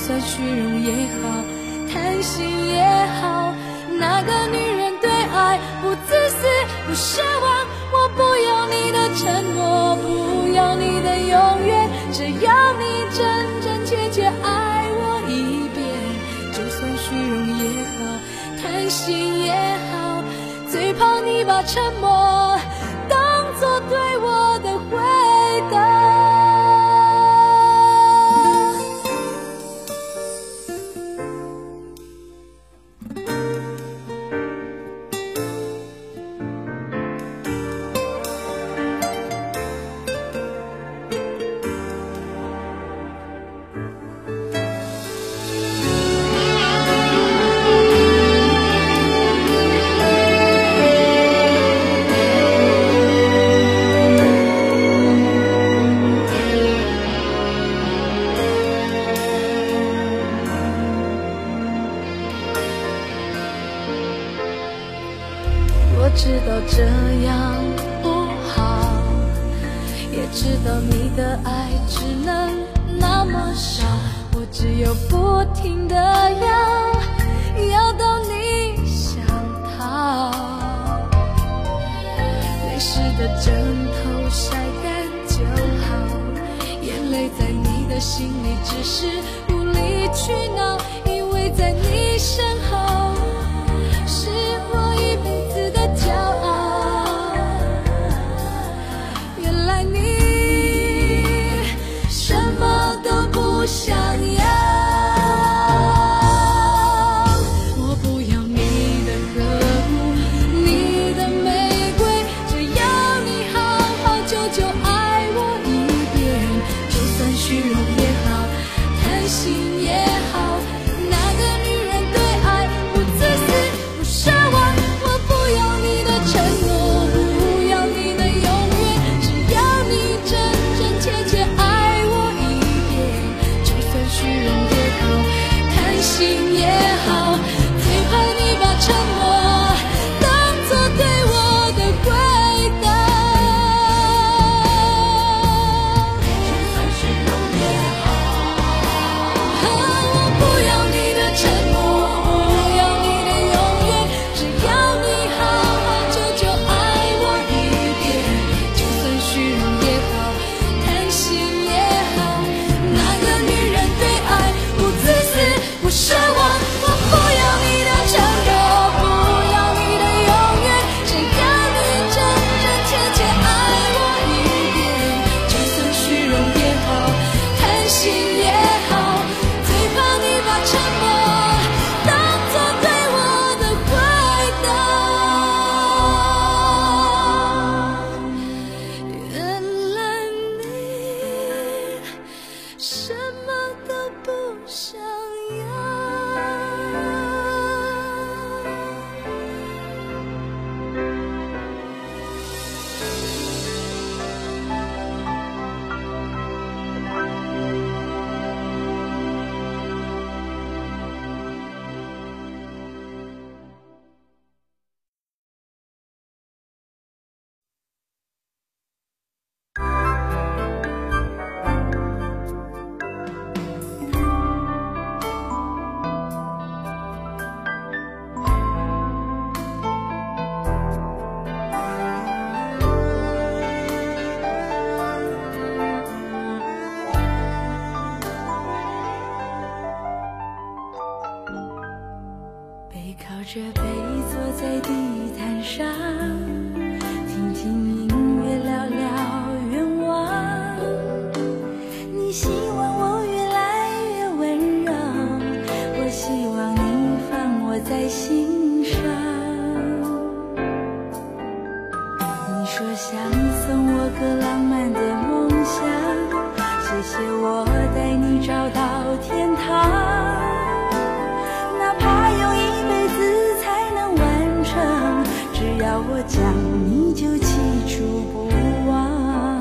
算虚荣也好，贪心也好，那个女人对爱不自私不奢望。我不要你的承诺，不要你的永远，只要你真真切切爱我一遍。就算虚荣也好，贪心也好，最怕你把沉默当作对我的回答。我知道这样不好，也知道你的爱只能那么少，我只有不停地要到你想逃。泪湿的枕头晒干就好，眼泪在你的心里只是无理取闹，因为在你身后是我一辈子的骄傲。原来你什么都不想要，我不要你的呵护，你的玫瑰，只要你好好久久爱我一遍。就算虚荣也好，贪心也好，那个女人对爱不自私不奢望。我不要你的承诺，不要你的永远，只要你真真切切爱我一遍。就算虚荣也好，贪心也好，最怕你把沉默当作对我的回答。就算虚荣也好，我不要你的承诺，不要你的永远，只要你好好久久爱我一遍。就算虚荣也好，贪心也好，那个女人对爱不自私不奢望。我不要你的承诺，不要你的永远，只要你真真切切爱我一遍。就算虚荣也好，贪心也好，最怕你把沉默当作对我的回答。原来你什么都不想要。背靠着背坐在地毯上，听听音乐，聊聊愿望。你希望我越来越温柔，我希望你放我在心上。你说想送我个浪漫的梦想，谢谢我带你找到天堂。哪怕用一辈子才能完成，只要我讲你就记住不忘。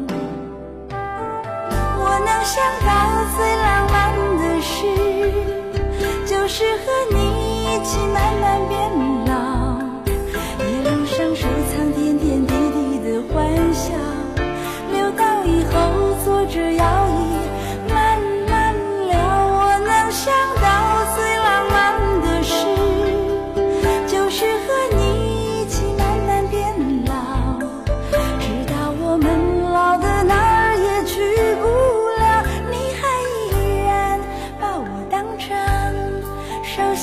我能想到最浪漫的事，就是和你一起慢慢变老，一路上收藏点点滴滴的欢笑，留到以后坐着摇椅慢慢聊。我能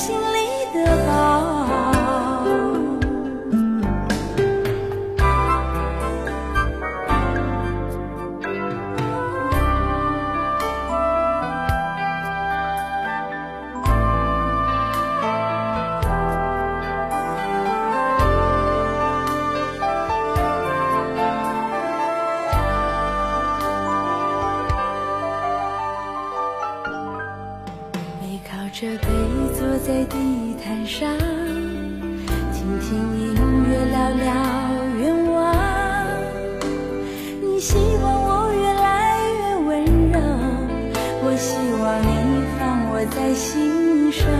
心里的宝。这杯坐在地毯上，听听音乐，聊聊愿望。你希望我越来越温柔，我希望你放我在心上。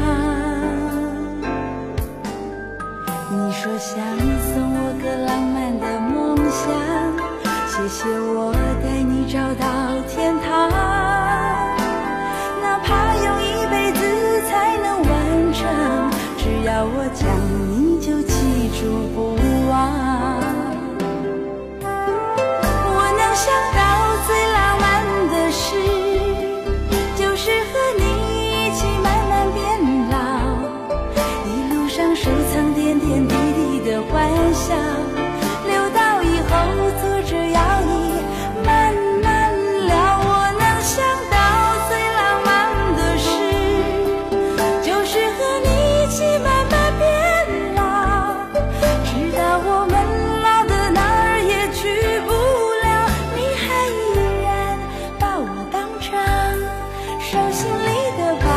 你说想送我个浪漫的梦想，谢谢我带你找到天堂，哪怕用一辈子才能完成，只要我讲你就记住不忘。我能想到最浪漫的事，就是和你一起慢慢变老，一路上收藏点点滴滴的欢笑，留到以后坐着摇椅慢慢聊。我能想到最浪漫的事，就是和你一起慢慢变老，直到我们老的哪儿也去不了，你还依然把我当成手心里的宝。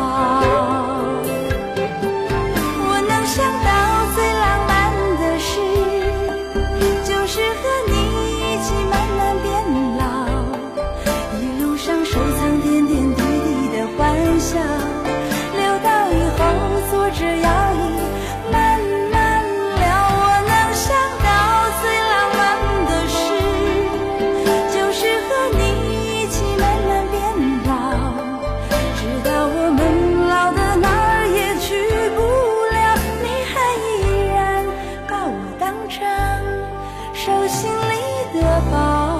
我能想到最浪漫的事，就是和你一起慢慢变老，一路上收藏点点滴滴的欢笑，留到以后坐着摇椅慢慢聊。我能想到最浪漫的事，就是和你一起慢慢变老，直到我们老的哪儿也去不了，你还依然把我当成手心里的宝。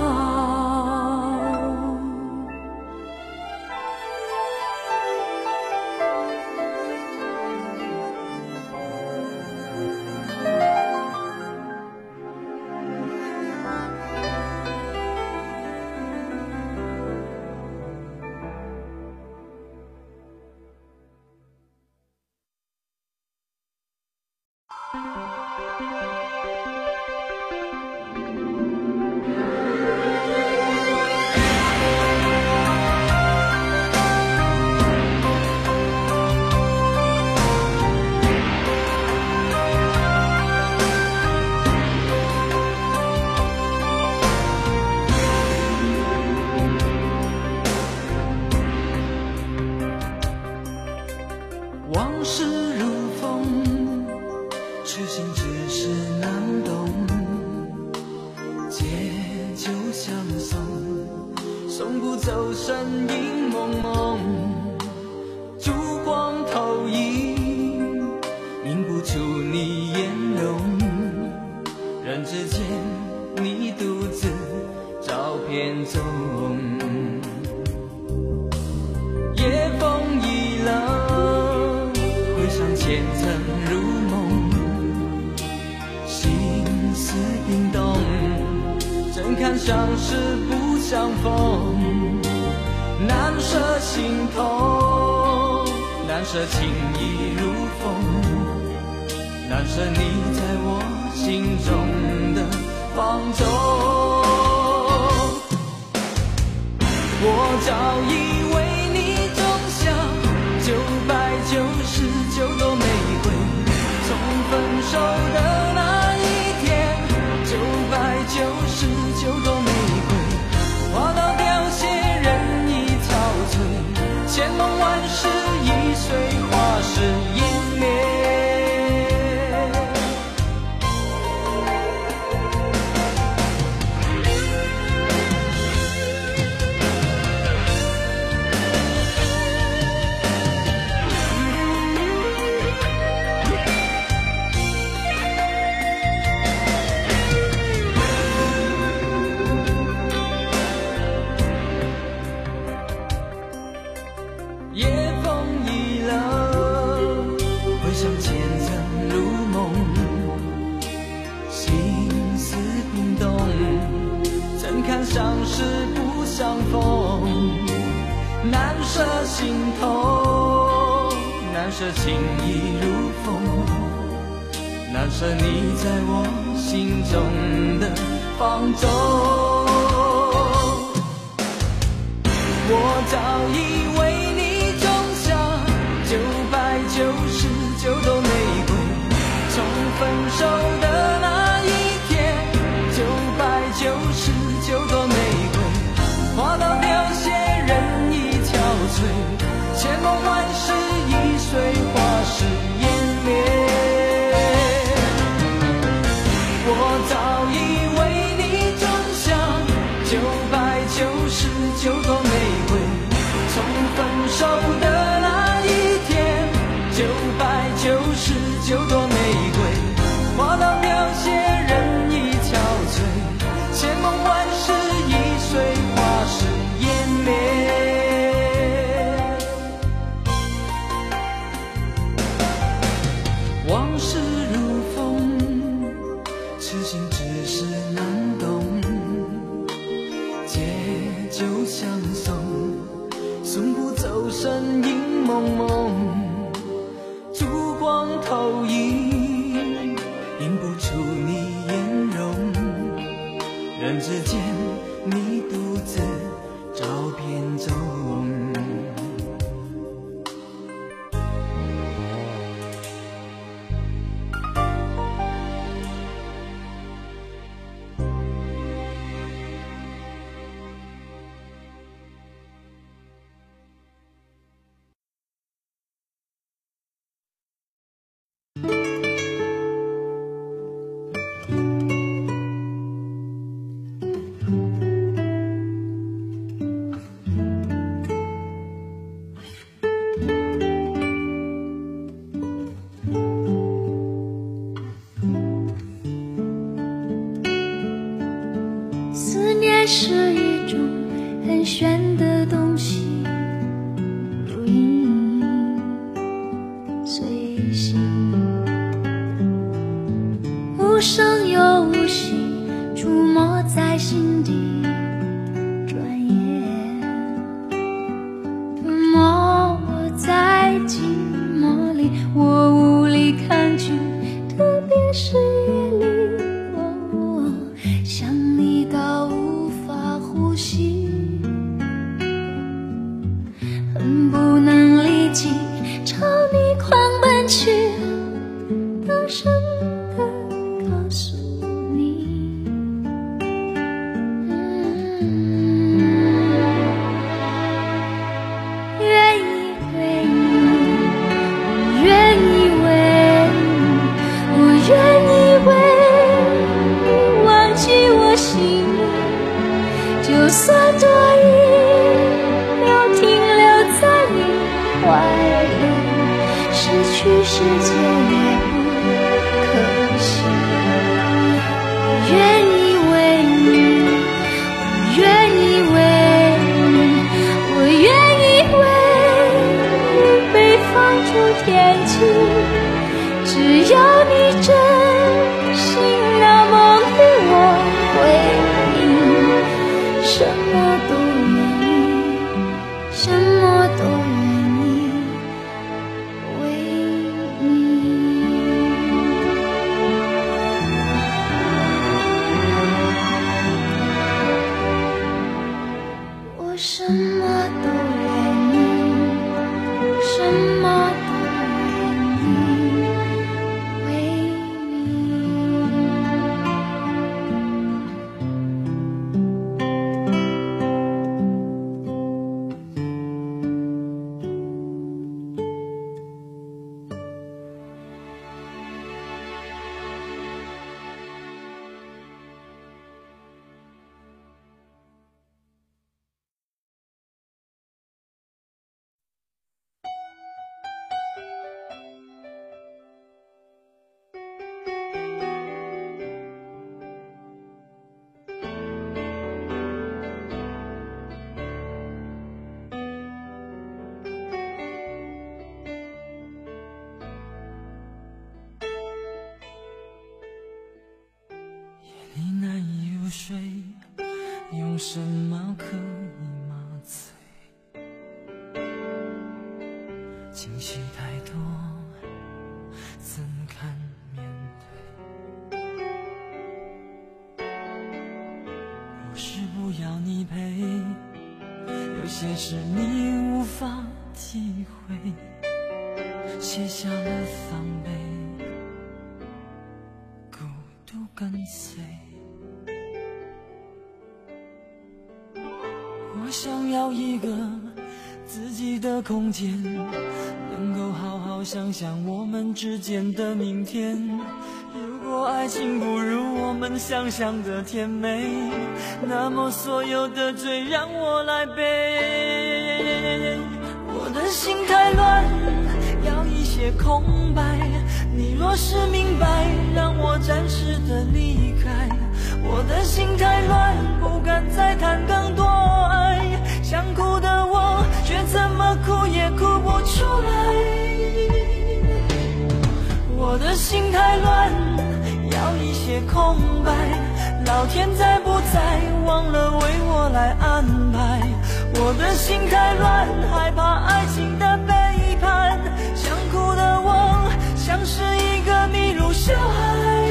往事如风，痴心只是难懂。借酒相送，送不走身影蒙蒙。烛光投影，映不出你颜容。人之间，你独自照片中。夜风已冷，回想前曾如梦，心思冰冻，怎堪相识不相逢。难舍心痛，难舍情意如风，难舍你在我心中的放纵。我早已为你种下999朵玫瑰，从分手的那一天，999朵玫瑰花到凋谢，人已憔悴，千梦万世已随花事湮灭。夜风已冷， 相识不相逢，难舍心头，难舍情意如风，难舍你在我心中的放纵。我早已为你种下999朵玫瑰，从分手的那一天，999朵玫瑰花到凋谢，人已憔悴，千梦万世易碎，花时湮灭。我早已为你种下999朵玫瑰，从分手的那一天，999朵玫瑰花到凋谢，人已憔悴，千梦万世易碎，花时湮灭。往事如风，痴心只是难懂，借酒相送，送不走身影蒙蒙，烛光投影，映不出你颜容，人之间你独自照片中。 思念是一种很玄的东西，如影随形，无声又无息，触摸在心底，转眼吞没我在寂寞里，我无力抗拒，特别是夜里，想你到无法呼吸，恨不能立即朝你狂奔去，大声地告诉你，愿意为你，我愿意为你，我愿意为你忘记我心里，就算多一秒停留在你怀里，失去世界也不可惜。我愿意为你，我愿意为你，我愿意为你被放逐天际，只要你真心那么对我回应，什么都愿意，什么都愿意为你。我什么都愿意，什么都愿意。 用什么可以麻醉？情绪太多，怎堪面对？不是不要你陪，有些事你无法体会，卸下了防备，孤独跟随。我想要一个自己的空间，能够好好想想我们之间的明天。如果爱情不如我们想象的甜美，那么所有的罪让我来背。我的心太乱，要一些空白，你若是明白，让我暂时的离开。我的心太乱，不敢再谈更多爱，想哭的我却怎么哭也哭不出来。我的心太乱，要一些空白，老天在不在忘了为我来安排。我的心太乱，害怕爱情的背叛，想哭的我像是一个迷路小孩，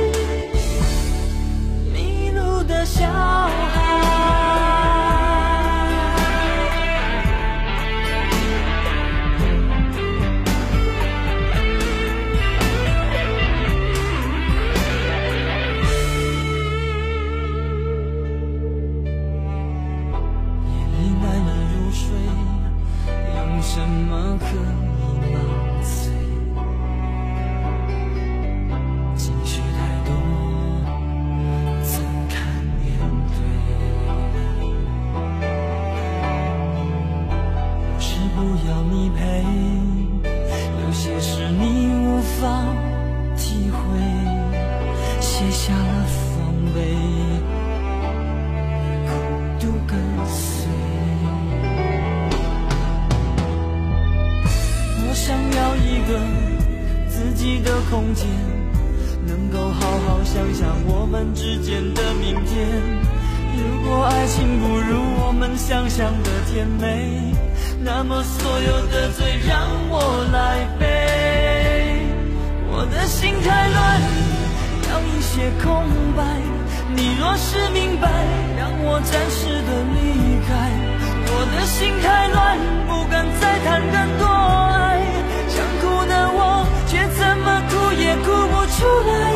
迷路的小孩。什么可以麻醉？情绪太多，怎堪面对？不是不要你陪，有些事你无法体会，卸下了防备，孤独跟随。我想要一个自己的空间，能够好好想想我们之间的明天。如果爱情不如我们想象的甜美，那么所有的罪让我来背。我的心太乱，要一些空白，你若是明白，让我暂时的离开。我的心太乱，不敢再谈更多爱，想哭的我却怎么哭也哭不出来。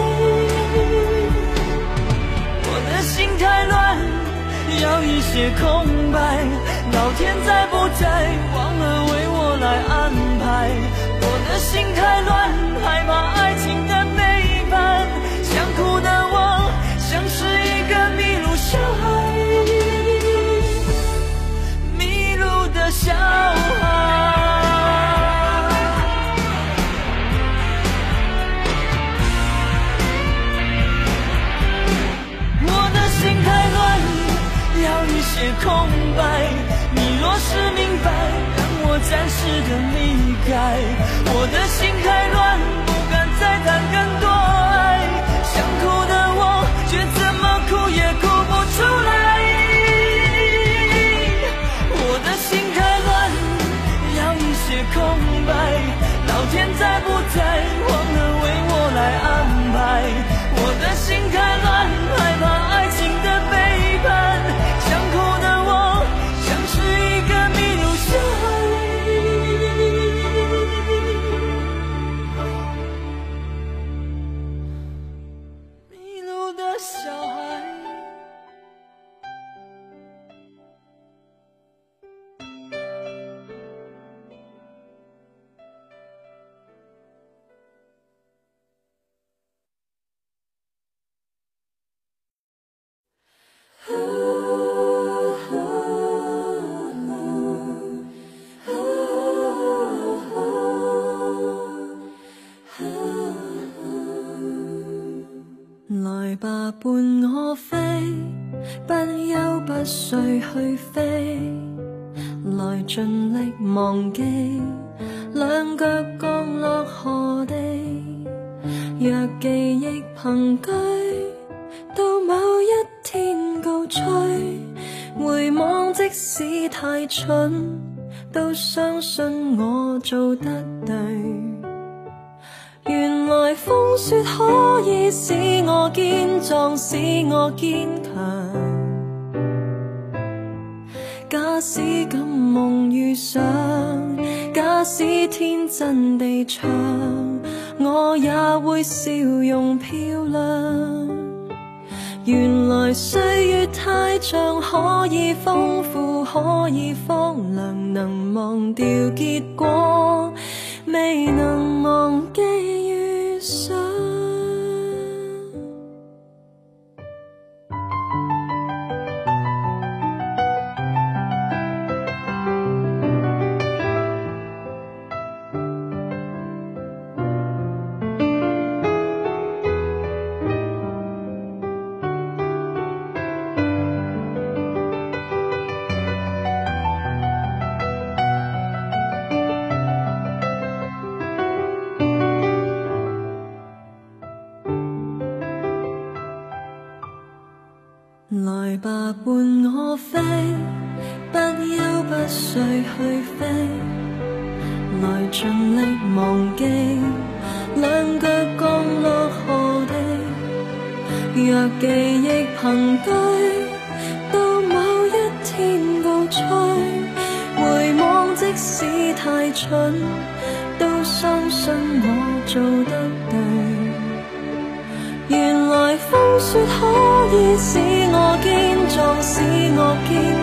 我的心太乱，要一些空白，老天在不在忘了为我来安排。我的心太乱，害怕爱情的背叛，想哭的我像是一个迷路小孩，小孩。我的心太乱，要一些空白，你若是明白，让我暂时的离开。我的心太乱，不敢再谈更多爱，想哭的我却怎么哭也哭不出来。空白，老天在不在忘了为我来安排。我的心太乱，害怕爱情的背叛，想哭的我像是一个迷路小孩，迷路的小孩。 來吧，伴我飛，不休不睡去飛，來盡力忘記，兩腳降落何地。若記憶憑據，到某一天告吹， 使太蠢，都相信我做得對。原來風雪可以使我堅壯，使我堅強。假使敢夢遇上，假使天真地唱，我也會笑容漂亮。原來歲月太長，可以豐富，可以荒涼，能忘掉結果，未能忘記遇上。來吧，伴我飛，不休不睡去飛，來盡力忘記兩腳降落何地。若記憶憑對，到某一天告吹，回望即使太蠢，都相信我做得對。原來風雪可以使我堅壯，使我堅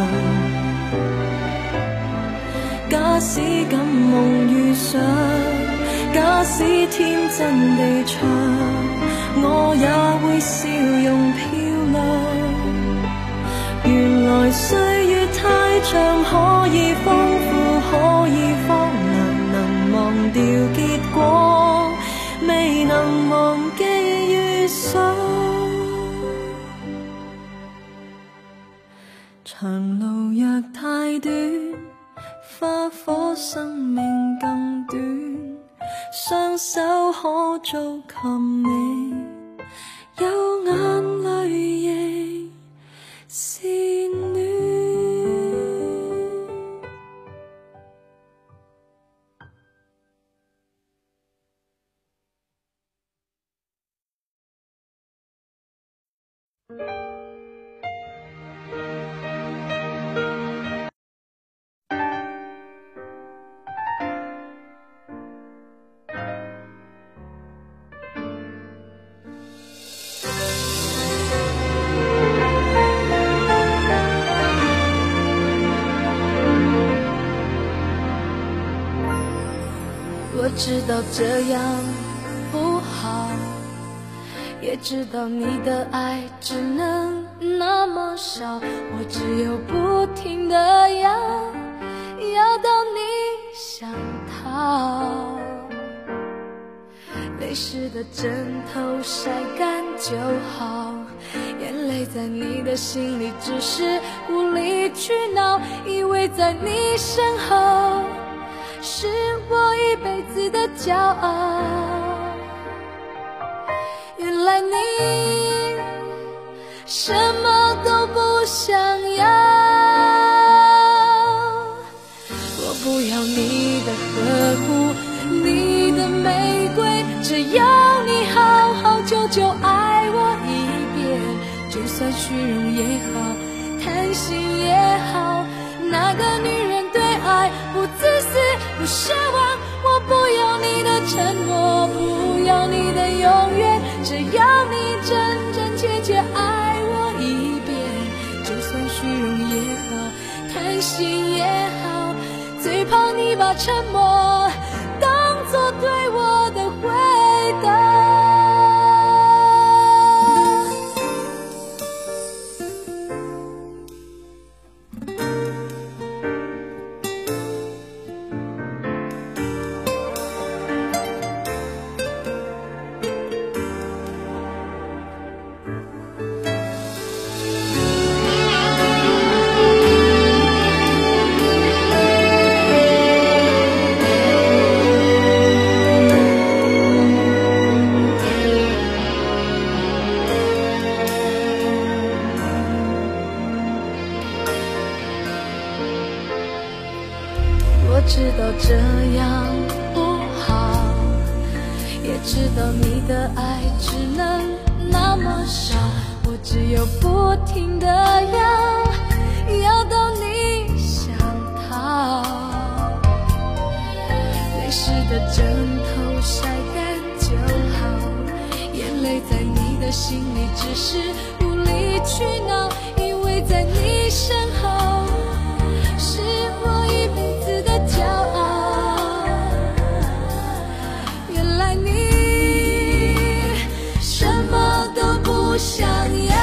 強。假使敢夢遇上，假使天真地唱，我也會笑容漂亮。原來歲月太長，可以豐富，可以荒涼，能忘掉結果，未能忘記遇上。長路若太短，花火生命更短，雙手可做琴尾，有眼淚亦是暖。 我知道这样不好，也知道你的爱只能那么少，我只有不停地要到你想逃。泪湿的枕头晒干就好，眼泪在你的心里只是无理取闹，以为在你身后是我一辈子的骄傲。原来你什么都不想要，我不要你的呵护，你的玫瑰，只要你好好久久爱我一遍，就算虚荣也好，贪心也好，那个女人对爱不自私不奢望，我不要你的承诺，不要你的永远，只要你真真切切爱我一遍，就算虚荣也好，贪心也好，最怕你把沉默当作对我的回答。 知道你的爱只能那么少，我只有不停地要到你想逃。泪湿的枕头晒干就好，眼泪在你的心里只是无理取闹，因为在你身后是我一辈子的骄傲。原来你什么都不想要，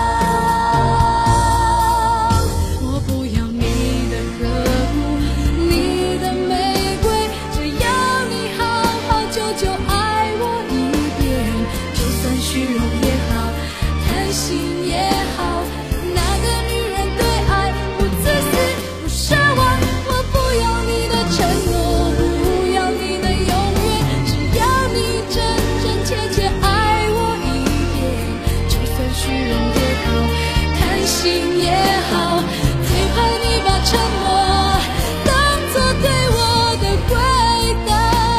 我不要你的呵护，你的玫瑰，只要你好好久久爱我一遍，就算虚荣也好，贪心也好，那个女人对爱不自私不奢望，我不要你的承诺，不要你的永远，只要你真真切切爱我一遍，就算虚荣也好，贪心也好，最怕你把沉默当作对我的回答。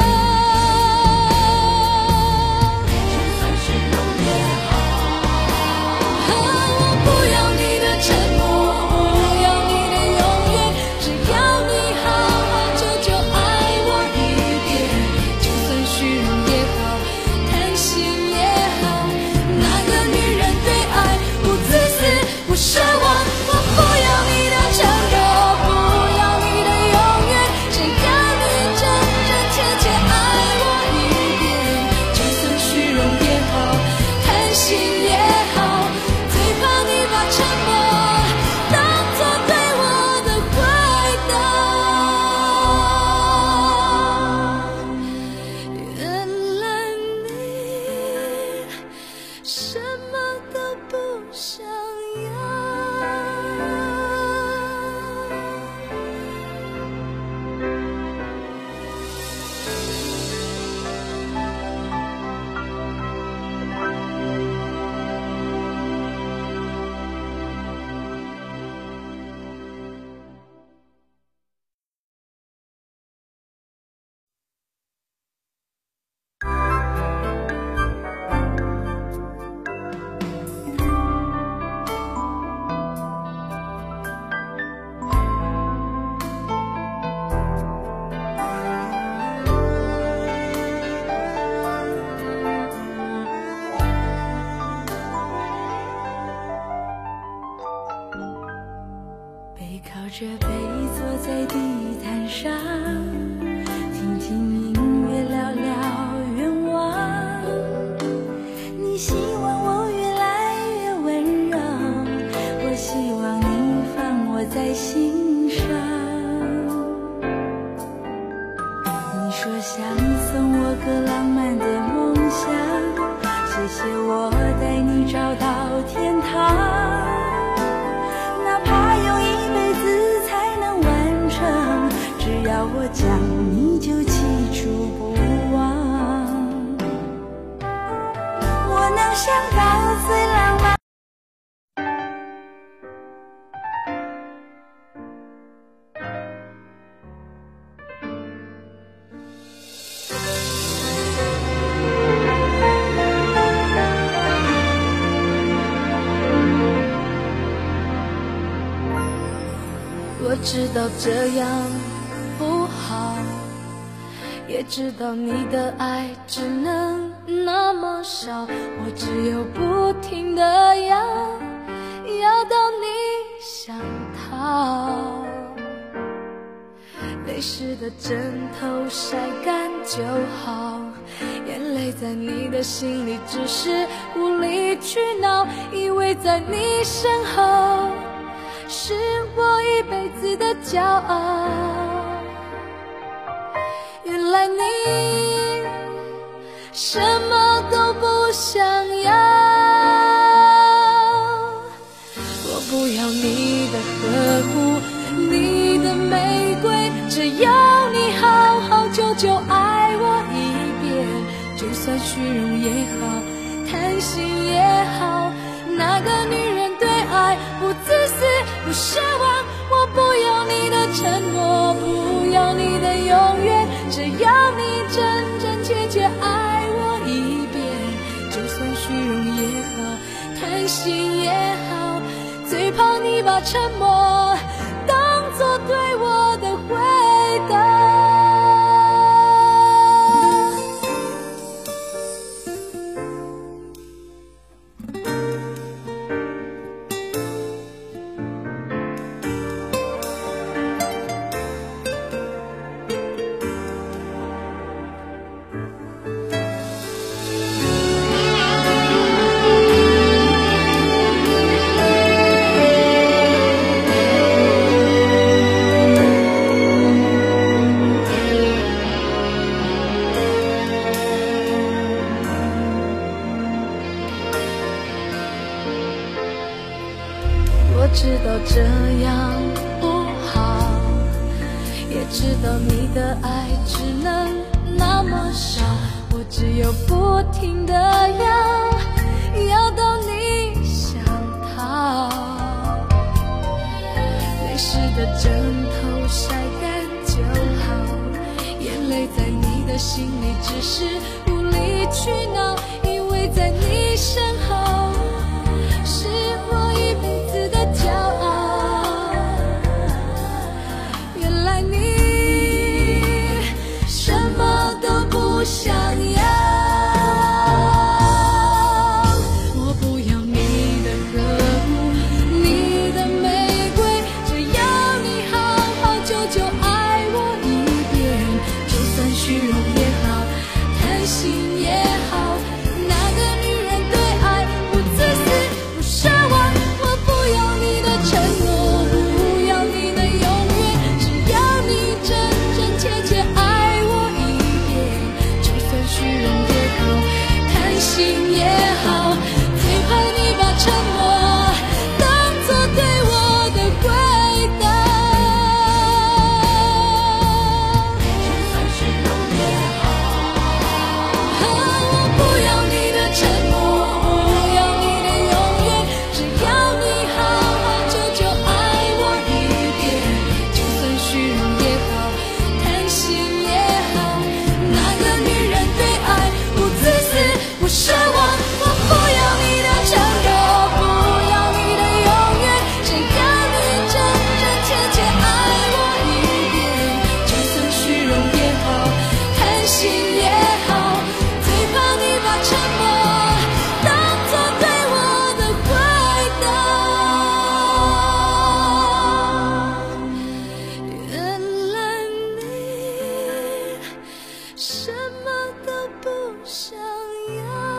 就算虚荣也好，我不要你的承诺，不要你的永远，只要你好好久久爱我一遍，就算虚荣也好，贪心也好，那个女人对爱不自私不奢望，我不要你的承诺，不要你的永远，只要你真真切切爱我一遍，就算虚荣也好，贪心也好，最怕你把沉默当作对我的回答。原来你什么都不想要。背靠着背坐在地毯上，听听音乐，聊聊愿望。你希望我越来越温柔，我希望你放我在心上。你说想送我个浪漫的梦想，谢谢我带你找到天堂。哪怕用一辈子才能完成，只要我讲你就记住不忘。我能想到最浪漫。我知道这样不好，也知道你的爱只能那么少，我只有不停地要到你想逃。泪湿的枕头晒干就好，眼泪在你的心里只是无理取闹，因为在你身后是我一辈子的骄傲。原来你什么都不想要，我不要你的呵护，你的玫瑰，只要你好好久久爱我一遍，就算虚荣也好，贪心也好，那个女人对爱不自私不奢望，我不要你的承诺，不要你的永远，只要你真真切切爱我把沉默当作对我的回答。我知道这样不好，也知道你的爱只能那么少，我只有不停地要到你想逃。泪湿的枕头晒干就好，眼泪在你的心里只是无理取闹，因为在你身后是我一辈子的骄傲。原来你什么都不想要，我不要你的呵护，你的玫瑰，只要你好好久久爱我一遍，就算虚荣也好，贪心也好，那个女人对爱不自私不奢望，我不要你的承诺，不要你的永远，只要你真真切切爱我一遍，就算虚荣也好，贪心也好，最怕你把沉默当作对我的回答。就算虚荣也好，我不要你的承诺，不要你的永远，只要你好好久久爱我一遍，就算虚荣也好，贪心也好，那个女人对爱不自私不奢望，我不要你的承诺，不要你的永远，只要你真真切切爱我一遍，就算虚荣也好，贪心也好，最怕你把沉默当作对我的回答。原来你什么都不想要。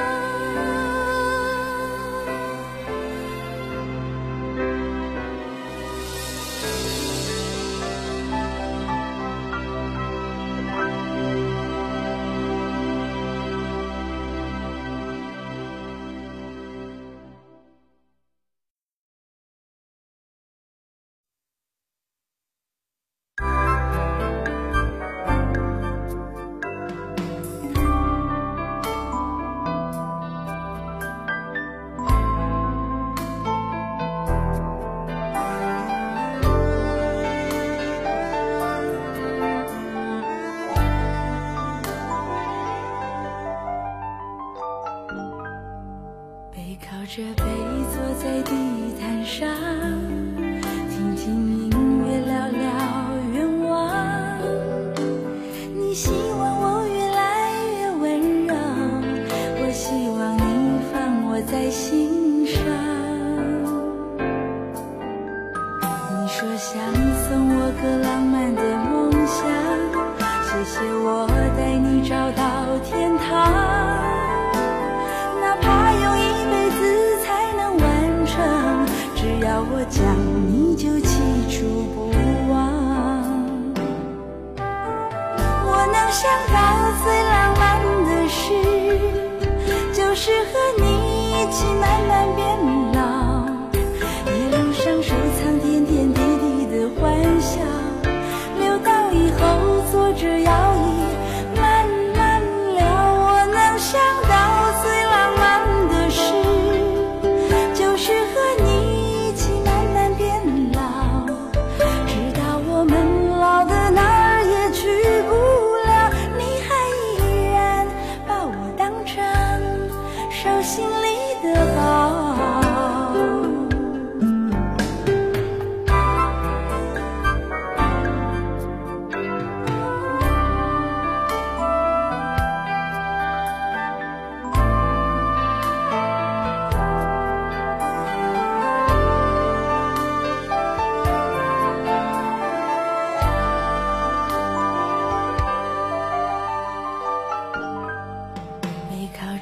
背靠着背坐在地毯上，听听音乐聊聊愿望。你希望我越来越温柔，我希望你放我在心上。你说想送我个浪漫的梦想，谢谢我带你找到天堂。哪怕用一辈子才能完成，只要我讲你就记住不忘。我能想到最浪漫的事，就是和你一起慢慢变老，一路上收藏点点滴滴的欢笑，留到以后坐着摇椅慢慢聊。我能想到最浪漫的事，就是和你一起慢慢变老，直到我们老的哪儿也去不了，你还依然把我当成手心里的宝。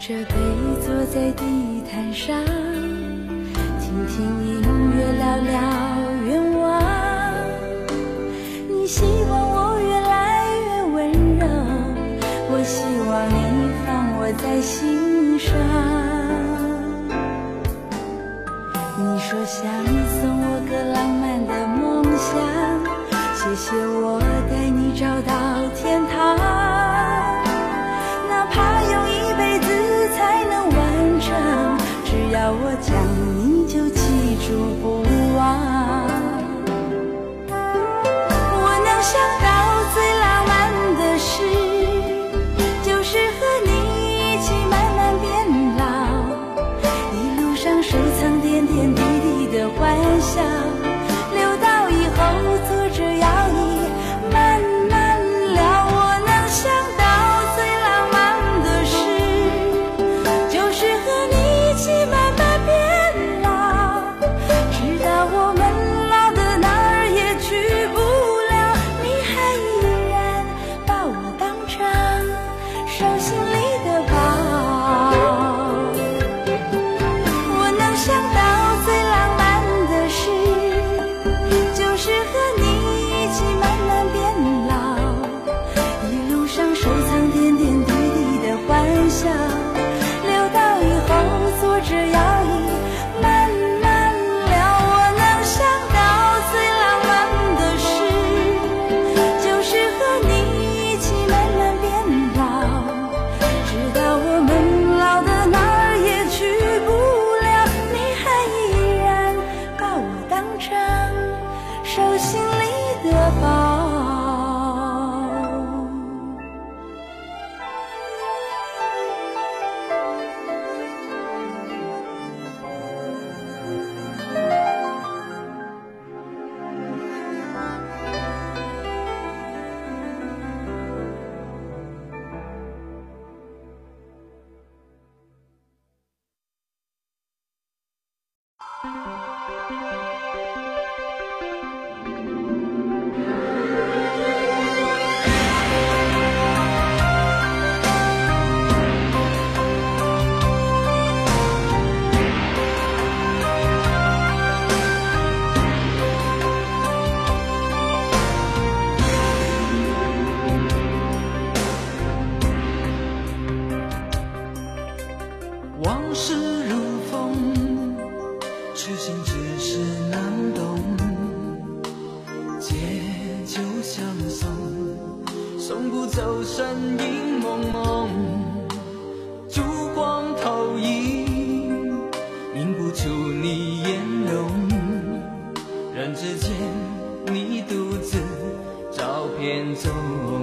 着杯坐在地毯上，听听音乐，聊聊愿望。你希望我越来越温柔，我希望你放我在心上。你说想送我个浪漫的梦想，谢谢我带你找到天堂，哪怕用一辈子才能完成，只要我讲你就记住不忘。我能想到最浪漫的事，就是和你一起慢慢变老，一路上收藏点点滴滴的欢笑，留到以后坐着摇椅慢慢聊。我能想到最浪漫的事，就是和你一起慢慢变老，直到我们老的哪儿也去不了，你还依然把我当成手心里的宝。我能想到最浪漫的事，就是和你一起慢慢变老，一路上收藏点点滴滴的欢笑，留到以后坐着摇椅慢慢聊。我能想到最浪漫的事，就是和你一起慢慢变老，直到我们老的哪儿也去不了，你还依然把我当成手心里的宝。 往事如风，痴心只是难懂，借酒相送，送不走身影蒙蒙，烛光投影，映不出你颜容，人之间你独自照片中，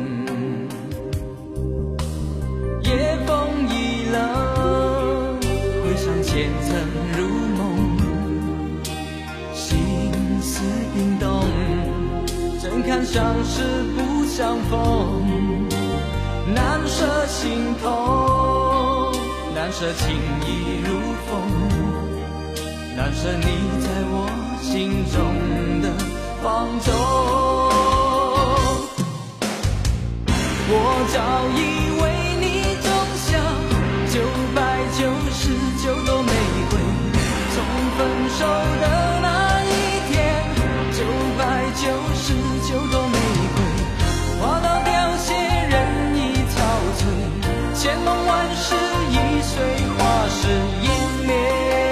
夜风已冷，回想前曾如梦，心思冰冻，怎堪相识不相逢，难舍心痛，难舍情意如风，难舍你在我心中的放纵。我早已为你种下999朵玫瑰，从分手的那一天，999朵玫瑰花到凋谢，人已憔悴，千梦万世已随花事湮灭。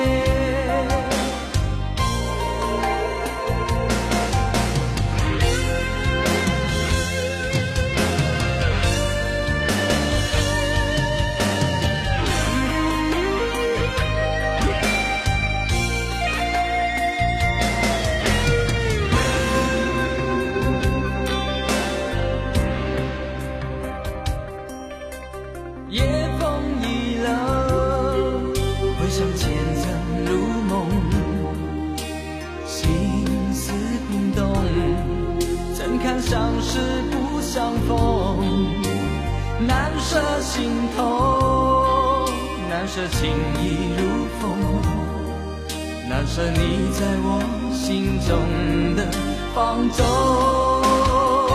夜风已冷，回想前曾如梦，心思冰冻，怎堪相识不相逢，难舍心痛，难舍情意如风，难舍你在我心中的放纵。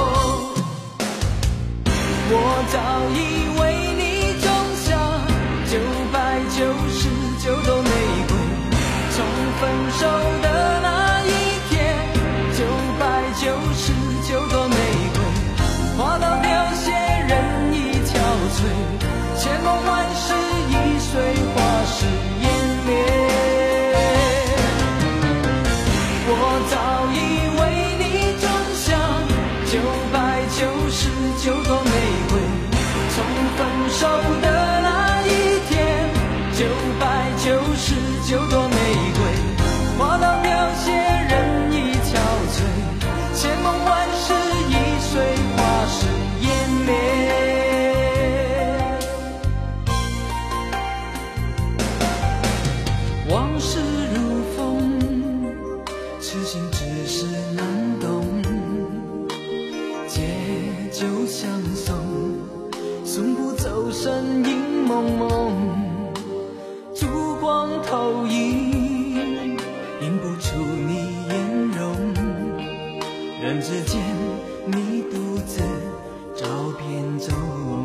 我早已为你种下朵玫瑰，从分手的那一天，999朵玫瑰，花到凋谢，人已憔悴，千梦万世已随花事湮灭。我早已为你种下999朵玫瑰，从分手的那一天，999朵玫瑰，花到凋谢，人已憔悴，千梦万世已随花事湮灭。往事如风，痴心只是难懂，借酒相送，送不走身影蒙蒙，烛光投影，映不出你颜容，人之间你独自照片中。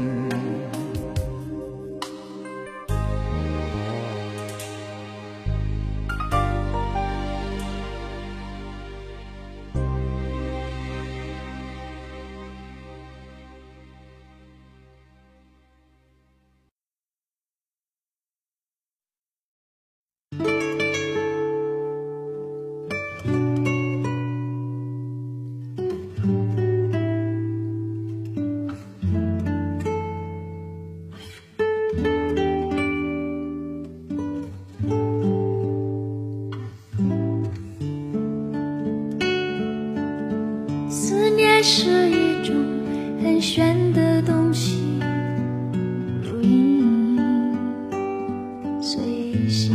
思念是一种很玄的东西，如影随形，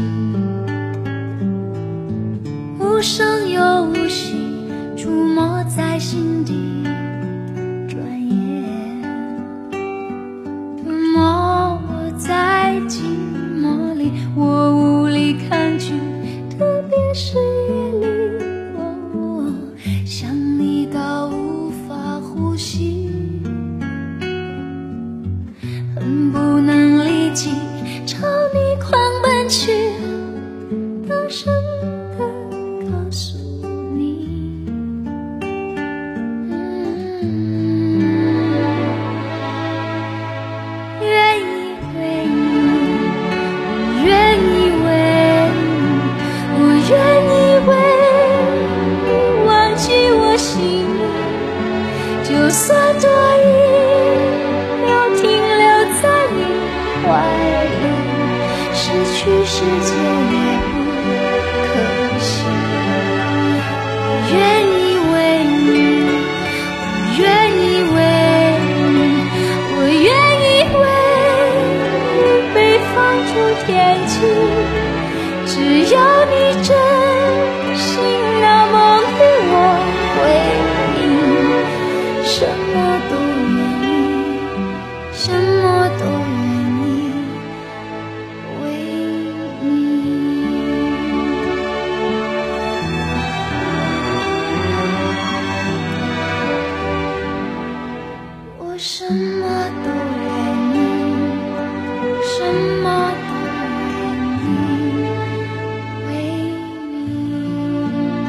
无声又无息，出没在心底。转眼吞没我在寂寞里，我无力抗拒，特别是夜里，想你到无法呼吸，恨不能立即朝你狂奔去，大声地告诉你，愿意为你，我愿意为你，我愿意为你忘记我心里，就算多一秒停留在你怀里，失去世界也不可惜。我愿意为你，我愿意为你，我愿意为你被放逐天际，只要你真心那梦与我回应，什么都愿意，什么都愿意为你。我什么都愿意，什么都愿意为你。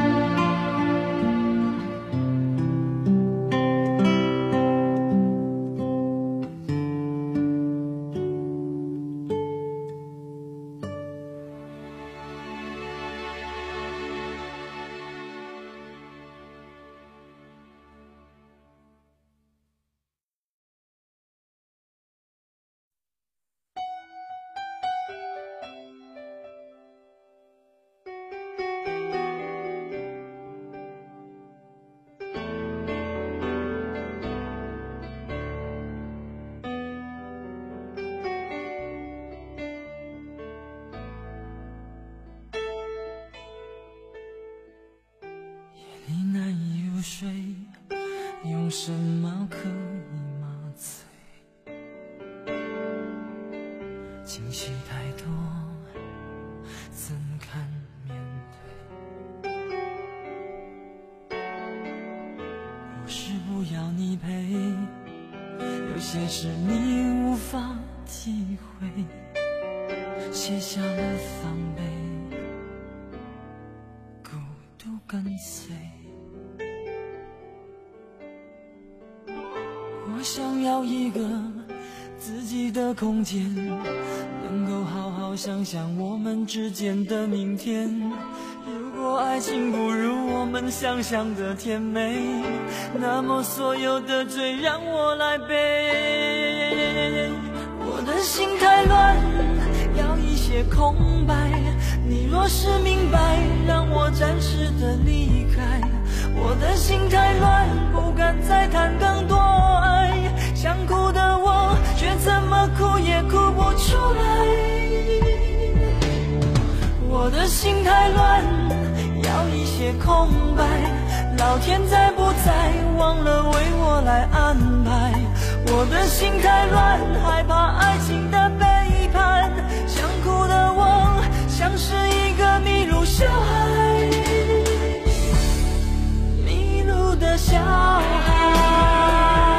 你难以入睡，用什么可以麻醉？情绪太多，怎堪面对？不是不要你陪，有些事你无法体会。 卸下了防备，孤独跟随。我想要一个自己的空间，能够好好想想我们之间的明天。如果爱情不如我们想象的甜美，那么所有的罪让我来背。我的心太乱，要一些空白，你若是明白，让我暂时的离开。我的心太乱，不敢再谈更多爱，想哭的我却怎么哭也哭不出来。我的心太乱，要一些空白，老天在不在忘了为我来安排。我的心太乱，害怕爱情的背叛，想哭的我像是一个迷路小孩，迷路的小孩。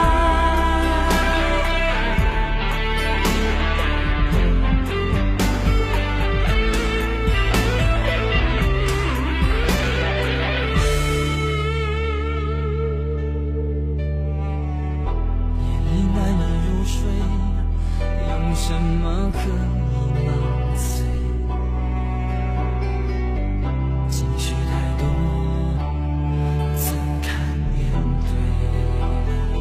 什么可以麻醉？情绪太多，怎堪面对？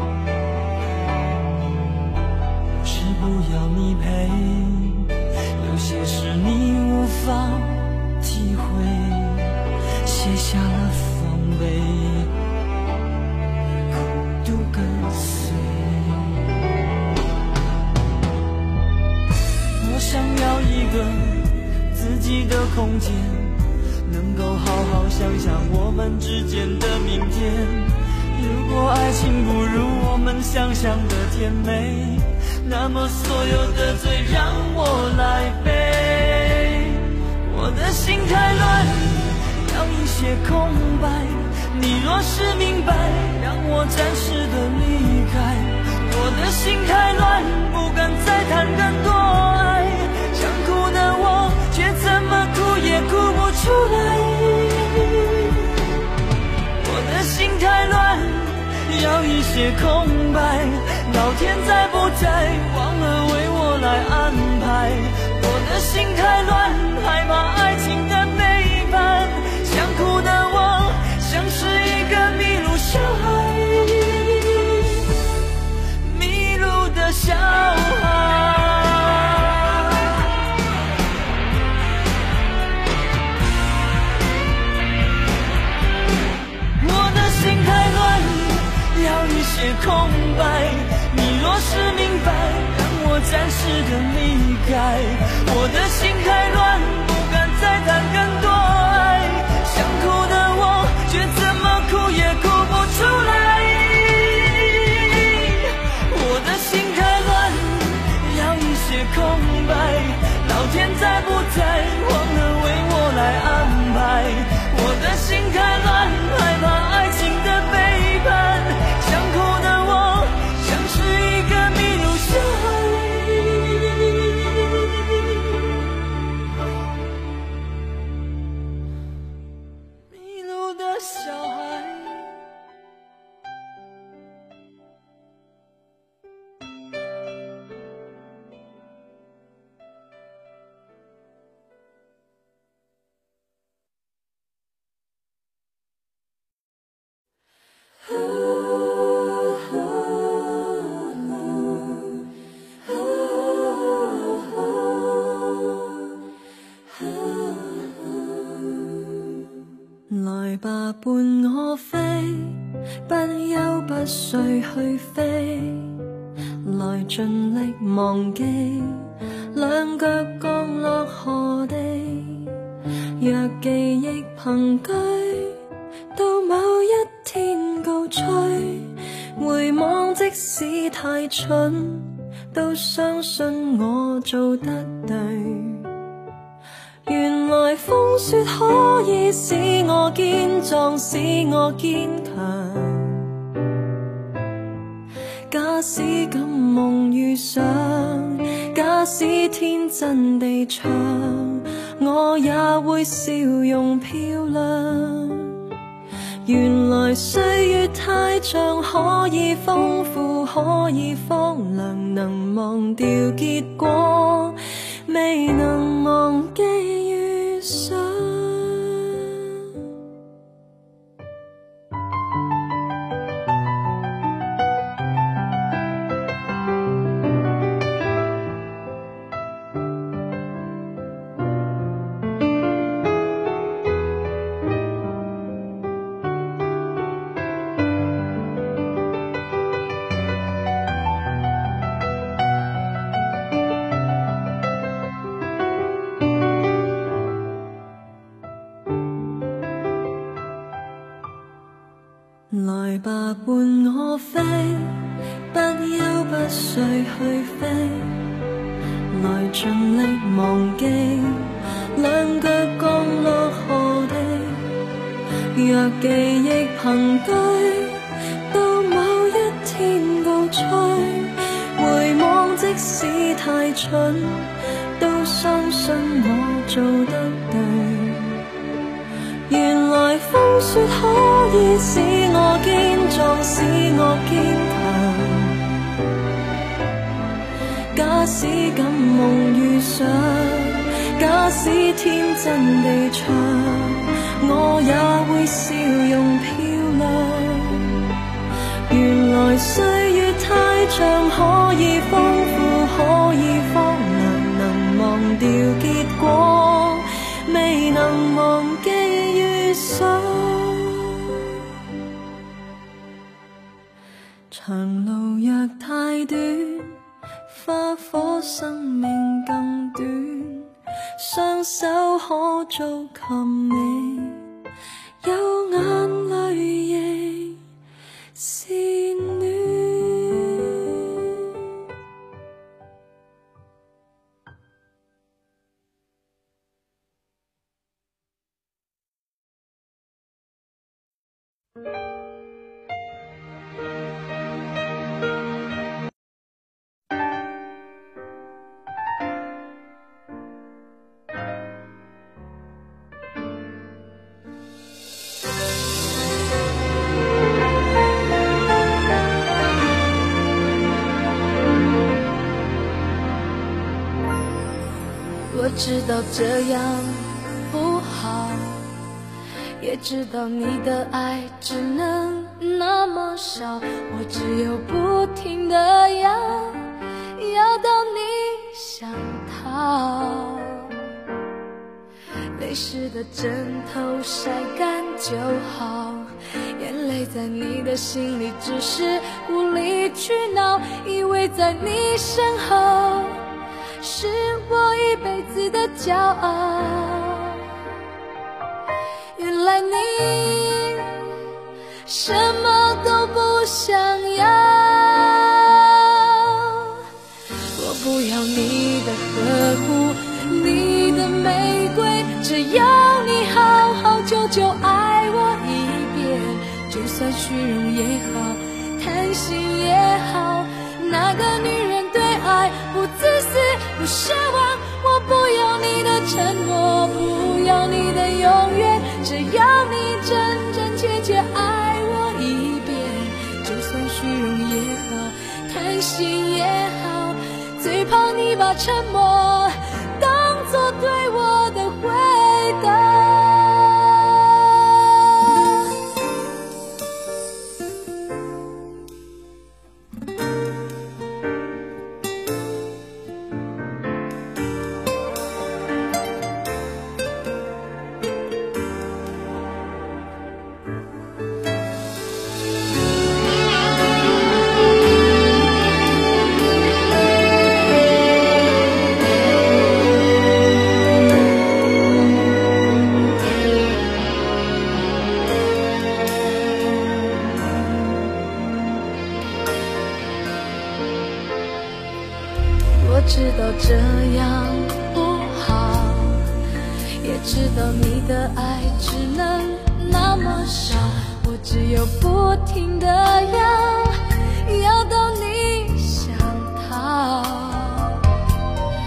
有时不要你陪，有些事你无法体会，卸下了防备，孤独跟随。我想要一个自己的空间，能够好好想想我们之间的明天。如果爱情不如我们想象的甜美，那么所有的罪让我来背。我的心太乱，要一些空白，你若是明白，让我暂时的离开。我的心太乱，不敢再谈更多爱，想哭的我却怎么哭也哭不出来。我的心太乱，要一些空白，老天在不在忘了为我来安排。我的心太乱，害怕爱情的背叛，想哭的我像是一个迷路小孩，小孩。我的心太乱，要一些空白，你若是明白，让我暂时的离开。我的心太乱，不敢再谈更多爱，想哭的我却怎么哭也哭不出来。我的心太乱，要一些空白，老天在不在忘了为我来安排。我的心太乱，害怕爱情的背叛，想哭的我像是一个迷路小孩，迷路的小孩。 來吧，伴我飛，不休不睡去飛，來盡力忘記，兩腳降落何地。若記憶憑據，到某一天高吹，回望即使太蠢，都相信我做得對。原來風雪可以使我堅壯，使我堅強。假使敢夢遇上，假假使天真地唱，我也會笑容漂亮。原來歲月太長，可以豐富，可以荒涼，能忘掉結果，未能忘記遇上。來吧，伴我飛，不休不睡去飛，來盡力忘記兩腳降落何地。若記憶憑據，到某一天告吹，回望即使太蠢，都相信我做得對。原來風雪可以使我堅壯，使我堅強。假使感夢遇上，假使天真地唱，我也會笑容漂亮。原來歲月太長，可以豐富，可以荒涼，能忘掉結果，未能忘記遇上。長路若太短，花火生命更短，雙手可做琴你，有眼淚亦是暖。 我知道这样不好，也知道你的爱只能那么少，我只有不停地要到你想逃。泪湿的枕头晒干就好，眼泪在你的心里只是无理取闹，以为在你身后是我一辈子的骄傲。原来你什么都不想要，我不要你的呵护，你的玫瑰，只要你好好久久爱我一遍，就算虚荣也好，贪心也好，那个女人对爱不自私不奢望，我不要你的承诺，不要你的永远，只要你真真切切爱我一遍，就算虚荣也好，贪心也好，最怕你把沉默当作对我的回答。我知道这样不好，也知道你的爱只能那么少，我只有不停地要到你想逃。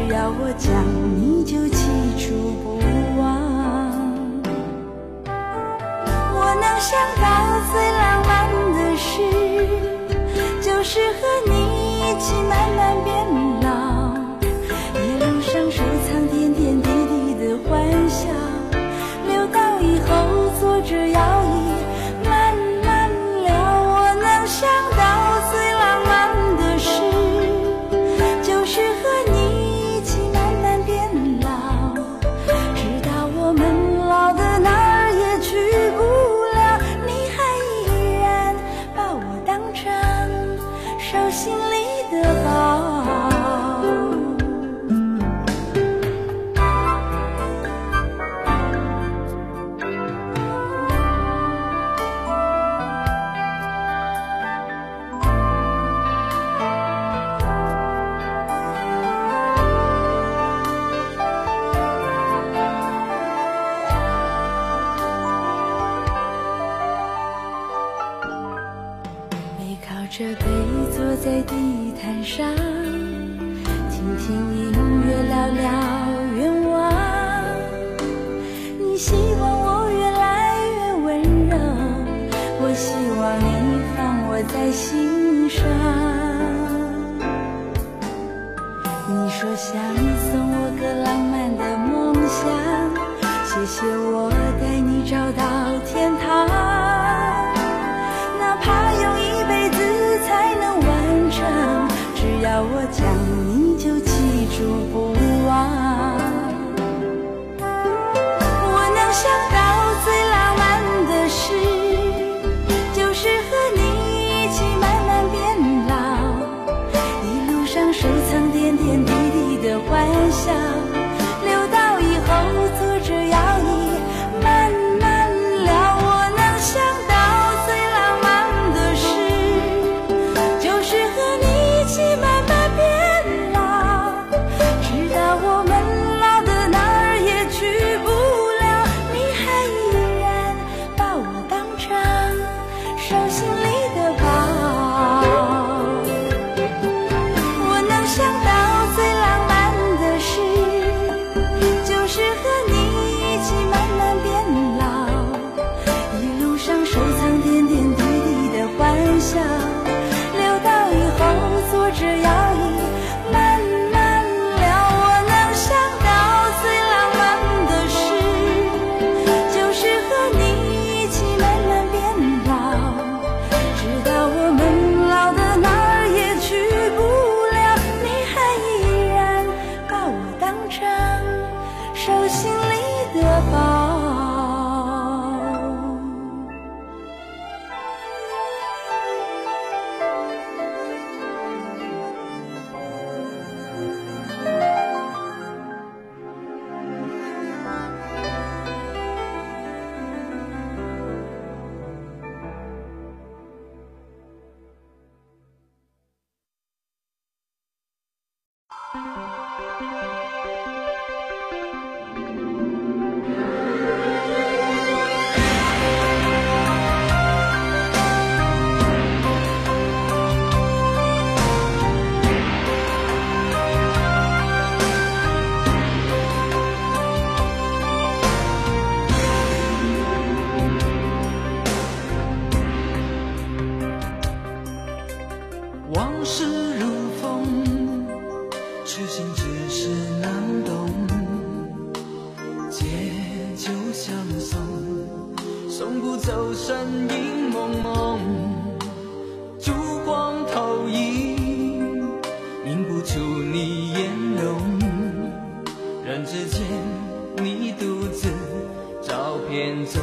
要我讲，你就记住不忘。我能想到最浪漫的事，就是和你一起慢慢变老，一路上收藏点点滴滴的欢笑，留到以后坐着摇椅慢慢聊。我能想到最浪漫的事，就是和你一起慢慢变老，直到我们老的哪儿也去不了，你还依然把我当成手心里的宝。这杯坐在地毯上，听听音乐，聊聊愿望。你希望我越来越温柔，我希望你放我在心上。你说想送我个浪漫的梦想，谢谢我带你找到天堂，哪怕用一辈子才能完成，只要我讲，你就记住不忘。我能想到最浪漫的事，就是和你一起慢慢变老，一路上收藏点点滴滴的欢笑，留到以后坐着摇椅慢慢聊。我能想到最浪漫的事，就是和你一起慢慢变老，直到我们老的哪儿也去不了，你还依然把我当成手心里的宝。我能想到最浪漫的事，就是和你一起慢慢变老，一路上收藏点点滴滴的欢笑，留到以后坐着摇椅慢慢聊。我能想到最浪漫的事，就是和你一起慢慢变老，直到我们老的哪儿也去不了，你还依然把我当成手心里的宝。 往事如风，痴心只是难懂。借酒相送，送不走身影蒙蒙。烛光投影，映不出你颜容。人之间，你独自照片中。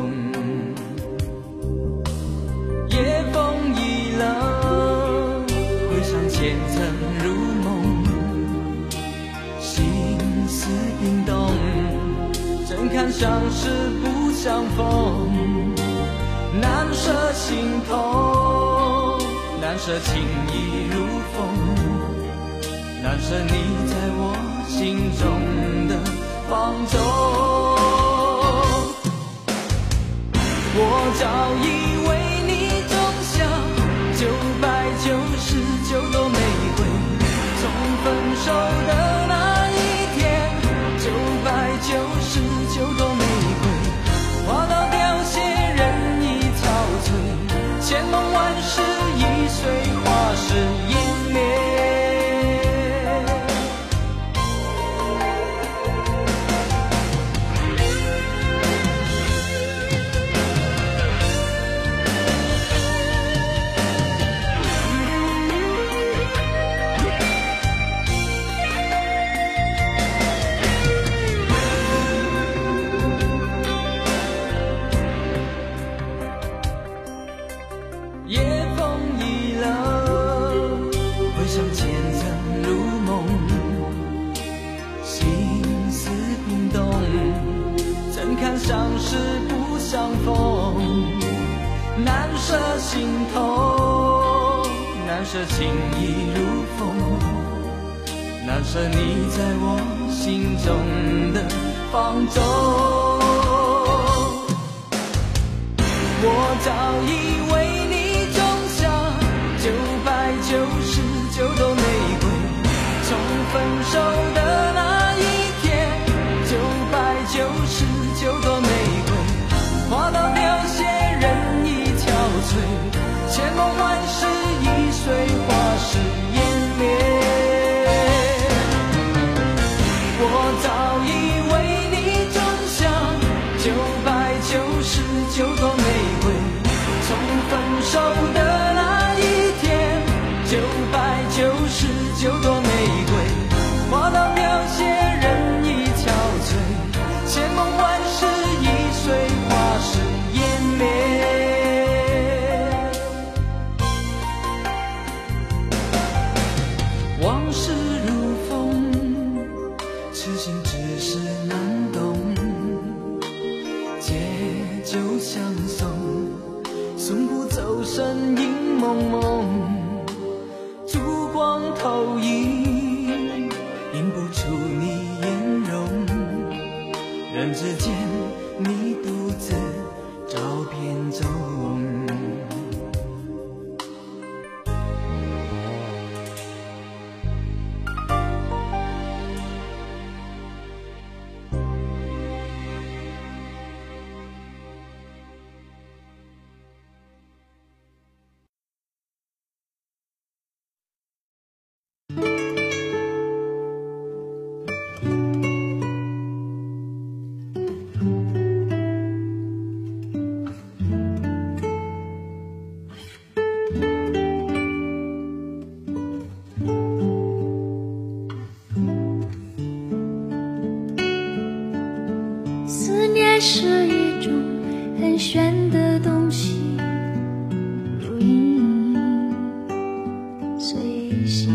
夜风已冷，回想前曾如梦，心思冰冻，怎堪相识不相逢。难舍心痛，难舍情意如风，难舍你在我心中的放纵。我早已为你种下999朵玫瑰，从分手的那心头，难舍情意如风，难舍你在我心中的放纵。我早已为你种下999朵玫瑰，从分手的那一天，999朵玫瑰花到凋谢，人已憔悴，千梦万世易碎，花时湮灭。我早已为你种下999朵玫瑰，从分手的那一天，999朵玫瑰花到凋谢，人已憔悴，千梦万世易碎，花时湮灭。往事如风，痴心只是难懂，借酒相送，送不走身影蒙蒙，烛光投影，映不出你颜容，人之间你独自照片中。 思念是一种很玄的东西，如影随形，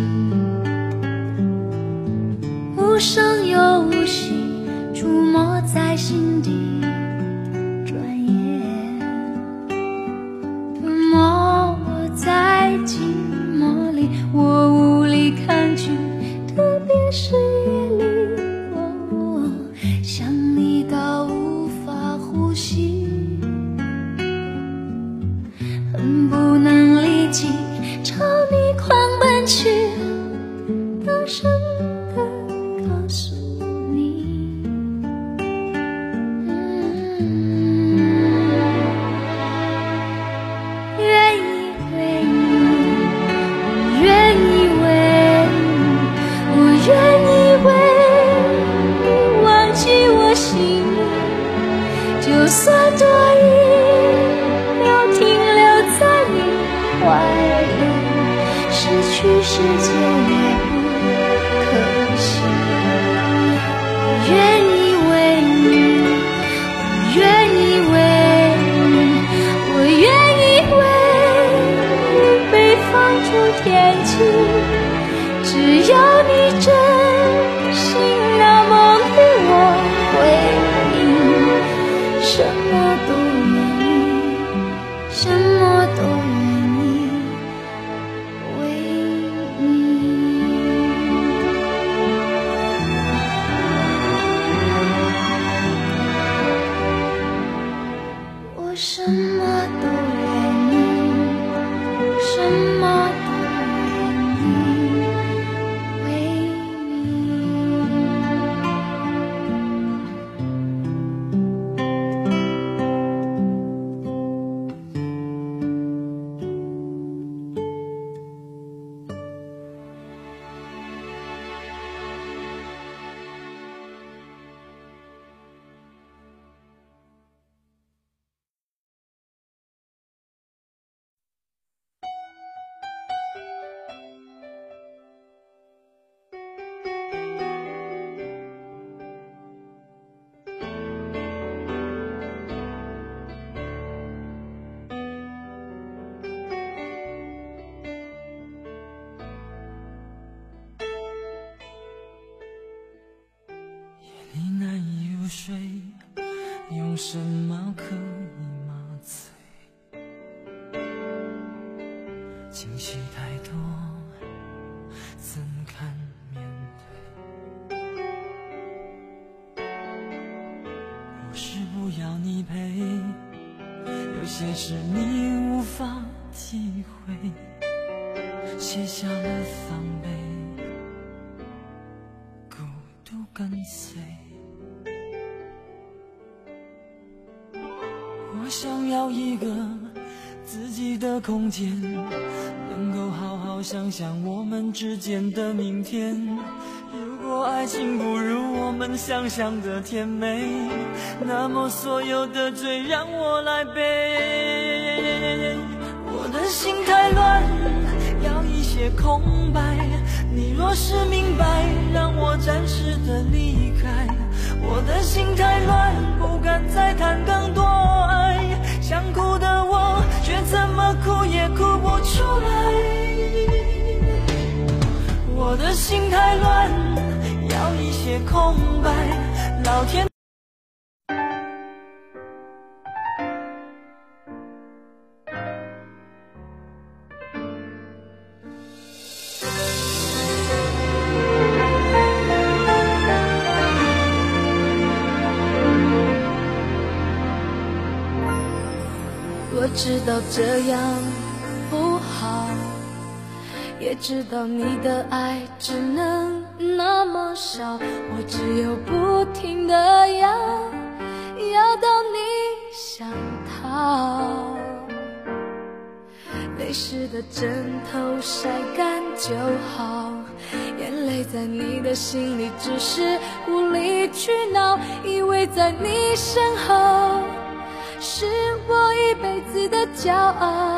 无声又无息，触摸在心底，转眼吞没我在寂寞里，我无力抗拒，特别是夜里，想你到无法呼吸，恨不能立即朝你狂奔去，大声地告诉你，愿意为你，我愿意为你，我愿意为你忘记我心里，就算多一秒停留在你怀里，失去世界也不可惜。我愿意为你，我愿意为你，我愿意为你被放逐天际，只要你真心那么对我回应，什么都愿意，什么都愿意为你。我什么都愿意，什么都愿意为你。 入睡，用什么可以麻醉？ 些事你无法体会，卸下了防备，孤独跟随。我想要一个自己的空间，能够好好想想我们之间的明天。如果爱情不如我们想象的甜美，那么所有的罪让我来背。我的心太乱，要一些空白，你若是明白，让我暂时的离开。我的心太乱，不敢再谈更多爱，想哭的我却怎么哭也哭不出来。我的心太乱，要一些空白，老天。 我知道这样不好，也知道你的爱只能那么少，我只有不停地要到你想逃。泪湿的枕头晒干就好，眼泪在你的心里只是无理取闹，以为在你身后是我一辈子的骄傲，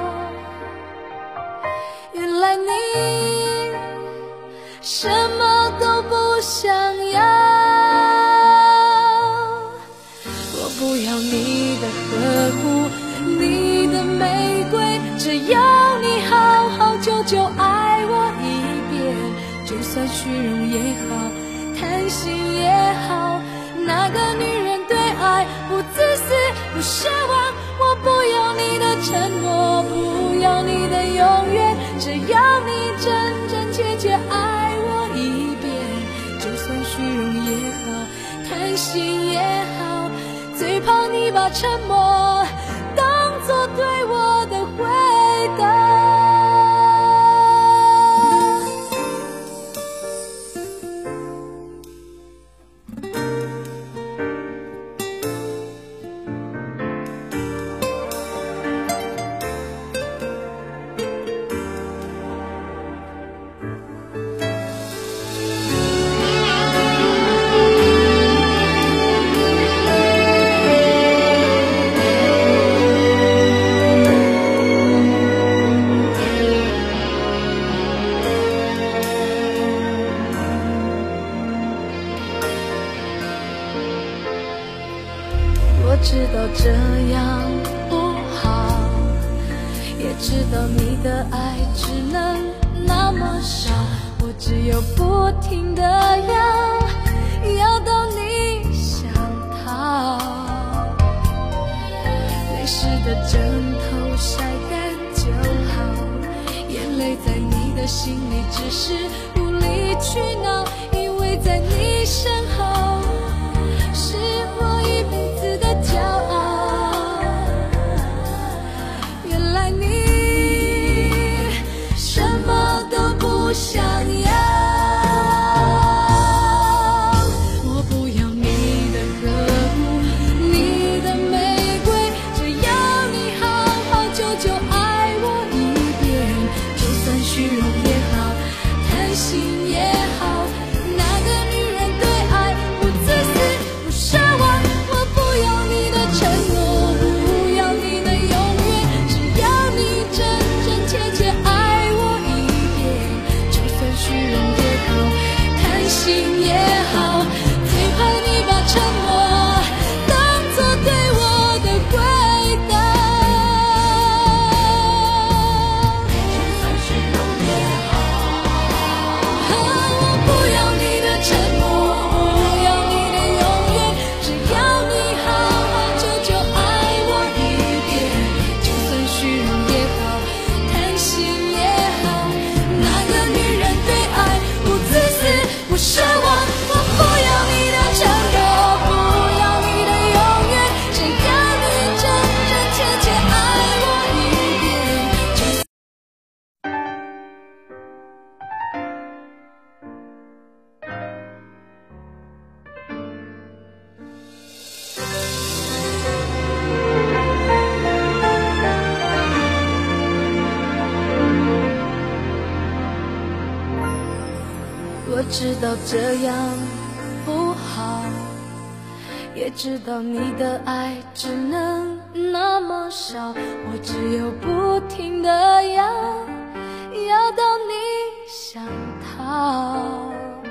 原来你什么都不想要。我不要你的呵护，你的玫瑰，只要你好好久久爱我一遍，就算虚荣也好，贪心也好，那个女人对爱不自私不奢望。我不要你的承诺，不要你的永远，只要你真真切切爱我一遍，就算虚荣也好，贪心也好，最怕你把沉默当作对我的回答。我知道这样不好，也知道你的爱只能那么少，我只有不停地要到你想逃。泪湿的枕头晒干就好，眼泪在你的心里只是无理取闹，以为在你身后是我一辈子的骄傲，原来你什么都不想要。 道这样不好，也知道你的爱只能那么少，我只有不停地要到你想逃。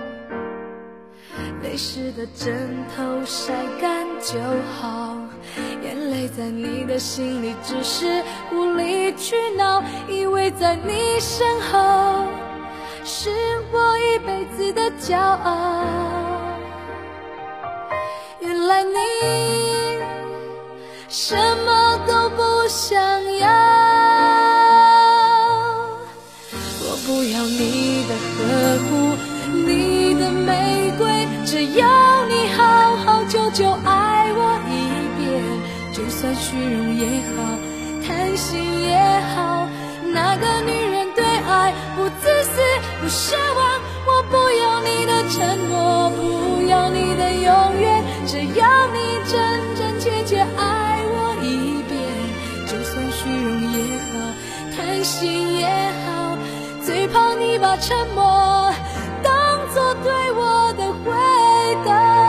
泪湿的枕头晒干就好，眼泪在你的心里只是无理取闹，以为在你身后是我一辈子的骄傲。原来你什么都不想要，我不要你的呵护，你的玫瑰，只要你好好久久爱我一遍，就算虚荣也好，贪心也好，那个女人对爱不自私不奢望，我不要你的承诺，不要你的永远，只要你真真切切爱我一遍，就算虚荣也好，贪心也好，最怕你把沉默当作对我的回答。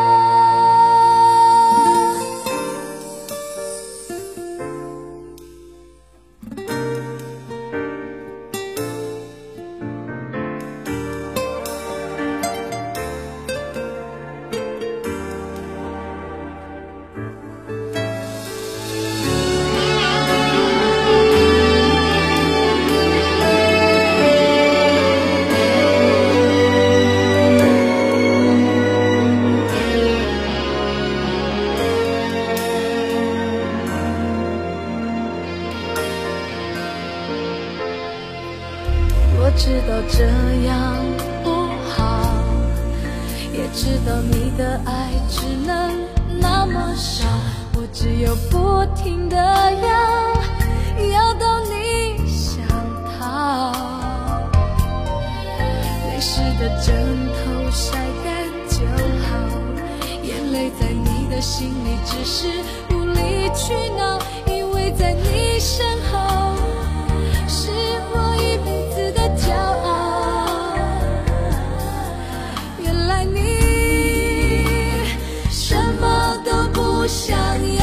我知道这样不好，也知道你的爱只能那么少，我只有不停地要到你想逃。泪湿的枕头晒干就好，眼泪在你的心里只是无理取闹，以为在你身后是我一辈子的骄傲。原来你什么都不想要，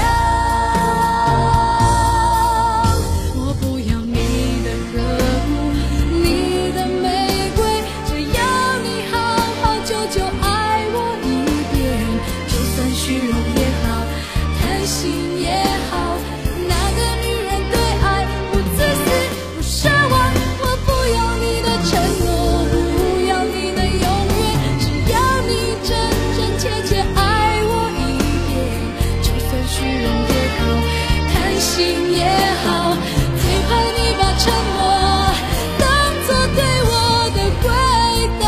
我不要你的呵护，你的玫瑰，只要你好好久久爱我一遍，就算虚荣也好，贪心也好，那个女人对爱不自私不奢望，我不要你的承诺，不要你的永远，只要你真真切切爱我一遍，就算虚荣也好，贪心也好，最怕你把沉默当作对我的回答。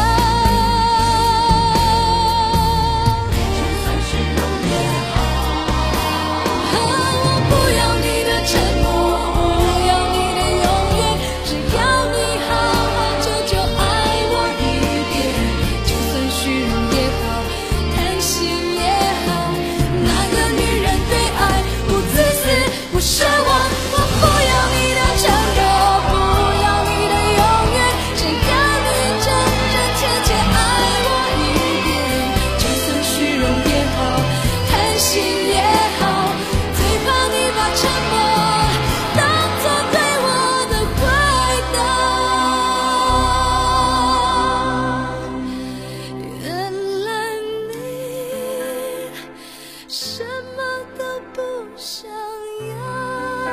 就算虚荣也好，我不要你的承诺，不要你的永远，只要你好好久久爱我一遍，就算虚荣也好，贪心也好，那个女人对爱不自私不奢望，我不要你的承诺，不要你的永远，只要你真真切切爱我一遍，就算虚荣也好，贪心也好，最怕你把沉默当作对我的回答。原来你什么都不想要。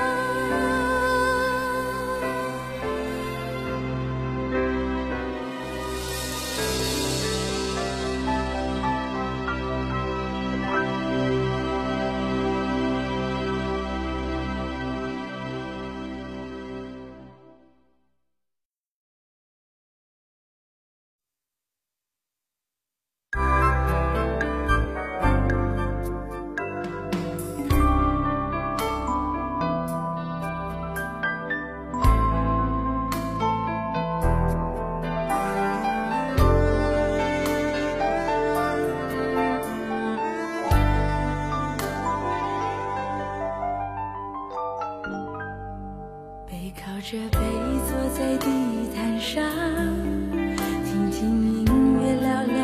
背靠着背坐在地毯上，听听音乐，聊聊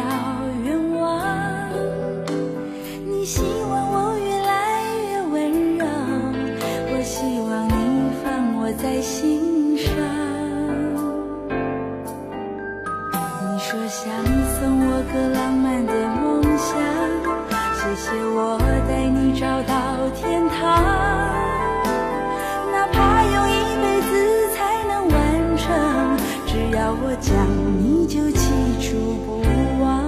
送我个浪漫的梦想，谢谢我带你找到天堂，哪怕用一辈子才能完成，只要我讲你就记住不忘。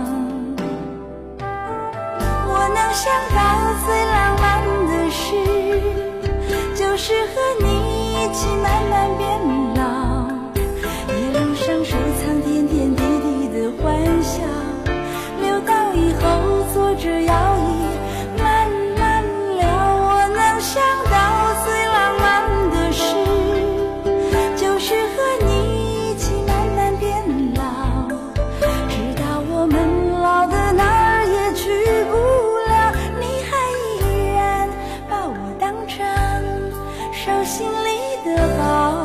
我能想到最浪漫的事，就是和你一起慢慢变老，一路上收藏点点滴滴的欢笑，留到以后坐着摇椅慢慢聊。我能想到最浪漫的事，就是和你一起慢慢变老，直到我们老的哪儿也去不了，你还依然把我当成手心里的宝。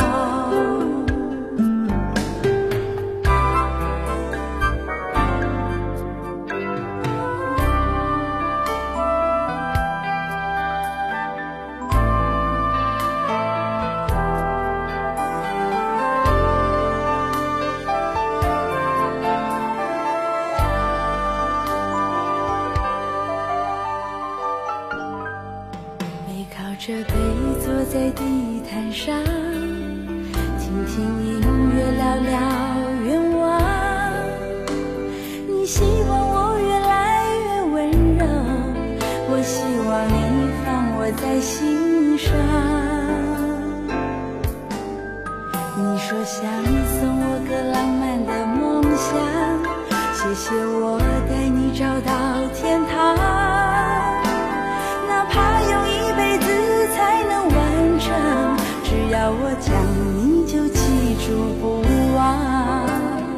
这杯坐在地毯上，听听音乐，聊聊愿望。你希望我越来越温柔，我希望你放我在心上。你说想送我个浪漫的梦想，谢谢我带你找到天堂，哪怕用一辈子才能完成，只要我讲你就记住不忘。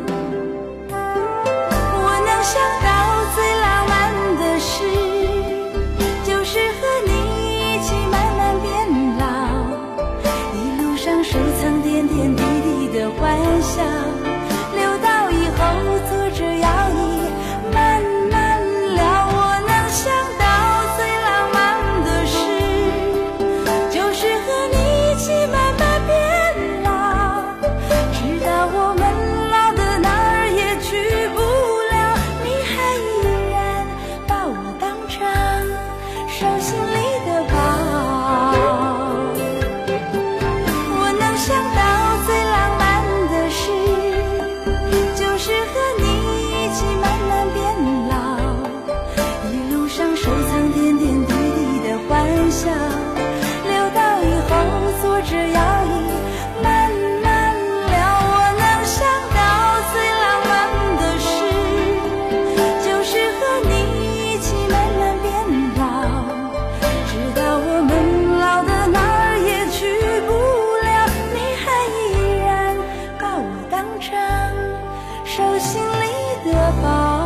我能想到最浪漫的事，就是和你一起慢慢变老，一路上收藏点点滴滴的欢笑，留到以后坐着摇椅慢慢聊。我能想到最浪漫的事，就是和你一起慢慢变老，直到我们老的哪儿也去不了，你还依然把我当成手心里的宝。我能想到最浪漫的事，就是和你一起慢慢变老，一路上收藏点点滴滴的欢笑，留到以后坐着摇椅慢慢聊。我能想到最浪漫的事，就是和你一起慢慢变老，直到我们老的哪儿也去不了，你还依然把我当成手心里的宝。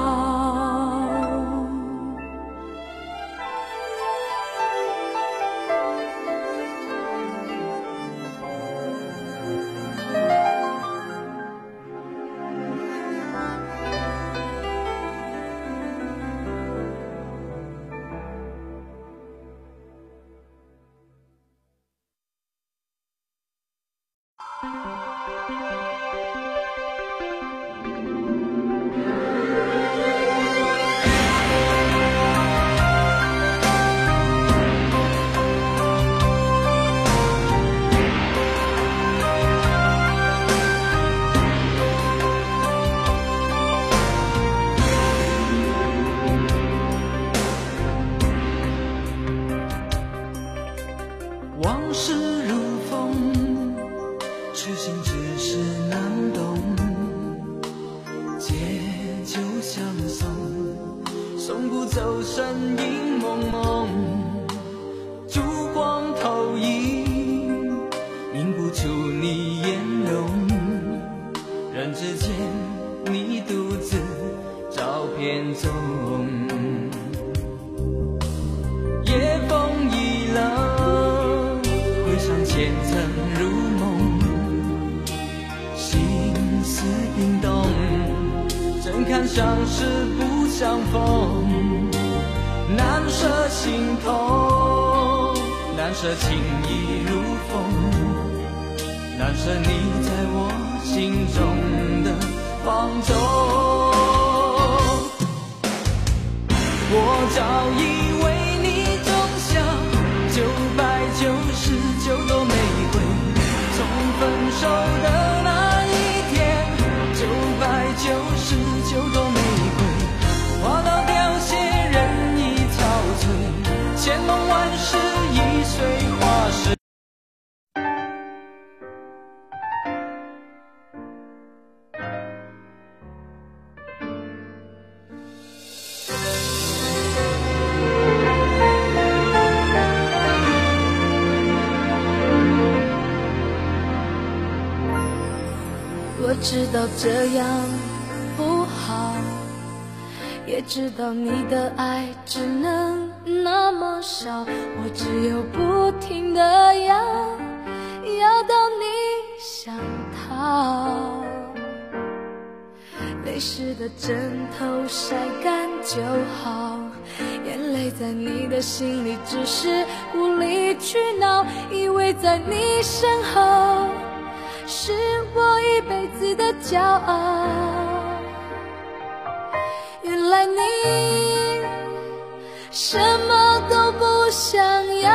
往事如风，痴心只是难懂。借酒相送，送不走身影蒙蒙。烛光投影，映不出你颜容。人之间，你独自照片中。夜风已冷，回想前曾如梦，心思冰冻，怎堪相识不相逢。难舍心痛，难舍情意如风，难舍你在我心中的放纵。我早已为你种下999朵玫瑰，从分手的那一天，999朵玫瑰花到凋谢，人已憔悴，千梦万世已随花逝。 我知道这样不好，也知道你的爱只能那么少，我只有不停地要到你想逃。泪湿的枕头晒干就好，眼泪在你的心里只是无理取闹，以为在你身后是我一辈子的骄傲，原来你什么都不想要。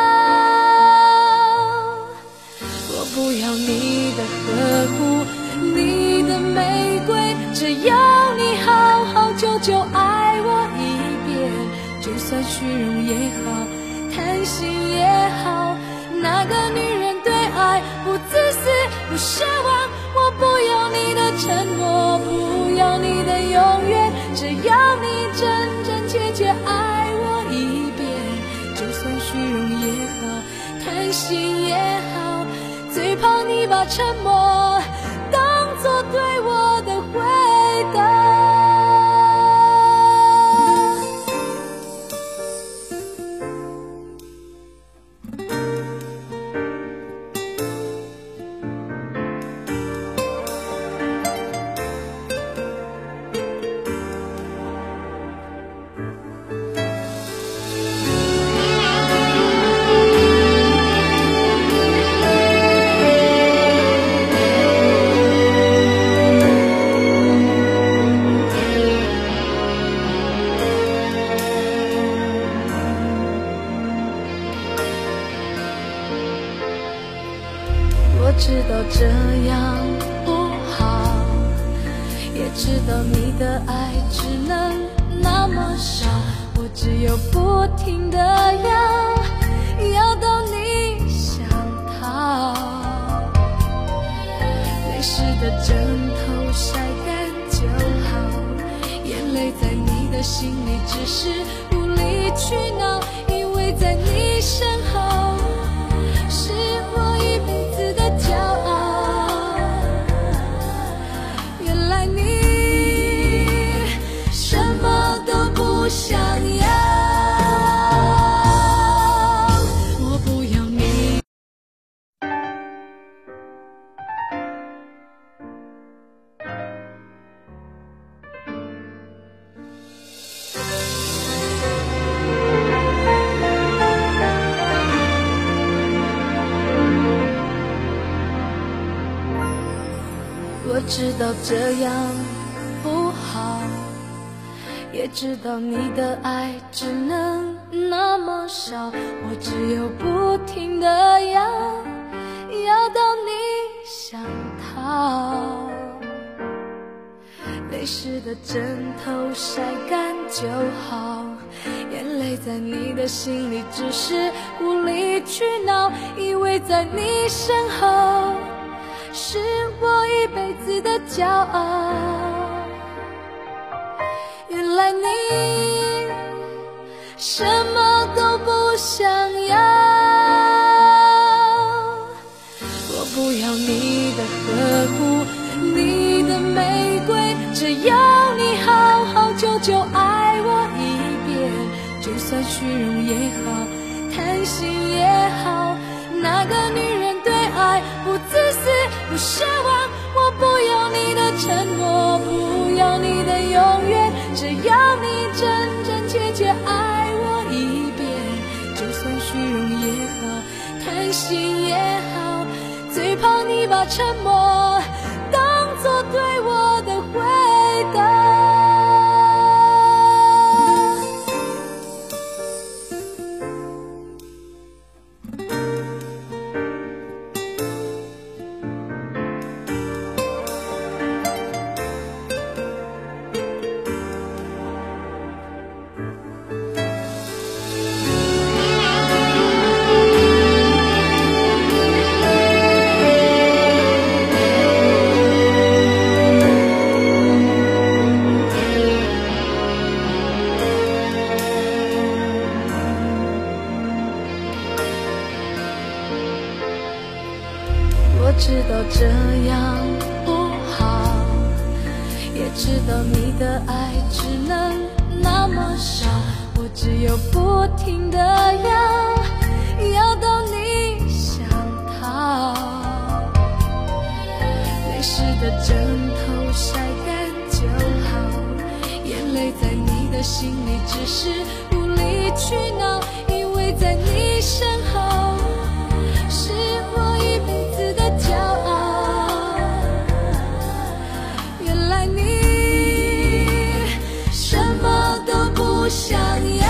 我不要你的呵护，你的玫瑰，只要你好好久久爱我一遍，就算虚荣也好，贪心也好，那个女人对爱不自私不奢望，我不要你的承诺，不要你的永远，只要你真真切切爱我一遍，就算虚荣也好，贪心也好，最怕你把沉默当作对我的回答。我知道这样不好，也知道你的爱只能那么少，我只有不停地要到你想逃。泪湿的枕头晒干就好，眼泪在你的心里只是无理取闹，以为在你身后是我一辈子的骄傲，原来你什么都不想要。我不要你。我知道这样不好，也知道你的爱只能那么少，我只有不停地要到你想逃。泪湿的枕头晒干就好，眼泪在你的心里只是无理取闹，以为在你身后是我一辈子的骄傲，原来你什么都不想要。我不要你的呵护，你的玫瑰，只要你好好久久爱我一遍，就算虚荣也好，贪心也好，那个女人对爱不自私不奢望，我不要你的承诺，不要你的永远，只要你真真切切爱我一遍，就算虚荣也好，贪心也好，最怕你把沉默当作对我的少，我只有不停地要到你想逃。泪湿的枕头晒干就好，眼泪在你的心里只是无理取闹，因为在你身后是我一辈子的骄傲。原来你什么都不想要，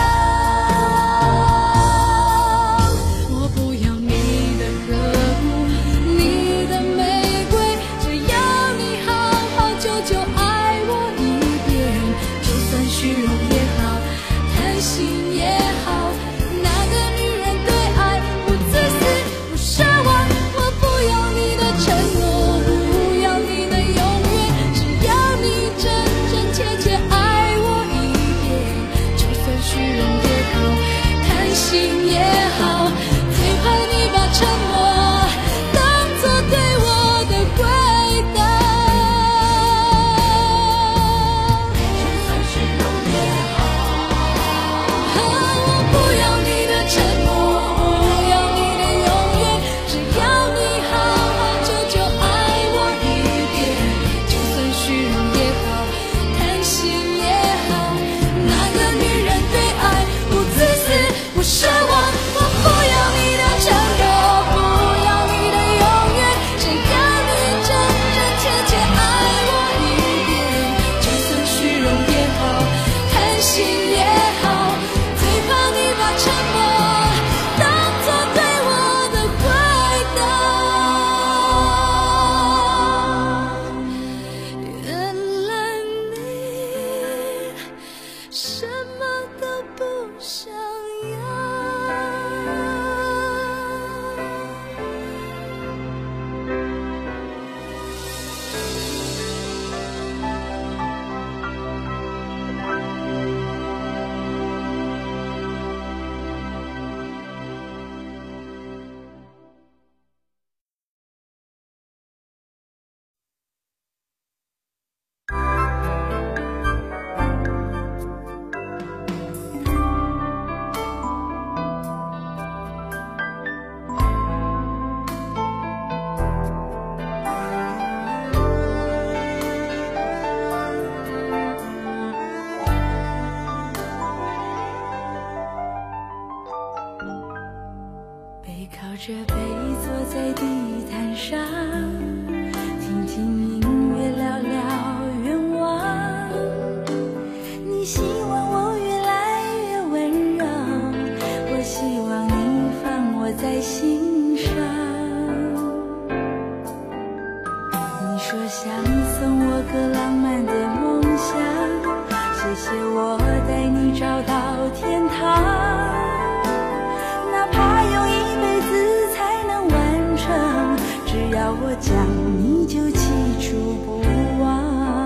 我不要你的呵护，你的玫瑰，只要你好好久久爱我一遍，就算虚荣也好，贪心也好，那个女人对爱不自私不奢望，我不要你的承诺，不要你的永远，只要你真真切切爱我一遍，就算虚荣也好，贪心也好，最怕你把沉默当作对我的回答。就算虚荣也好，我不要你的承诺，不要你的永远，只要你好好久久爱我一遍，就算虚荣也好，贪心也好，那个女人对爱不自私不奢望，我不要你的承诺，不要你的永远，只要你真真切切爱我一遍，就算虚荣也好，贪心也好，最怕你把沉默当作对我的回答。原来你什么都不想要。背靠着背坐在地毯上，听听音乐聊聊愿望。你希望我越来越温柔，我希望你放我在心上。你说想送我个浪漫的梦想，谢谢我带你找到天堂。哪怕用一辈子才能完成，只要我讲你就记住不忘。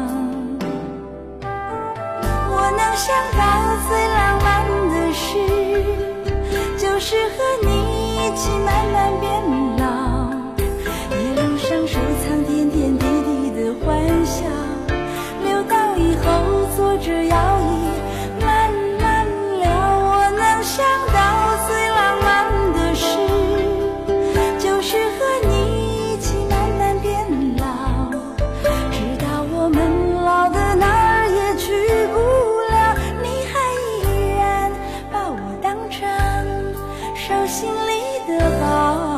我能想到最浪漫的事，就是和你一起慢慢变老，一路上收藏点点滴滴的欢笑，留到以后坐着摇椅慢慢聊。我能想到最浪漫的事，就是和你一起慢慢变老，直到我们老的哪儿也去不了，你还依然把我当成手心里的宝。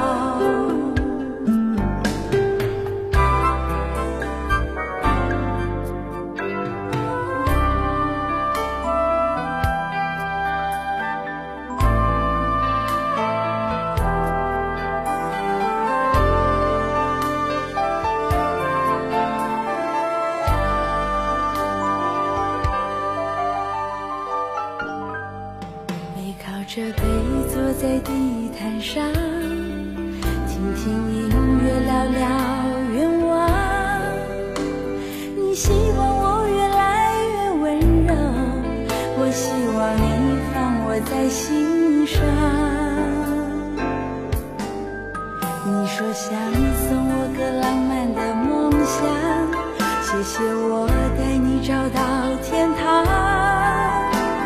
着背坐在地毯上，听听音乐聊聊愿望。你希望我越来越温柔，我希望你放我在心上。你说想送我个浪漫的梦想，谢谢我带你找到天堂。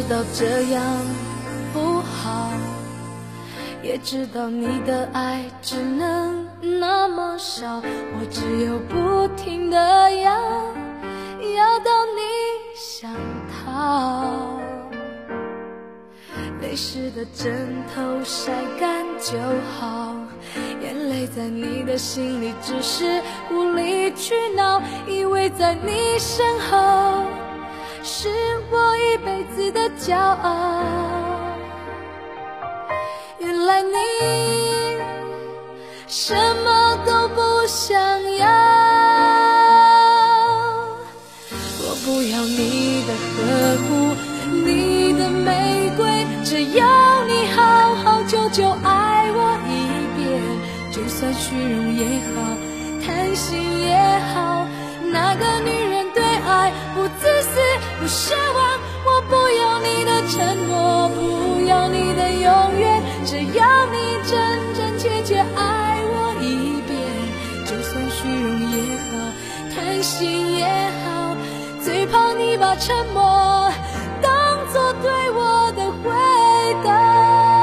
道这样不好，也知道你的爱只能那么少，我只有不停地要到你想逃。泪湿的枕头晒干就好，眼泪在你的心里只是无理取闹，以为在你身后是我一辈子的骄傲。原来你什么都不想要，我不要你的呵护，你的玫瑰，只要你好好久久爱我一遍，就算虚荣也好，贪心也好，那个女人对爱不自私不奢望，我不要你的承诺，不要你的永远，只要你真真切切爱我一遍，就算虚荣也好，贪心也好，最怕你把沉默当作对我的回答。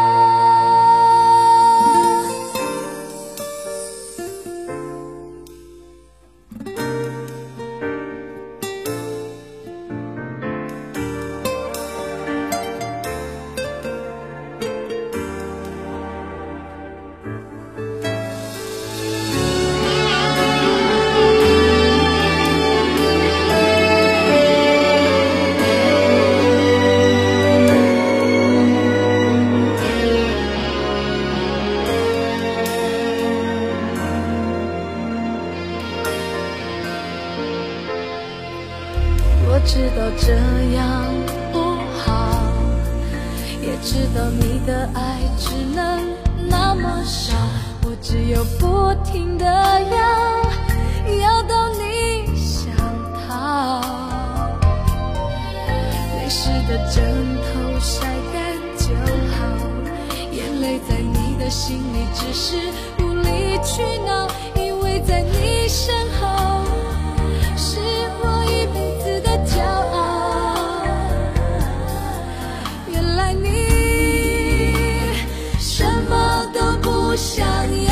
我知道这样不好，也知道你的爱只能那么少，我只有不停地要到你想逃。泪湿的枕头晒干就好，眼泪在你的心里只是无理取闹，以为在你身后是我一辈子的骄傲。原来你什么都不想要，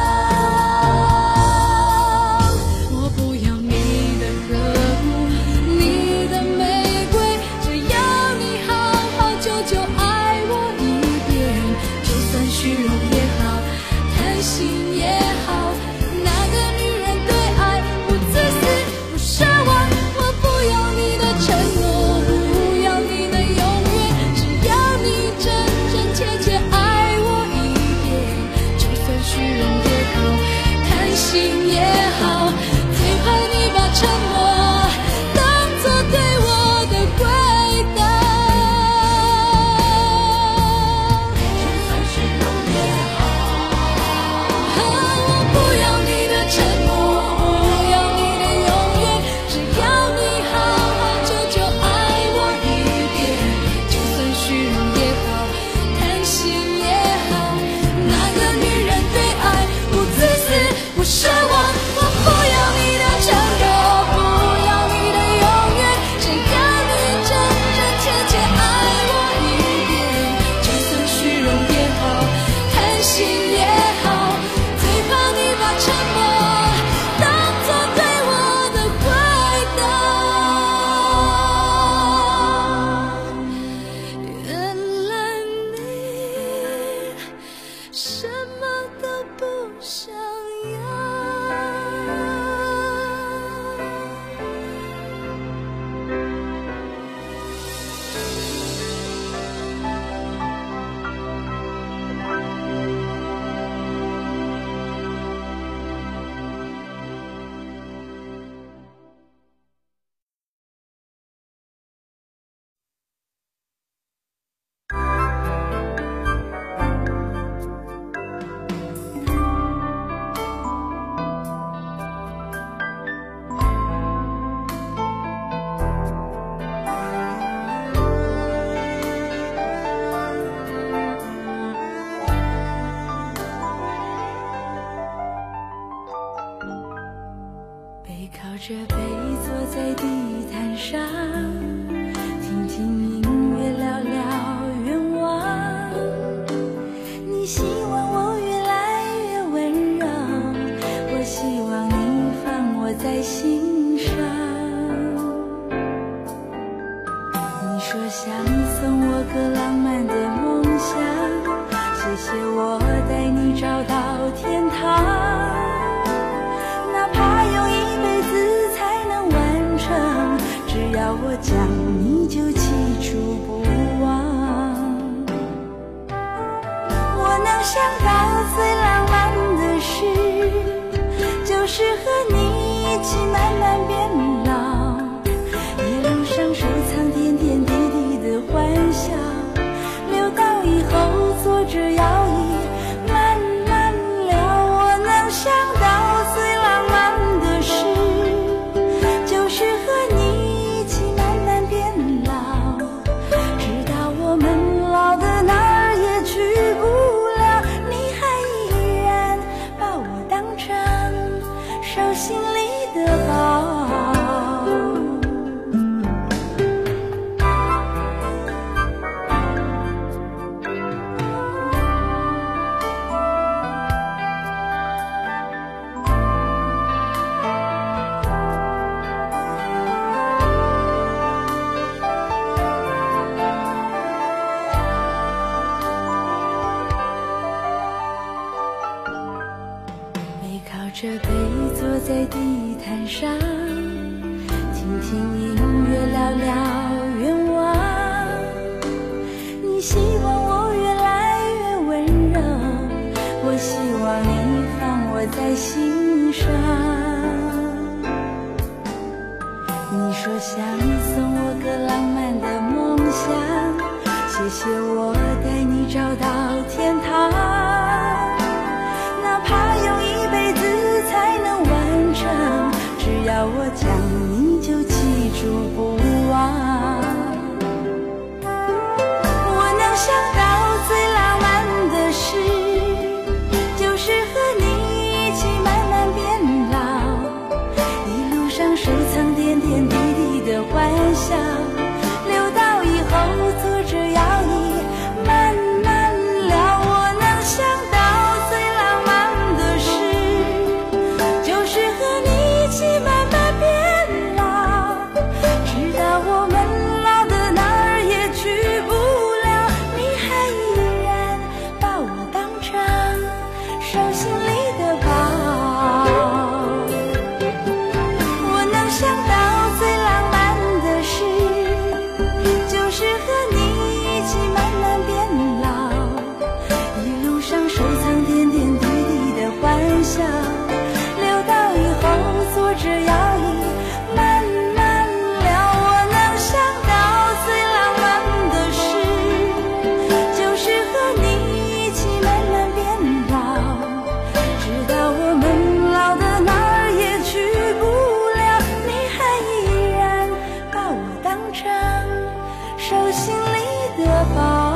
我不要你的呵护，你的玫瑰，只要你好好久久爱我一遍，就算虚荣也好，贪心也好，那个女人对爱不自私不奢望，我不要你的承诺，不要你的永远，只要你真真切切爱我一遍，就算虚荣也好，贪心也好，最怕你把沉默当作对我的回答。就算虚荣也好，我不要你的承诺，不要你的永远，只要你好好久久爱我一遍，就算虚荣也好，贪心也好，那个女人对爱不自私不奢望，我不要你的承诺，不要你的永远，只要你真真切切爱我一遍，就算虚荣也好，贪心也好，最怕你把沉默当作对我的回答。原来你什么都不想要。背靠着背坐在地毯上，听听音乐，聊聊要我讲你就记住不忘。我能想到最浪漫的事，就是和你一起慢慢变老，一路上收藏点点滴滴的欢笑，留到以后坐着摇椅慢慢聊。我能想到最浪漫的事，就是和你一起慢慢变老，直到我们老的哪儿也去不了，你还依然把我当成手心里的宝。这杯坐在地毯上，听听音乐，聊聊愿望。你希望我越来越温柔，我希望你放我在心上。你说想送我个浪漫的梦想，谢谢我带你找到天堂，哪怕用一辈子才能完成，只要我讲你就记住不忘。我能想到最浪漫的事，就是和你一起慢慢变老，一路上收藏点点滴滴的欢笑，留到以后坐着摇椅慢慢聊。我能想到最浪漫的事，就是和你一起慢慢变老，直到我们老的哪儿也去不了，你还依然把我当成手心里的宝。我能想到最浪漫的事，就是和你一起慢慢变老，一路上收藏点点滴滴的欢笑，留到以后坐着摇椅慢慢聊。我能想到最浪漫的事，就是和你一起慢慢变老，直到我们老的哪儿也去不了，你还依然把我当成手心里的宝。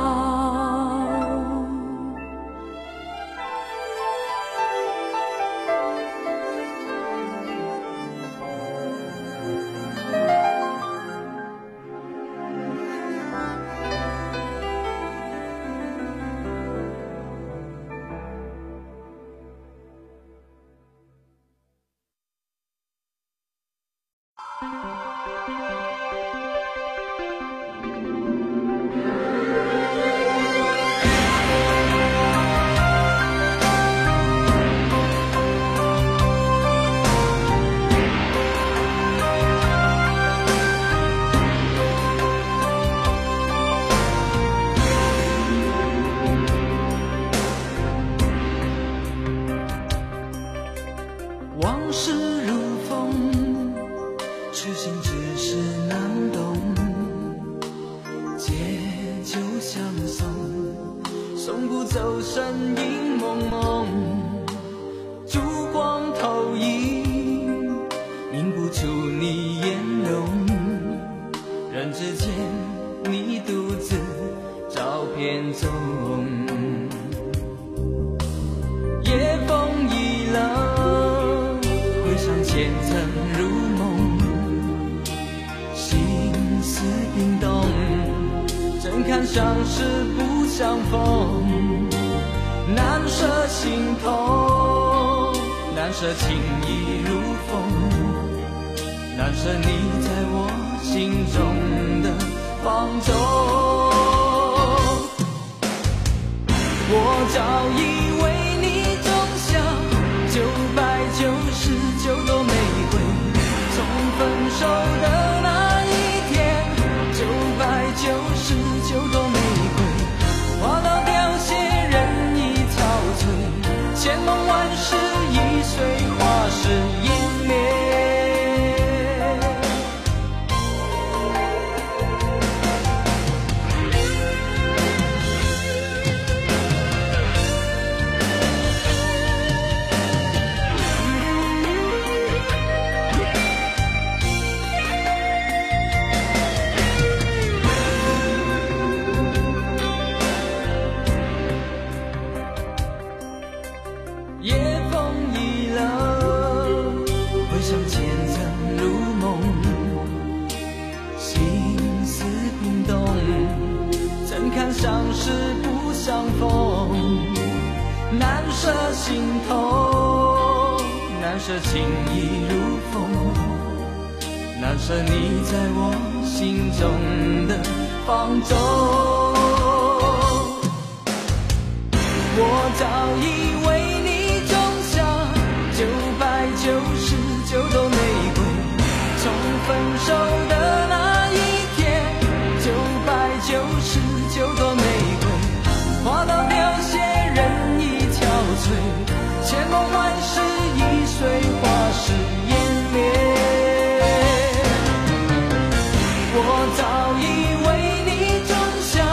往事如风，痴心只是难懂。借酒相送，送不走身影蒙蒙。烛光投影，映不出你颜容。人之间，你独自照片中。夜风已冷，回想前曾如梦，心思冰冻，怎堪相识不相逢。难舍心痛，难舍情意如风，难舍你在我心中的放纵。我早已为你种下999朵玫瑰，从分手的那一心头，难舍情意如风，难舍你在我心中的放纵。我早已为你种下999朵玫瑰，从分手的那一天，999朵玫瑰花到凋谢，人已憔悴，千梦万世易碎，花时湮灭。我早已为你种下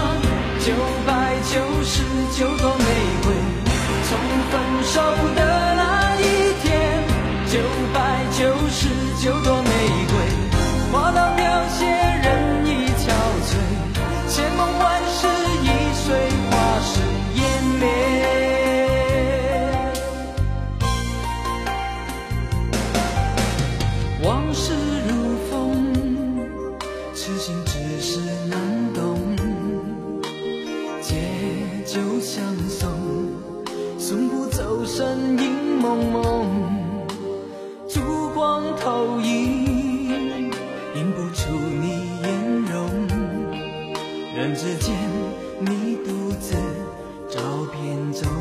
999朵玫瑰，从分手的那一天，999朵玫瑰花到凋谢，人已憔悴，千梦万世易碎，花时湮灭。往事如风，痴心只是难懂，借酒相送，送不走身影蒙蒙，烛光投影，映不出你颜容，人之间你独自照片中。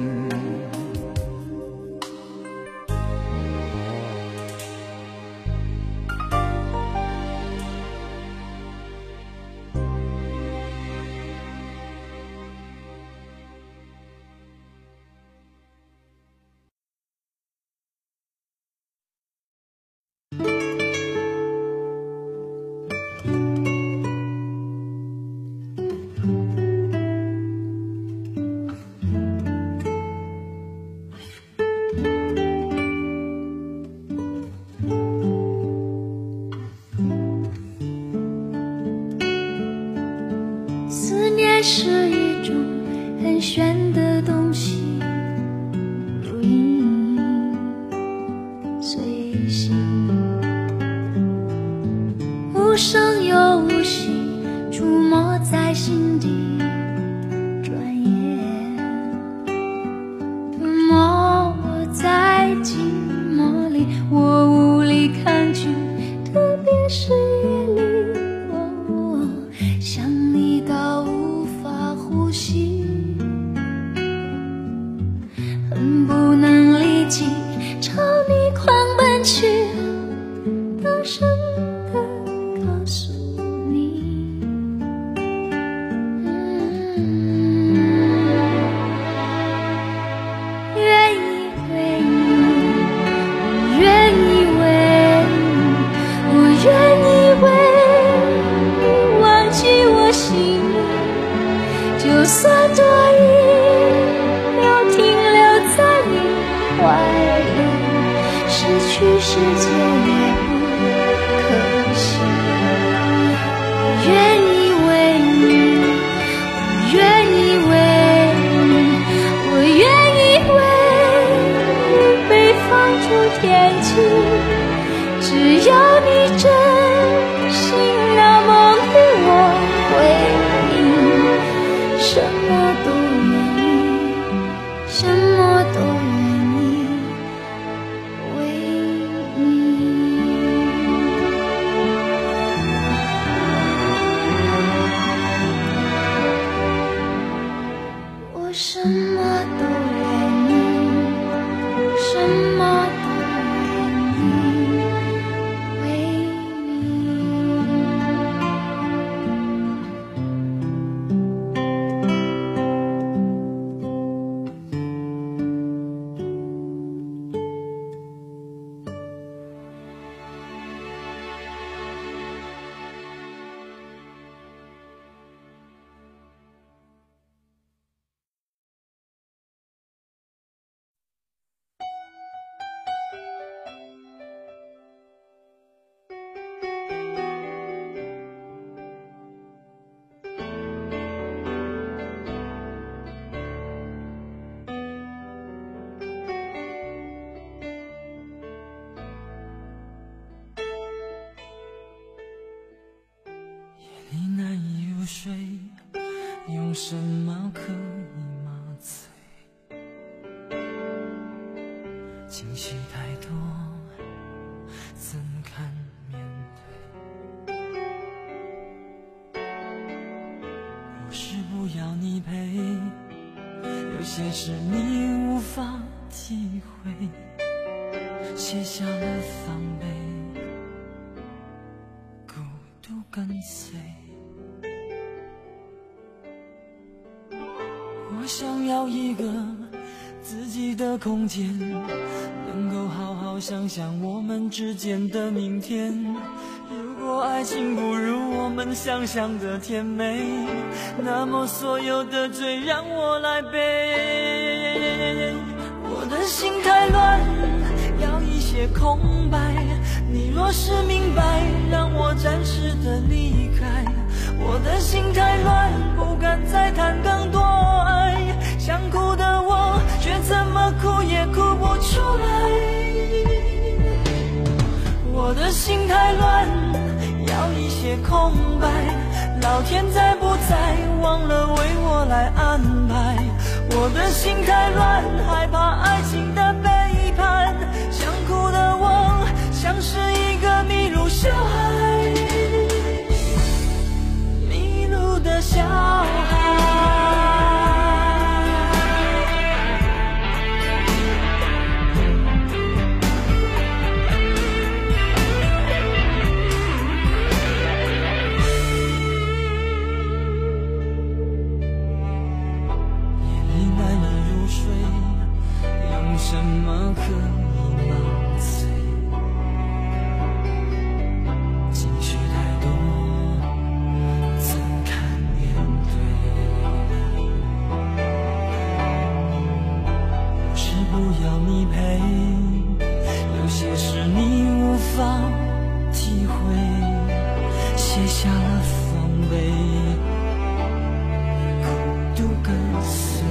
思念是一种很玄的东西，如影随形，无声又无息，出没在心底，转眼吞没我在寂寞里，我无力抗拒，特别是夜里，想你到无法呼吸，恨不能立即朝你狂奔去，大声地告诉你，愿意为你，我愿意为你，我愿意为你忘记我心里，就算多一秒停留在你怀里，失去世界也不可惜。我愿意为你，我愿意为你，我愿意为你被放逐天际，只要你真心那么与我回应，什么都愿意，什么都愿意为你。我什么都愿意，什么都愿意为你。 情绪太多，怎堪面对？不是不要你陪，有些事你无法体会，卸下了防备，孤独跟随。我想要一个自己的空间，能够好好想想我们之间的明天。如果爱情不如我们想象的甜美，那么所有的罪让我来背。我的心太乱，要一些空白，你若是明白，让我暂时的离开。我的心太乱，不敢再谈更多爱，想哭的我却怎么哭也哭不出来。我的心太乱，要一些空白，老天在不在忘了为我来安排。我的心太乱，害怕爱情的背叛，想哭的我像是一个迷路小孩，迷路的小孩。什么可以麻醉？情绪太多，怎堪面对？不是不要你陪，有些事你无法体会，卸下了防备，孤独跟随。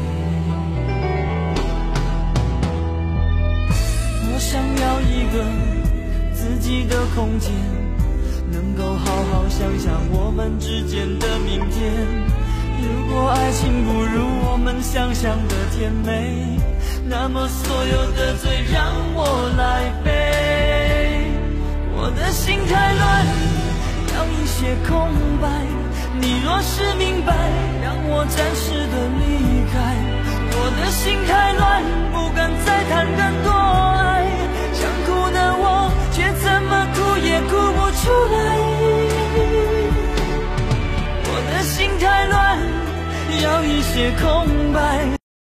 想要一个自己的空间，能够好好想想我们之间的明天。如果爱情不如我们想象的甜美，那么所有的罪让我来背。我的心太乱，要一些空白，你若是明白，让我暂时的离开。我的心太乱，不敢再谈更多爱，想哭的我却怎么哭也哭不出来。我的心太乱，要一些空白。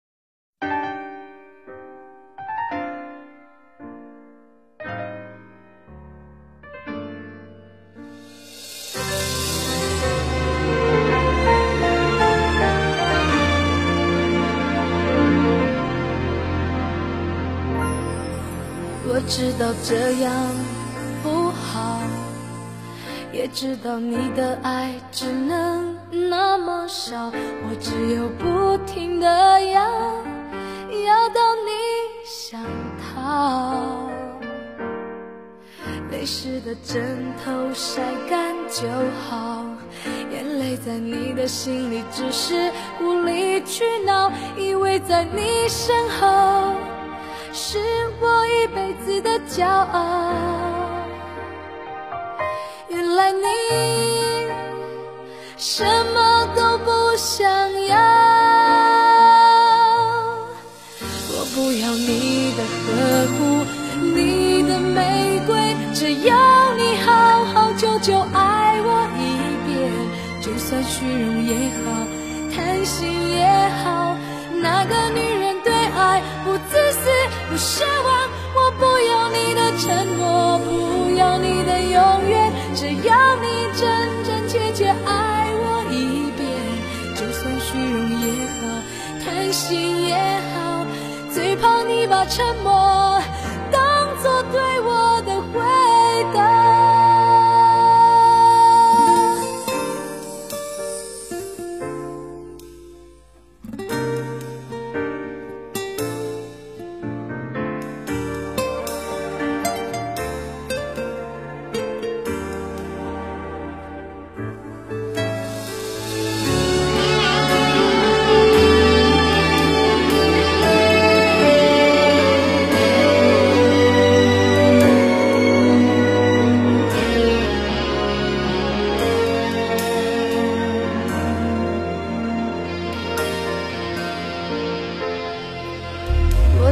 我知道这样不好，也知道你的爱只能那么少，我只有不停地要到你想逃。泪湿的枕头晒干就好，眼泪在你的心里只是无理取闹，以为在你身后是我一辈子的骄傲，原来你什么都不想要。我不要你的呵护，你的玫瑰，只要你好好久久爱我一遍，就算虚荣也好，贪心也好，那个女人对爱不自私不奢望。我不要你的承诺，不要你的永远，只要你真真切切爱我一遍，就算虚荣也好，贪心也好，最怕你把沉默当作对我的回答。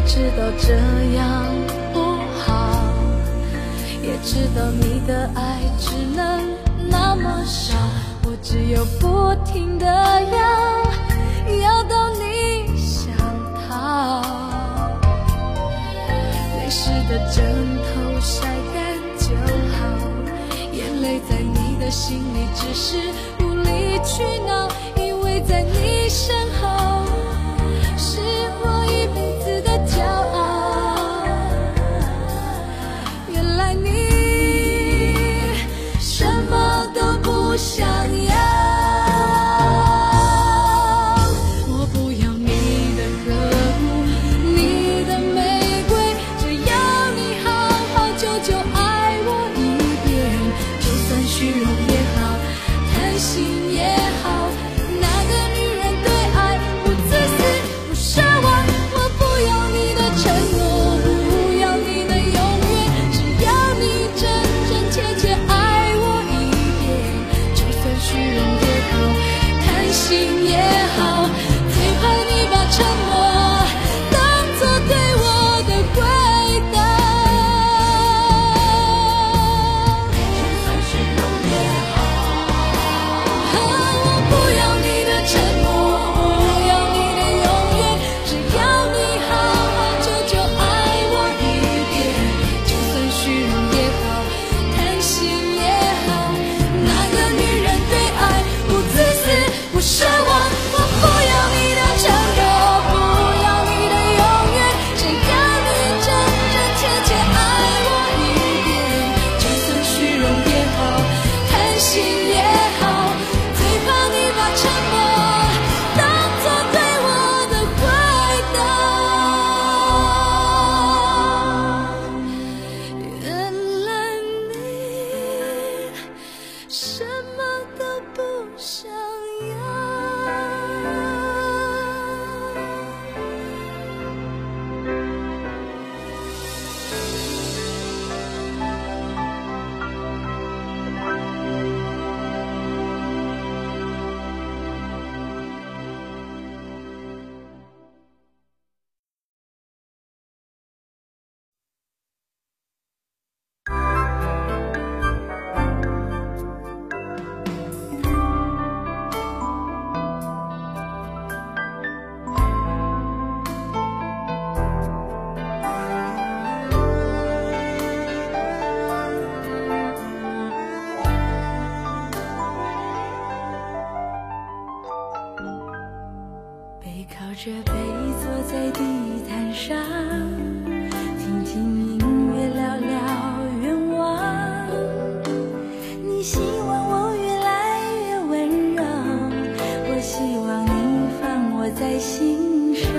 知道这样不好，也知道你的爱只能那么少，我只有不停地要到你想逃。泪湿的枕头晒干就好，眼泪在你的心里只是无理取闹，因为在你身后是我一辈子的骄傲。原来你什么都不想要，我不要你的呵护，你的玫瑰，只要你好好久久爱我一遍，就算虚荣也好，贪心也好，那个女人对爱不自私不奢望，我不要你的承诺，不要你的永远，只要你真真切切爱我一遍，就算虚荣也好，贪心也好，最怕你把沉默当作对我的回答。就算虚荣也好，我不要你的承诺，不要你的永远，只要你好好久久爱我一遍，就算虚荣也好，贪心也好，那个女人对爱不自私不奢望，我不要你的承诺，不要你的永远，只要你真真切切爱我一遍，就算虚荣也好，贪心也好，最怕你把沉默当作对我的回答。原来你什么都不想要。背靠着背坐在地毯上，听听音乐聊聊愿望，你希望我越来越温柔，我希望你放我在心上，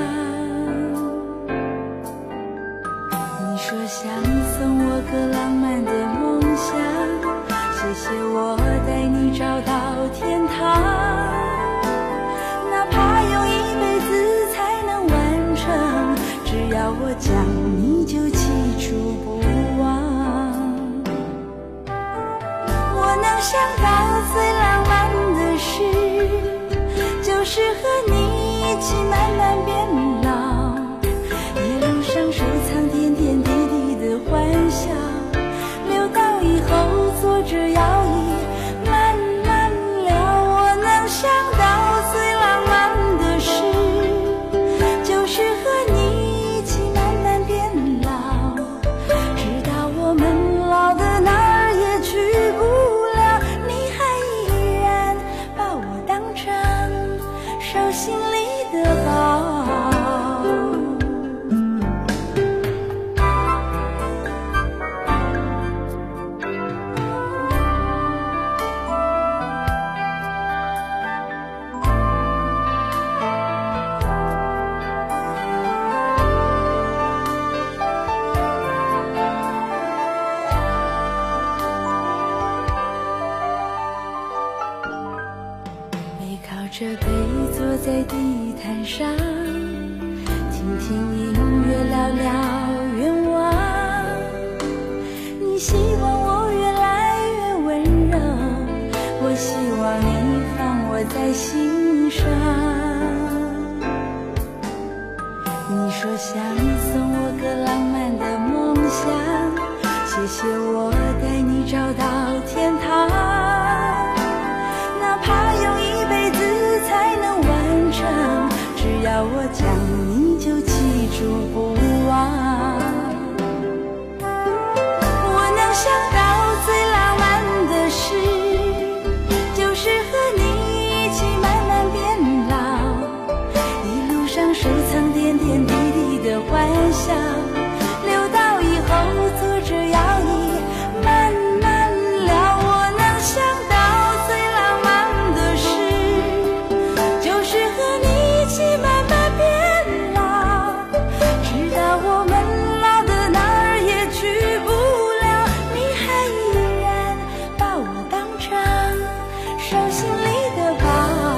你说想送我个浪漫的梦想，谢谢我带你找到天堂，哪怕用一辈子才能完成，只要我讲你就记住不忘。我能想到最浪漫的事，就是和你一起慢慢变老，一路上收藏点点滴滴的欢笑，留到以后坐着摇椅慢慢聊。我能想到最浪漫的事，就是和你一起慢慢变老，直到我们老的哪儿也去不了，你还说想送我个浪漫的梦想，谢谢我带你找到天堂，哪怕用一辈子才能完成，只要我讲你就记住不忘。我能想到最浪漫的事，就是和你一起慢慢变老，一路上收藏点点滴滴的欢笑，留到以后坐着摇椅慢慢聊。我能想到最浪漫的事，就是和你一起慢慢变老，直到我们老的哪儿也去不了，你还依然把我当成手心里的宝。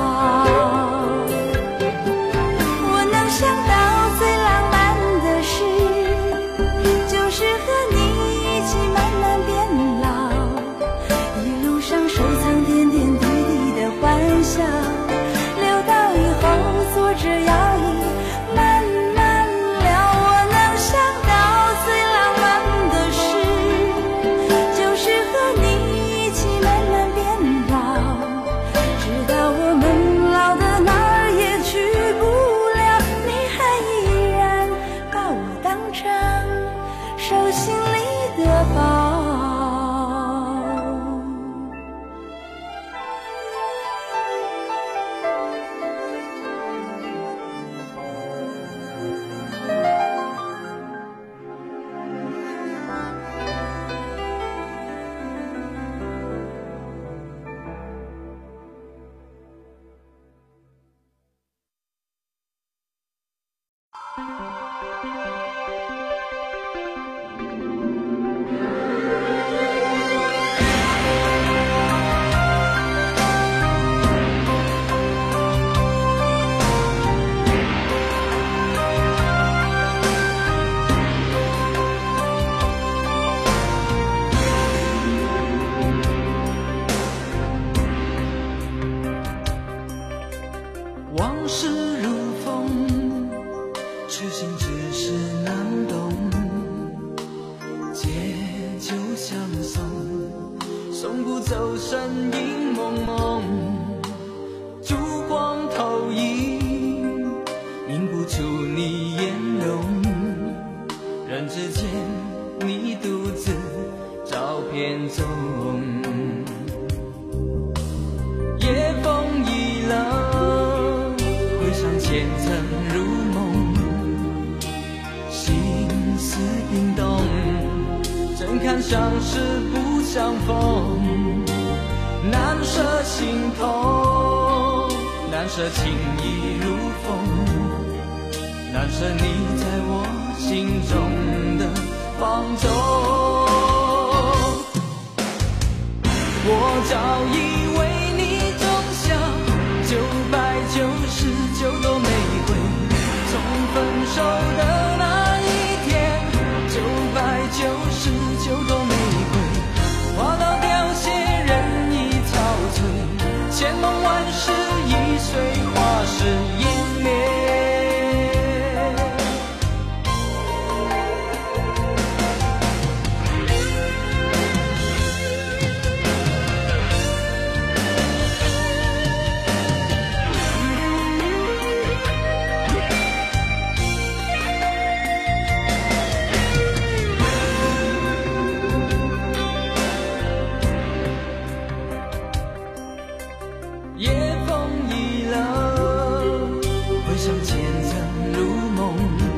我能想到最浪漫的事，就是和你一起慢慢变老，一路上收藏点点滴滴的欢笑，留到以后坐着摇椅慢慢聊。我能想到最浪漫的事，就是和你一起慢慢变老，直到我们老的哪儿也去不了，你还依然把我当成手心里的宝。 往事如风，痴心只是难懂，借酒相送，送不走身影蒙蒙，烛光投影，映不出你颜容，人之间你独自照片中，夜风已冷，回想前曾如梦，心思冰冻，怎堪相识不相逢，难舍心痛，难舍情意如风，难舍你在我心中的放纵。我早以为你种下999朵玫瑰，从分手的那一天，999朵玫瑰花到凋谢，人已憔悴，千梦万世已随花事湮灭。夜风已冷，回想前曾如梦，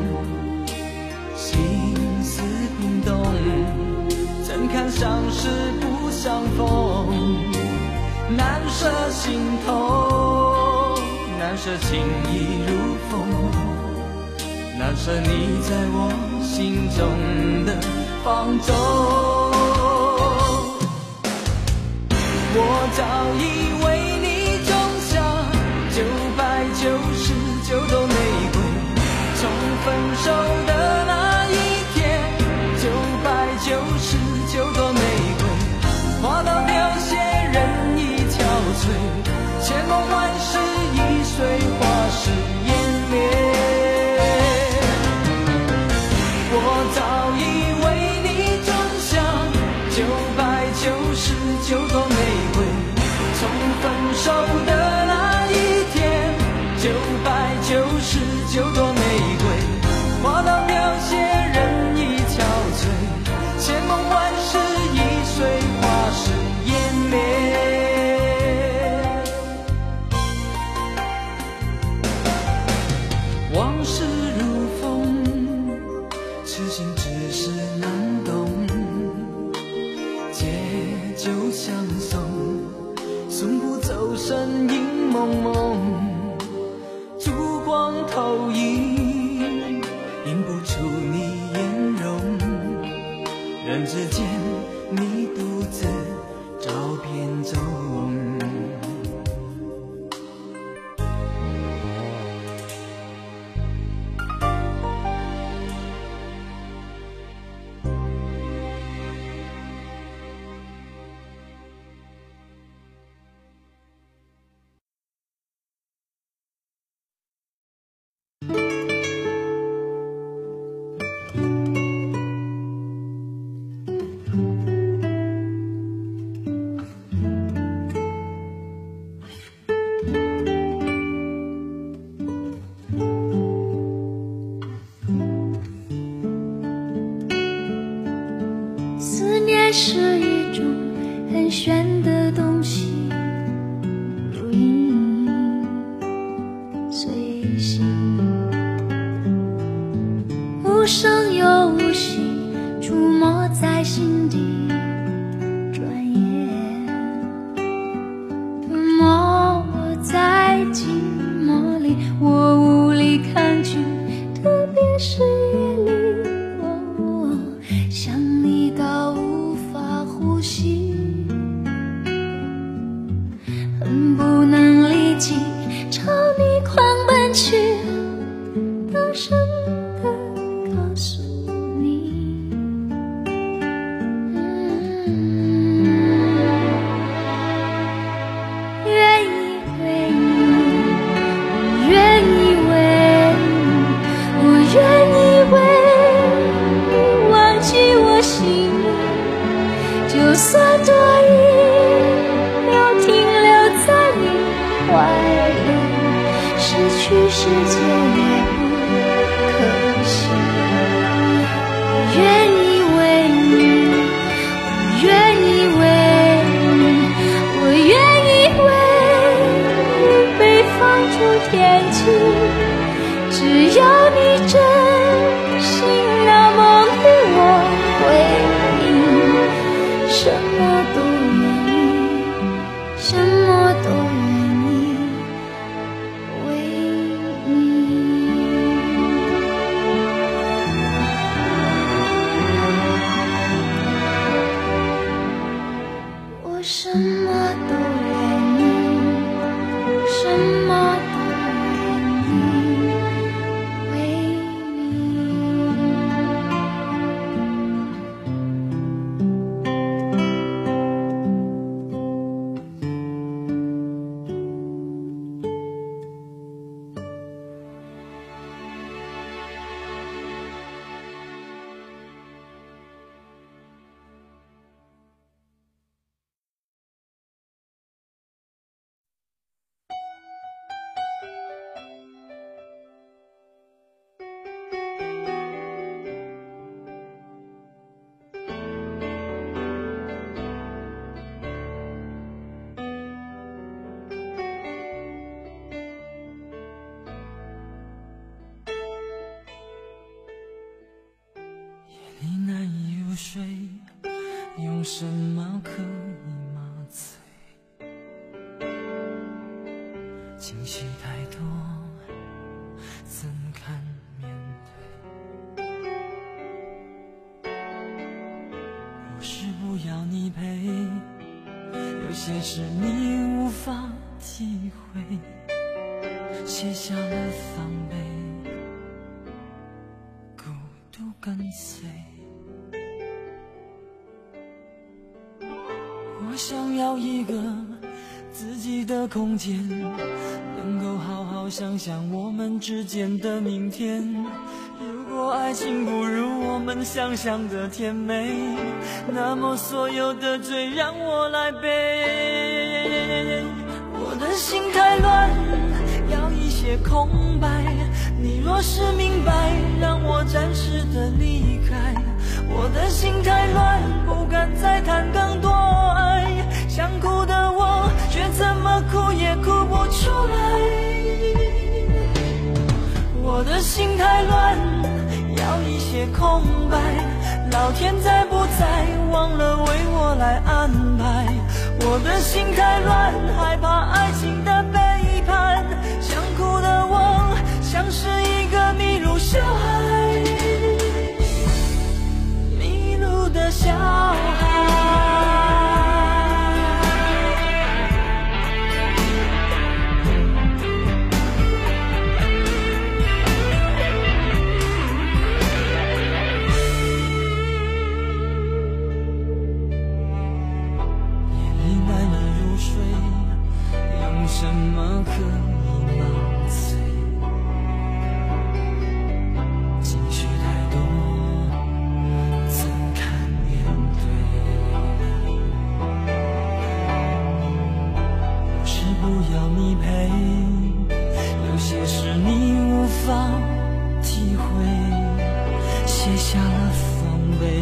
心思冰冻，怎堪相识不相逢，难舍心痛，难舍情意如风，难舍你在我心中的放纵。我早以为你种下999朵玫瑰，从分手的那一天，999朵玫瑰花到凋谢，人已憔悴，千梦万世已随花事湮灭。 们之间，你独自找遍中。 思念是一种很玄的东西，如影随形，无声又无息，出没在心底，转眼吞没我在寂寞里，我无力抗拒，特别是夜里，想你到无法呼吸，恨不能立即朝你狂奔去，大声地告诉你，愿意为你，我愿意为你，我愿意为你忘记我心里，就算多一秒停留在你怀里，失去世界也不可惜。我愿意为你，我愿意为你，我愿意为你被放逐天际，只要你真心那么对我回应，什么都愿意，什么都愿意为你。我什么都愿意，什么都愿意为你。 你难以入睡，用什么可以麻醉？情绪太多，怎堪面对？不是不要你陪，有些事你无法体会，卸下了防备，孤独跟随。我想要一个自己的空间，能够好好想想我们之间的明天。如果爱情不如我们想象的甜美，那么所有的罪让我来背。我的心太乱，要一些空白，你若是明白，让我暂时的离开。我的心太乱，不敢再谈更多爱，想哭的我却怎么哭也哭不出来。我的心太乱，要一些空白，老天在不在忘了为我来安排。我的心太乱，害怕爱情的背叛，想哭的我像是一个迷路小孩，迷路的小下了防备，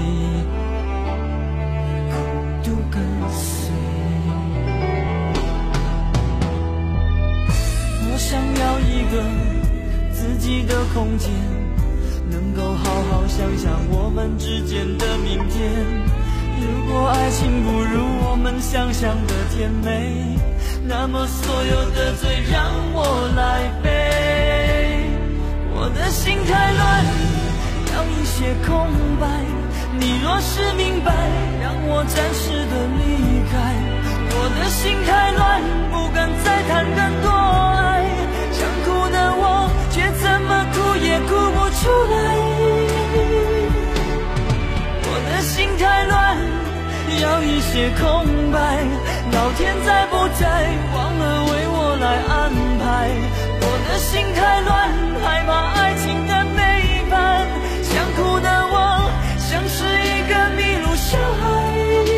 孤独跟随。我想要一个自己的空间，能够好好想想我们之间的明天。如果爱情不如我们想象的甜美，那么所有的罪让我来背。我的心太乱，要一些空白。你若是明白，让我暂时的离开。我的心太乱，不敢再谈更多爱。想哭的我，却怎么哭也哭不出来。我的心太乱，要一些空白。老天在不在，忘了为我来安排。我的心太乱，害怕爱情的背叛。想哭的我，像是一个迷路小孩，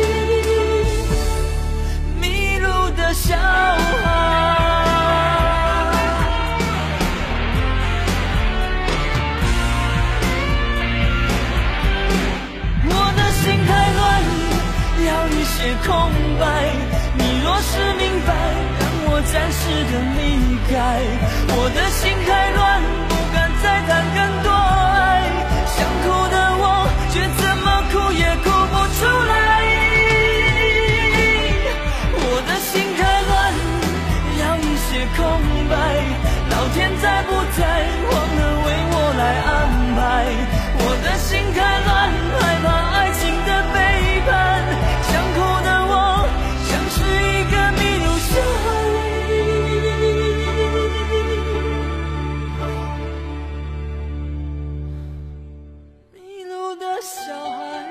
迷路的小孩。我的心太乱，要一些空白。你若是明白，让我暂时的离开。我的心太乱，不敢再谈更多爱。想哭的我，却怎么哭也哭不出来。我的心太乱，要一些空白。老天在不在，忘了为我来安排。我的心太乱，害怕爱情的背叛。想哭的我，像是一个迷路小孩，迷路的小孩。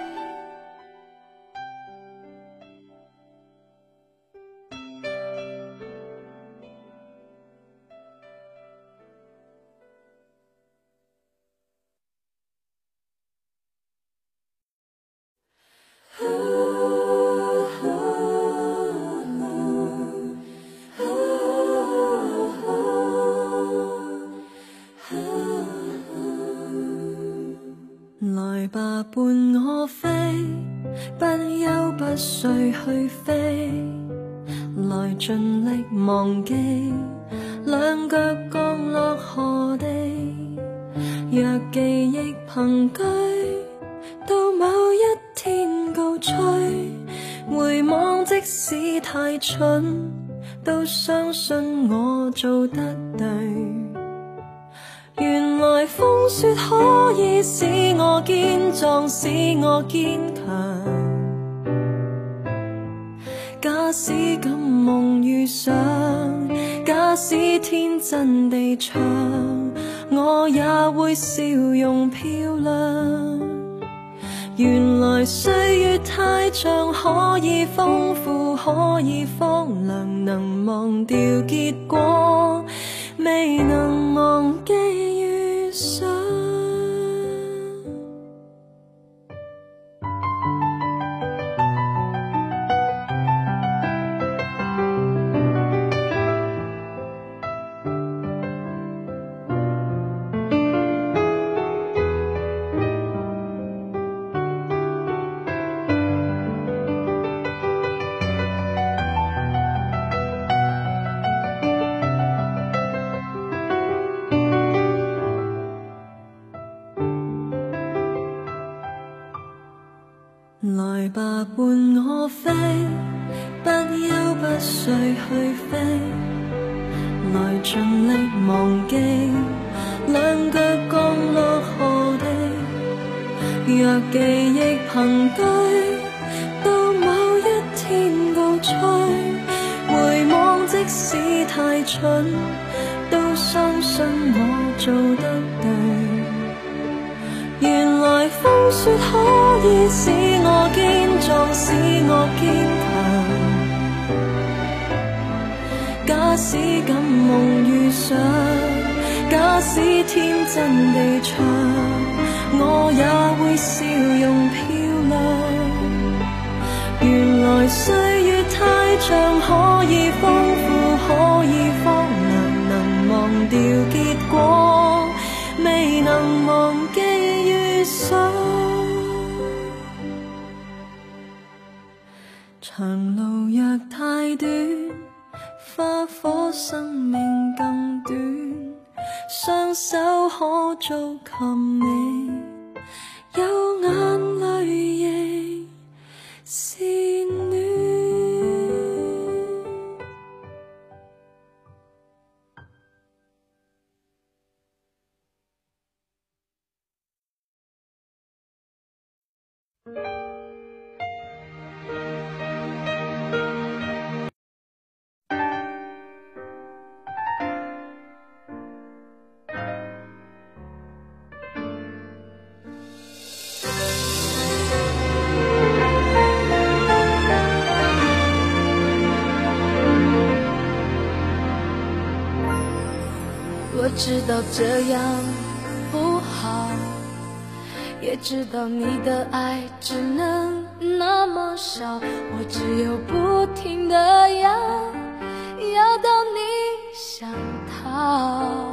來吧，伴我飛，不休不睡去飛，來盡力忘記，兩腳降落何地。若記憶憑據，到某一天高吹，回望即使太蠢，都相信我做得對。原來風雪可以使我堅壯，使我堅強。假使敢夢遇上，假使天真地唱，我也會笑容漂亮。原來歲月太長，可以豐富，可以荒涼，能忘掉結果，未能忘記遇上。來吧，伴我飛，不休不睡去飛，來盡力忘記，兩腳降落何地。若記憶憑據，到某一天高吹，回望即使太蠢，都相信我做得對。原來風雪可以使我堅壯，使我堅強。假使敢夢遇上，假使天真地唱，我也會笑容漂亮。原來歲月太長，可以豐富，可以荒涼，能忘掉結果，未能能忘記遇上。長路若太短，花火生命更短，雙手可做琴你，有眼淚亦是暖。我知道这样不好，也知道你的爱只能那么少，我只有不停地要到你想逃。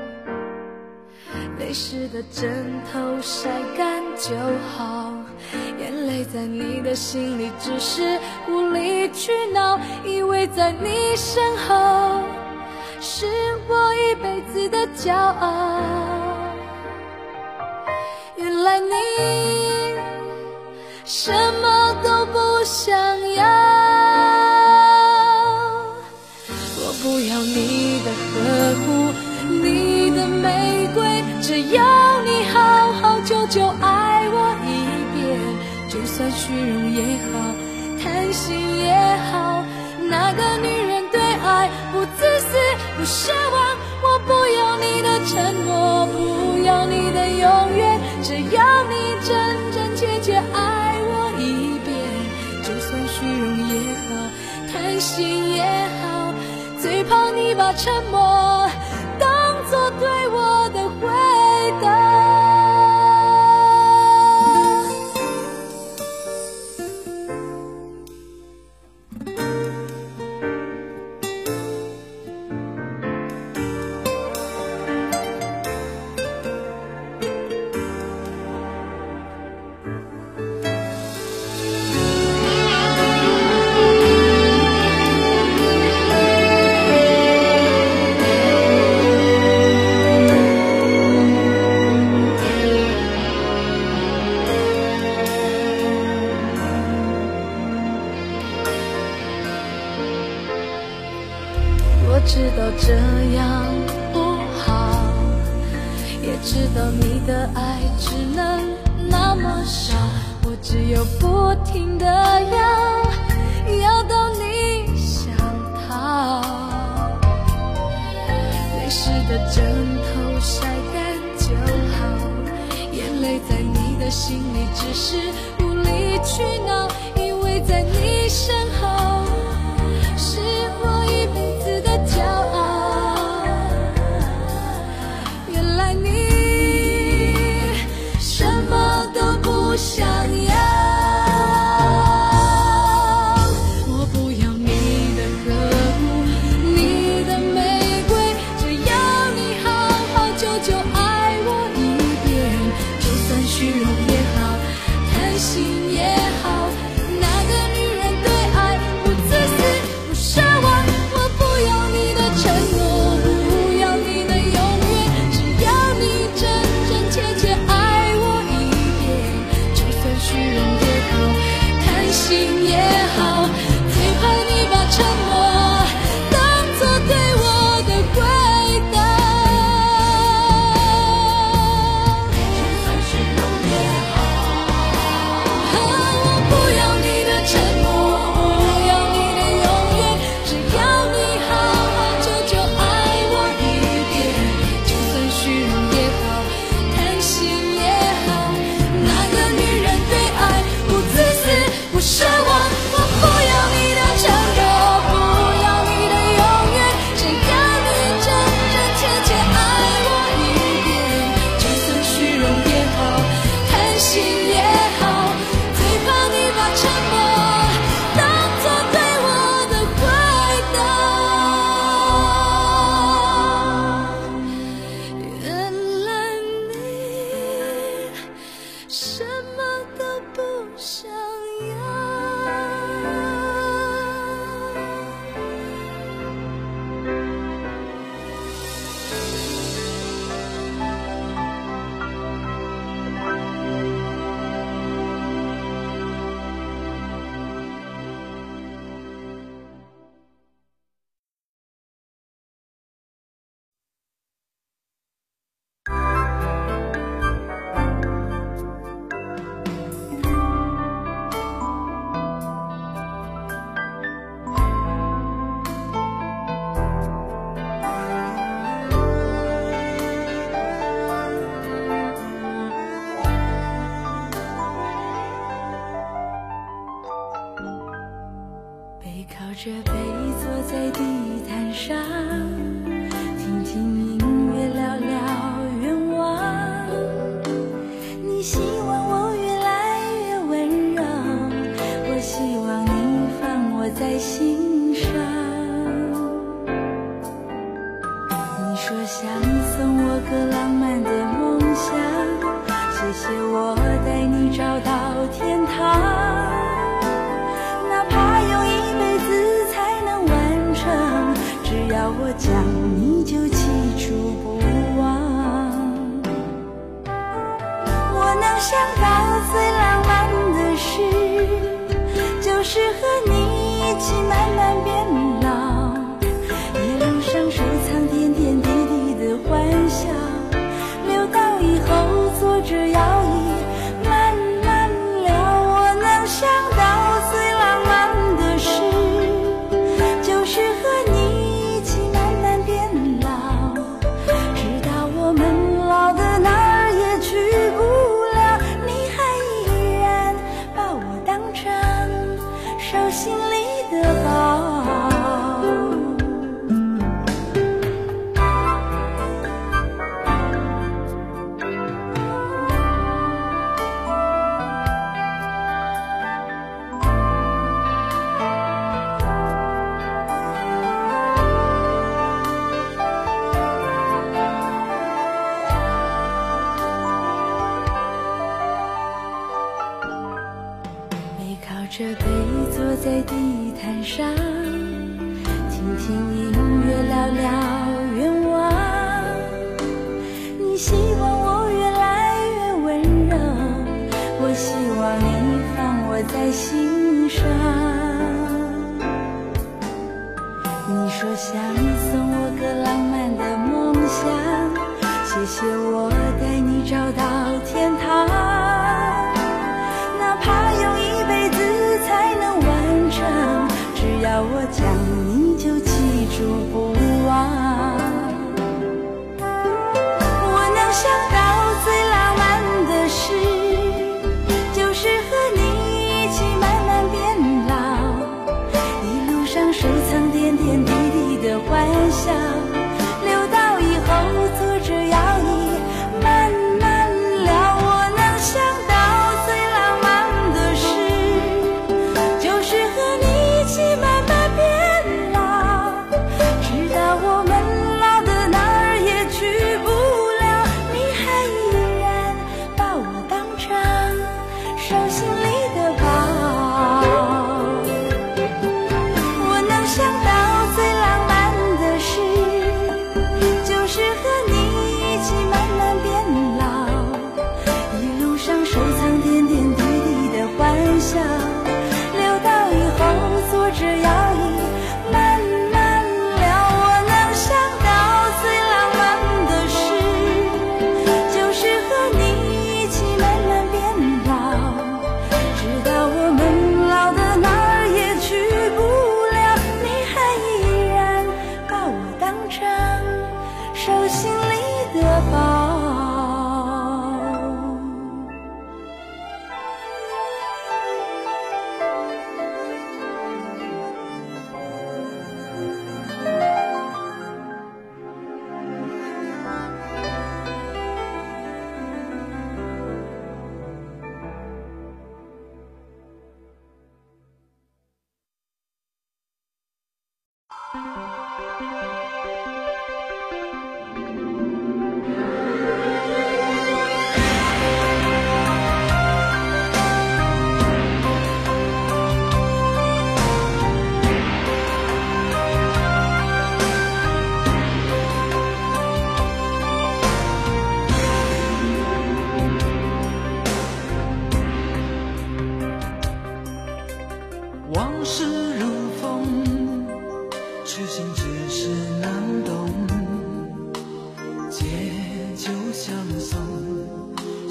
泪湿的枕头晒干就好，眼泪在你的心里只是无理取闹，以为在你身后是我一辈子的骄傲，原来你什么都不想要。我不要你的呵护，你的玫瑰，只要你好好久久爱我一遍，就算虚荣也好，贪心也好，那个女人对爱不自私不奢望，我不要你的承诺，不要你的永远，只要你真真切切爱我一遍，就算虚荣也好，贪心也好，最怕你把沉默当作对我的回答。我知道这样不好，也知道你的爱只能那么少，我只有不停地要到你想逃。泪湿的枕头晒干就好，眼泪在你的心里只是无理取闹，以为在你身后是我一辈子的骄傲，原来你什么都不想要。我不要你的呵护，你的玫瑰，只要你好好久久爱我一遍，就算虚荣也好，贪心也好，那个女人对爱不自私不奢望，我不要你的承诺，不要你的永远，只要你真真切切爱我一遍，就算虚荣也好，贪心也好，最怕你把沉默当作对我的回答。就算虚荣也好， 什么都不想要。靠着背坐在地毯上，听听音乐，聊聊愿望。你希望我越来越温柔，我希望你放我在心上。你说想送我个浪漫的梦想，谢谢我带你找到天堂。只要我讲，你就记住不忘。我能想到最浪漫的事，就是和你一起慢慢变老，一路上收藏点点滴滴的欢笑，留到以后坐着摇椅慢慢聊。我能想到最浪漫的事，就是和你心里的宝。背靠着背坐在地毯上，听听音乐，聊聊愿望。你希望我越来越温柔，我希望你放我在心上。你说想送我个浪漫的梦想，谢谢我带你找到天堂。哪怕用一辈子才能完成，只要我讲，你就记住不忘。我能想到最浪漫的事，就是和你一起慢慢变老，一路上收藏点点滴滴的欢笑，留到以后坐着摇椅慢慢聊。我能想到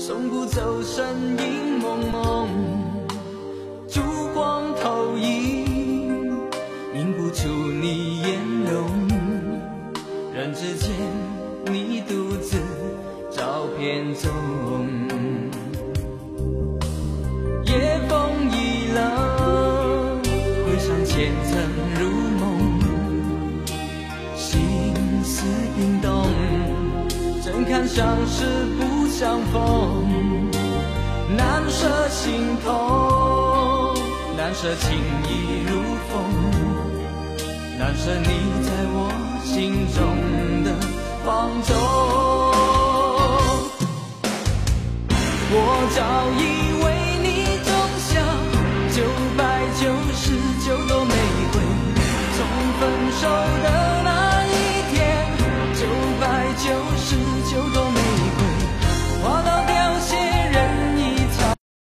从不走身影蒙蒙，烛光投影，映不出你颜容。人之间，你独自照片中。夜风已冷，回想前曾如梦，心思冰冻，怎堪相识不相逢。难舍心痛，难舍情意如风，难舍你在我心中的放纵。我早已为你种下999朵玫瑰，从分手的那一天，999朵玫瑰花到凋谢人已草。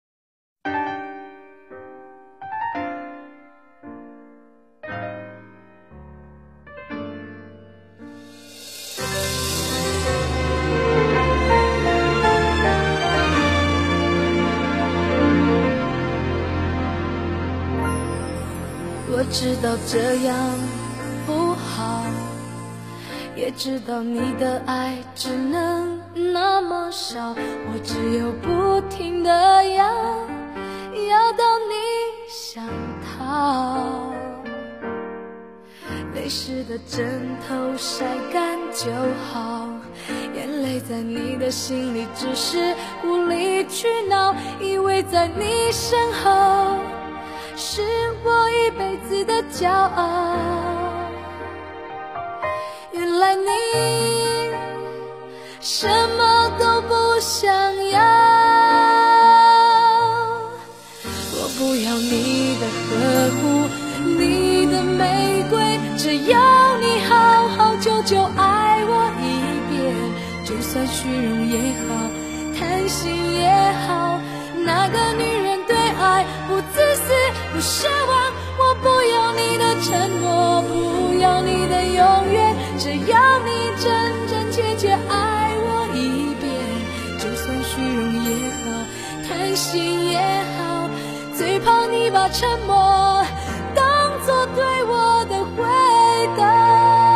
我知道这样不好，也知道你的爱只能那么少，我只有不停地要到你想逃。泪湿的枕头晒干就好，眼泪在你的心里只是无理取闹，以为在你身后是我一辈子的骄傲。原来你什么都不想要，我不要你的呵护，你的玫瑰，只要你好好久久爱我一遍，就算虚荣也好，贪心也好，那个女人对爱不自私不奢望，我不要你的承诺，不要你的永远，只要你真真切切爱我一遍，就算虚荣也好，贪心也好，最怕你把沉默当作对我的回答。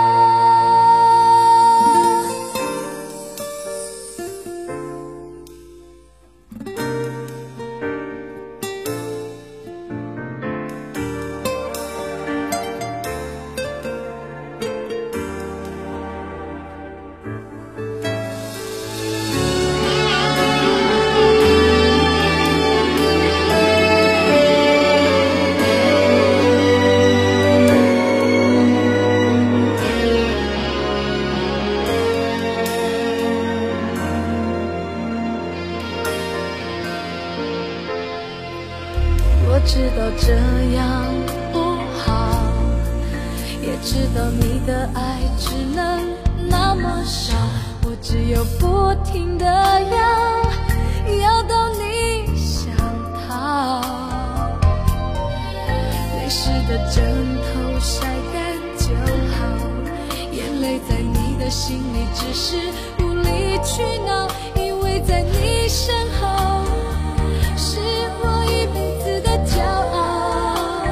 我知道这样不好，也知道你的爱只能那么少，我只有不停地要到你想逃。泪湿的枕头晒干就好，眼泪在你的心里只是无理取闹，因为在你身后是我一辈子的骄傲。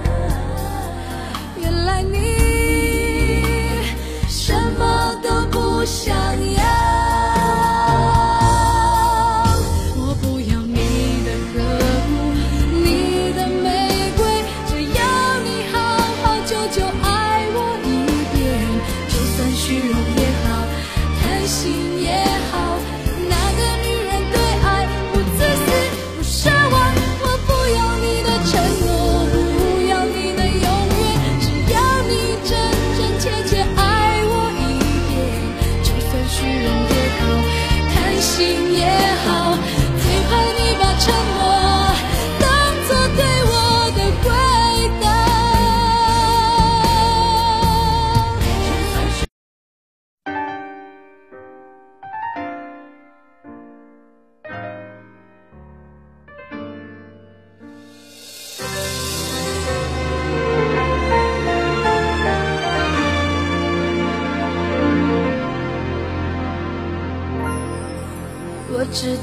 原来你什么都不想要，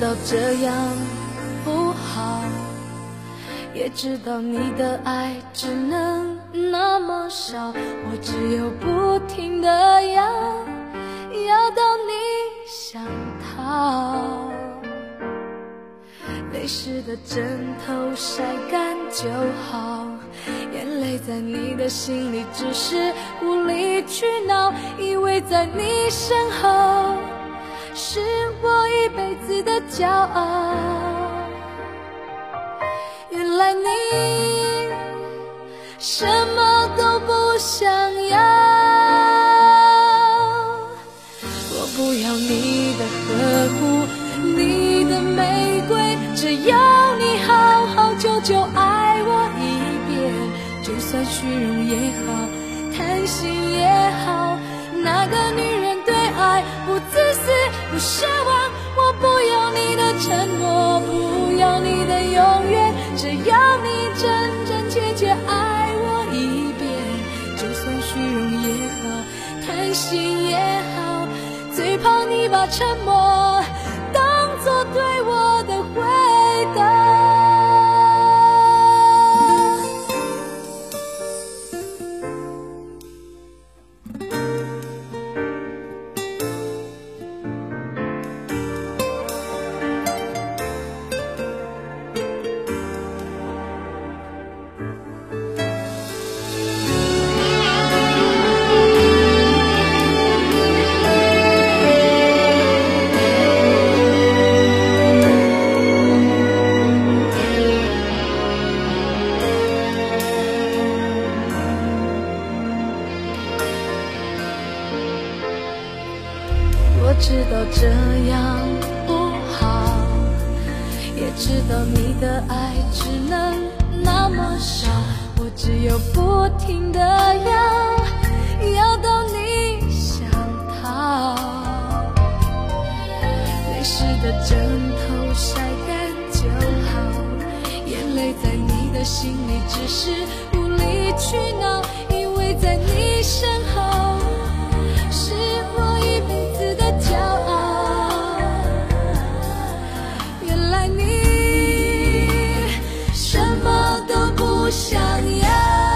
道这样不好，也知道你的爱只能那么少，我只有不停地要到你想逃。泪湿的枕头晒干就好，眼泪在你的心里只是无理取闹，以为在你身后是我一辈子的骄傲。原来你什么都不想要，我不要你的呵护，你的玫瑰，只要你好好久久爱我一遍，就算虚荣也好，贪心也好，那个女人对爱不自私不奢望，我不要你的承诺，不要你的永远，只要你真真切切爱我一遍，就算虚荣也好，贪心也好，最怕你把沉默当作对我的回答。我知道这样不好，也知道你的爱只能那么少，我只有不停地要到你想逃。泪湿的枕头晒干就好，眼泪在你的心里只是无理取闹，因为在你身后是我一辈子的骄傲。原来你什么都不想要，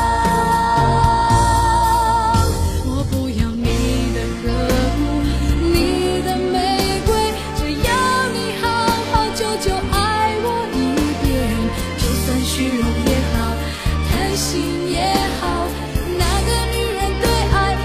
我不要你的呵护，你的玫瑰，只要你好好久久爱我一遍，就算虚荣也好，贪心也好，那个女人对爱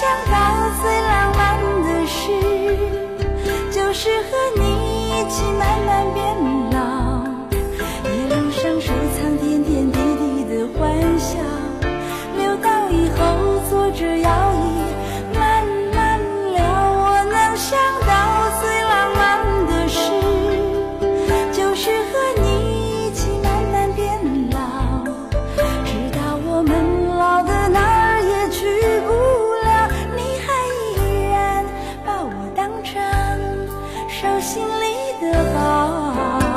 想到最浪漫的事，就是和你一起慢慢变老，一路上收藏点点滴滴的欢笑，留到以后坐着摇椅慢慢聊。我能想到最浪漫的事，就是和你一起慢慢变老，直到我们老的哪儿也去不了，你还依然把我当成手心里的宝。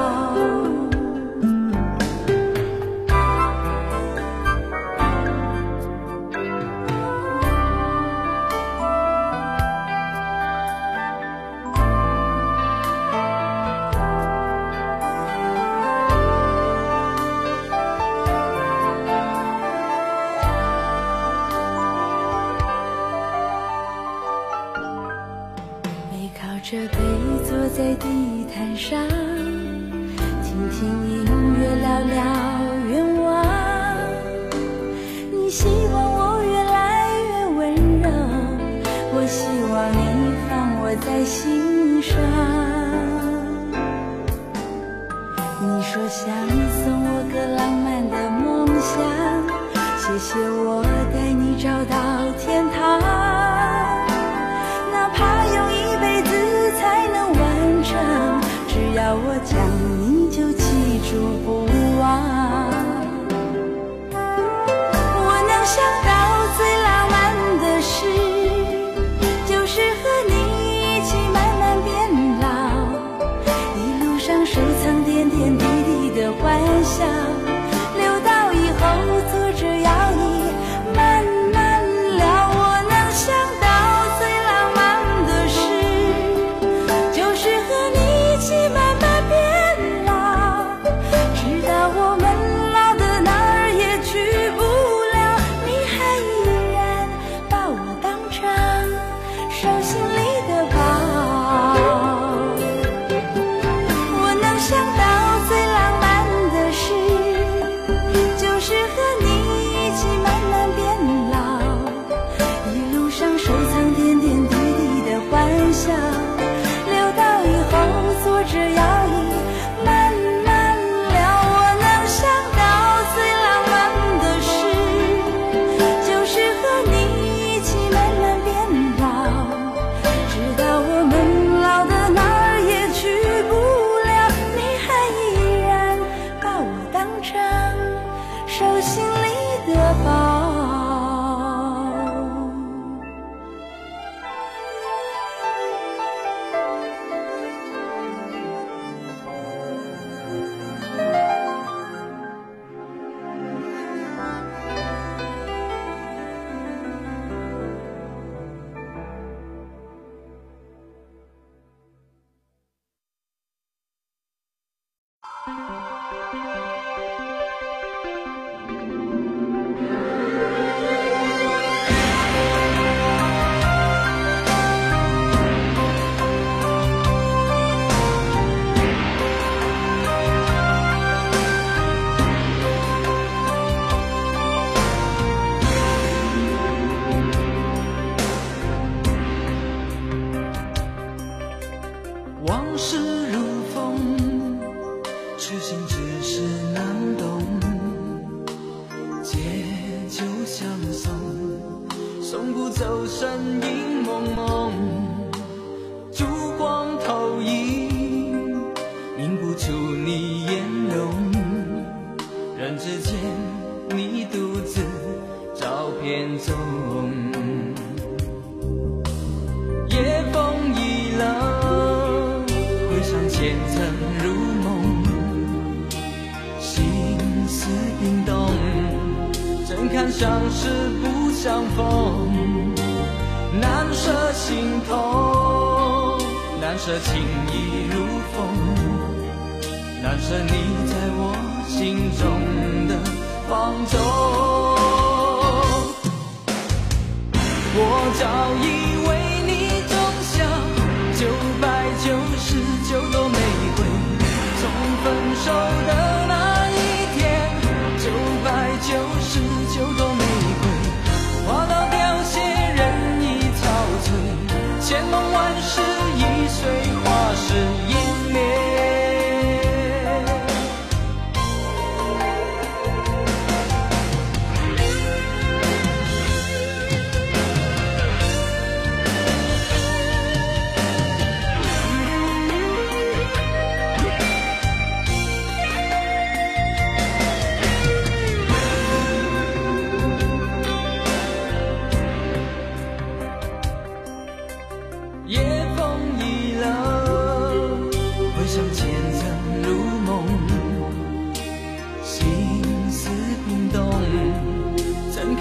这杯坐在地毯上，听听音乐，聊聊愿望。你希望我越来越温柔，我希望你放我在心上。你说想送我个浪漫的梦想，谢谢我带你找到天堂，哪怕用一辈子才能完成，只要我讲你就记住不忘。我能想到最浪漫的事，就是和你一起慢慢变老，一路上收藏点点滴滴的欢笑，留到以后坐着摇椅慢慢聊。我能想到最浪漫的事，就是和你一起慢慢变老，直到我们老的哪儿也去不了，你还依然把我当成手心里的宝。我能想到最浪漫的事，就是和你一起慢慢变老，一路上收藏点点滴滴的欢笑，留到以后坐着摇椅慢慢聊。我能想到最浪漫的事，就是和你一起慢慢变老，直到我们老的哪儿也去不了，你还依然把我当成手心里的宝。 往事如风，痴心只是难懂，借酒相送，送不走身影蒙蒙，烛光投影，映不出你颜容，人之间你独自照片中，夜风已冷，回想前尘如梦，心思冰冻，怎堪相识不相逢，难舍心痛，难舍情意如风，难舍你在我心中的放纵。我早已为你种下999朵玫瑰，从分手的那一天，999朵玫瑰花到凋谢人已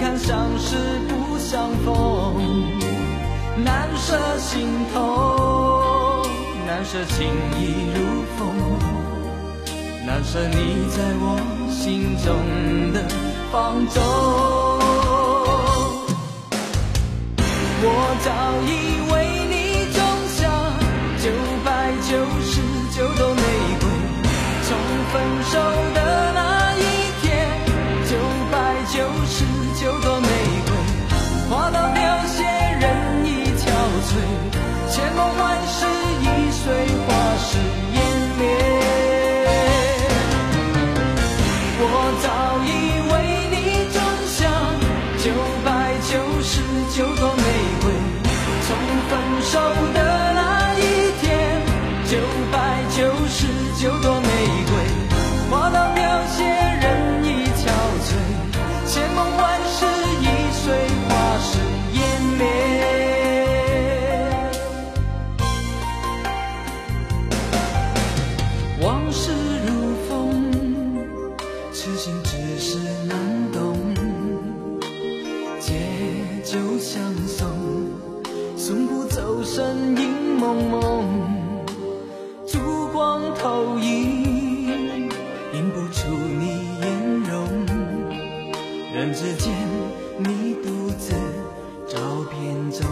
看相识不相逢，难舍心头，难舍情意如风，难舍你在我心中的放纵。我早已为你种下999朵玫瑰，从分手的那一天，999朵玫瑰花到凋谢，人已憔悴，千梦万世易碎，花事湮灭。我早已为你种下999朵玫瑰，从分手的那一天，999朵玫瑰花到凋谢，人已憔悴，千梦万世易碎，花事湮灭。往事如风，痴心只是难懂，借酒相送，送不走身影蒙蒙，烛光投影，映不出你颜容，人之间你独自照片中。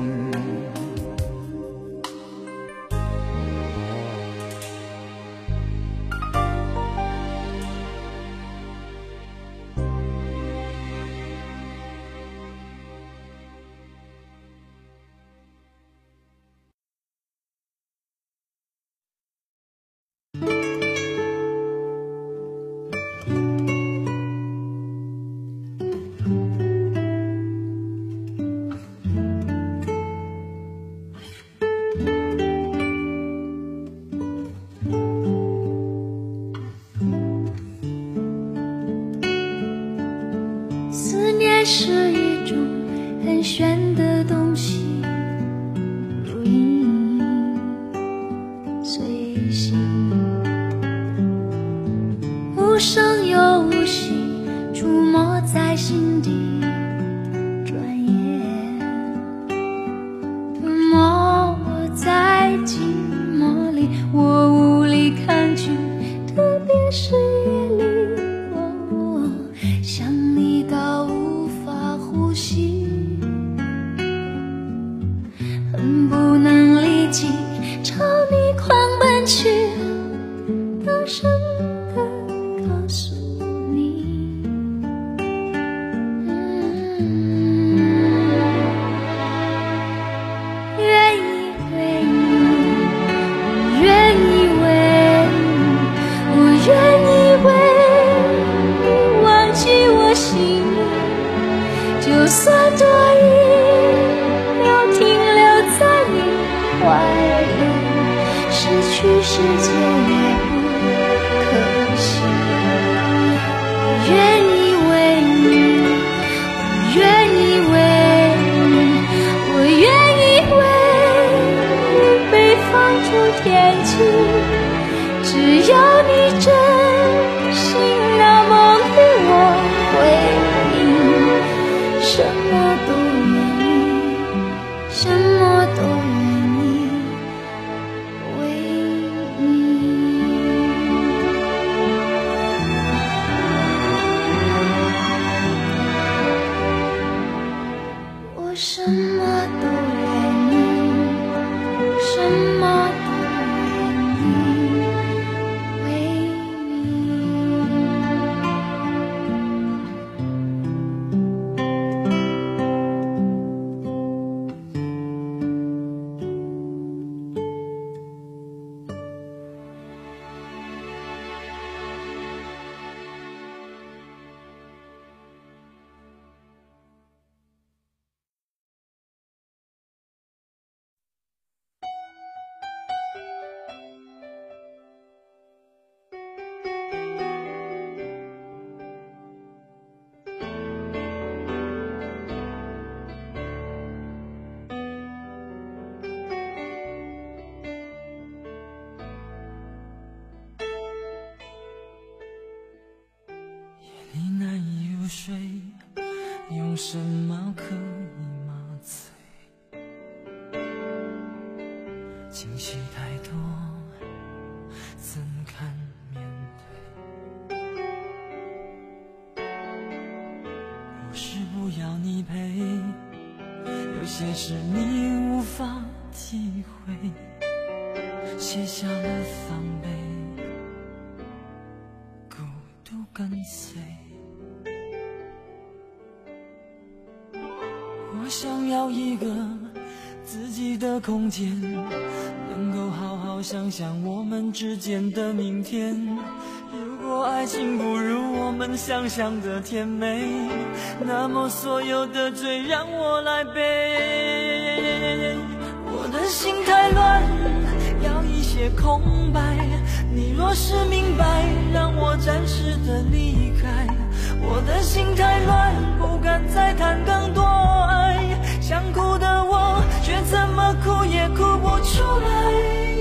思念是一种很玄的东西，如影随形，无声又无息，出没在心底。转眼吞没我在寂寞里，我无力抗拒，特别是夜里，想你到无法呼吸，恨不能立即朝你狂奔去，大声地告诉你，愿意为你，我愿意为你，我愿意为你忘记我心里，就算多一秒停留在你怀里，失去世界也不可惜。我愿意为你，我愿意为你，我愿意为你被放逐天际，只要你真心那么对我回应，什么都愿意，什么都愿意为你。我什么都愿意，什么都用什么可以麻醉？情绪太多，怎堪面对？不是不要你陪，有些事你无法体会，卸下了防备，孤独跟随。我想要一个自己的空间，能够好好想想我们之间的明天。如果爱情不如我们想象的甜美，那么所有的罪让我来背。我的心太乱，要一些空白，你若是明白，让我暂时的离开。我的心太乱，不敢再谈更多爱，想哭的我却怎么哭也哭不出来。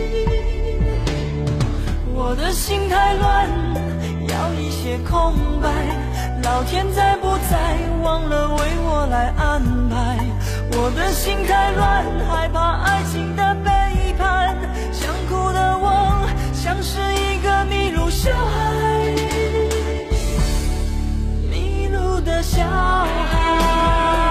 我的心太乱，要一些空白，老天在不在忘了为我来安排。我的心太乱，害怕爱情的背叛，想哭的我像是一个迷路小孩，迷路的小孩。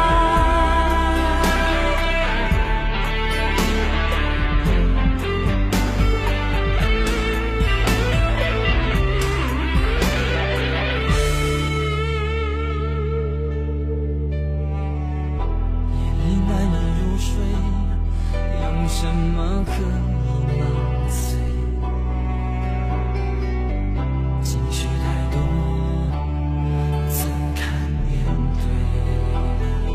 什么可以麻醉？情绪太多，怎堪面对？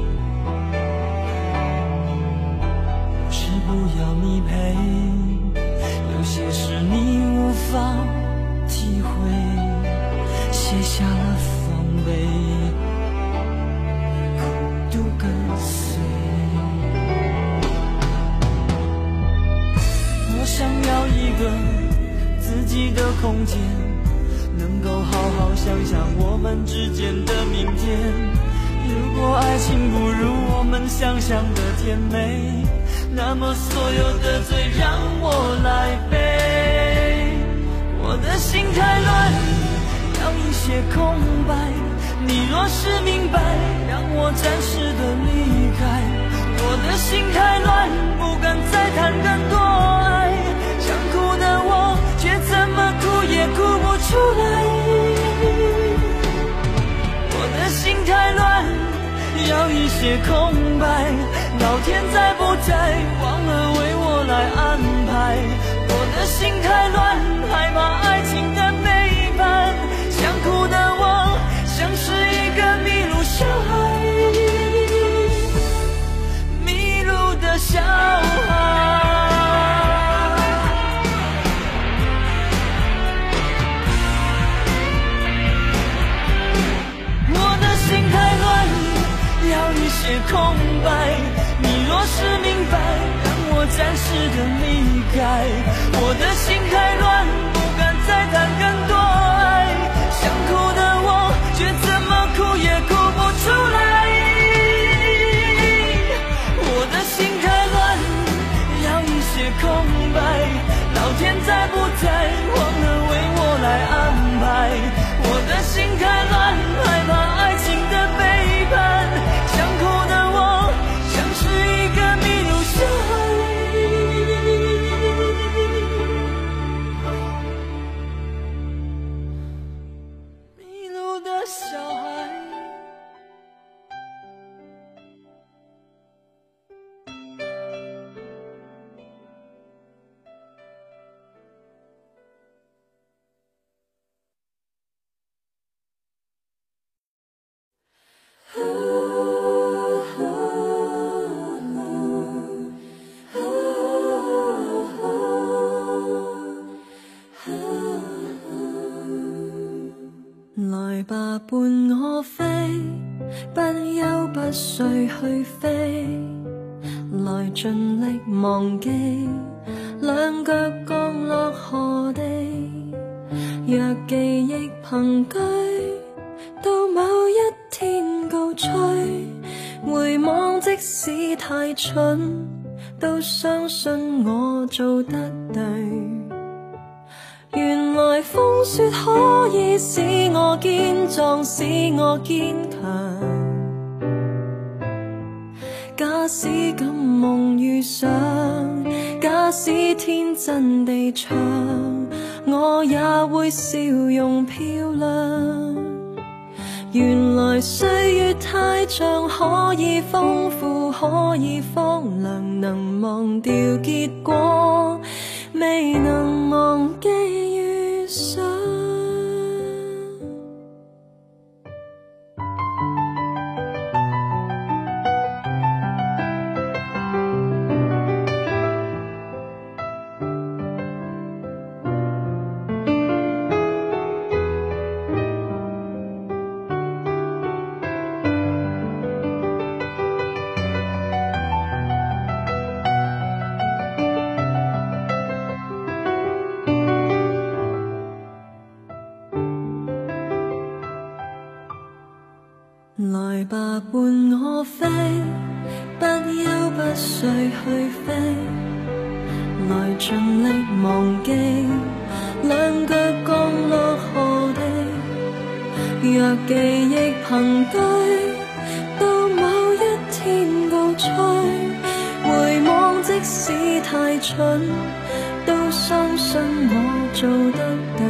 不是不要你陪，有些事你无法体会，卸下了防备，孤独跟随。我想要一个自己的空间，能够好好想想我们之间的明天。如果爱情不如我们想象的甜美，那么所有的罪让我来背。我的心太乱，要一些空白，你若是明白，让我暂时的离开。我的心太乱，不敢再谈更多爱，想哭的我却怎么哭也哭不出来。我的心太乱，要一些空白，老天在不在忘了为我来安排。我的心太乱，害怕爱情的背叛，想哭的我像是一个迷路小孩，小孩。我的心太乱，要一些空白，你若是明白，让我暂时的离开。我的心太乱，不敢再谈更多爱，想哭的我却怎么哭也哭不出来。空白，老天在不在忘了为我来安排。我的心太乱，害怕爱情的背叛，想哭的我像是一个迷路小孩，迷路的小孩。 來吧，伴我飛，不休不睡去飛，來盡力忘記，兩腳降落何地。若記憶憑據，到某一天告吹。 回望即使太蠢，都相信我做得对。原來風雪可以使我堅壯，使我堅強。假使敢夢遇上，假使天真地唱，我也會笑容漂亮。原來歲月太長，可以豐富，可以荒涼，能忘掉結果，未能忘記遇上。來吧，伴我飛，不憂不睡去飛，來盡力忘記兩腳降落何地。若記憶憑對，到某一天告吹，回望即使太蠢，都相信我做得對。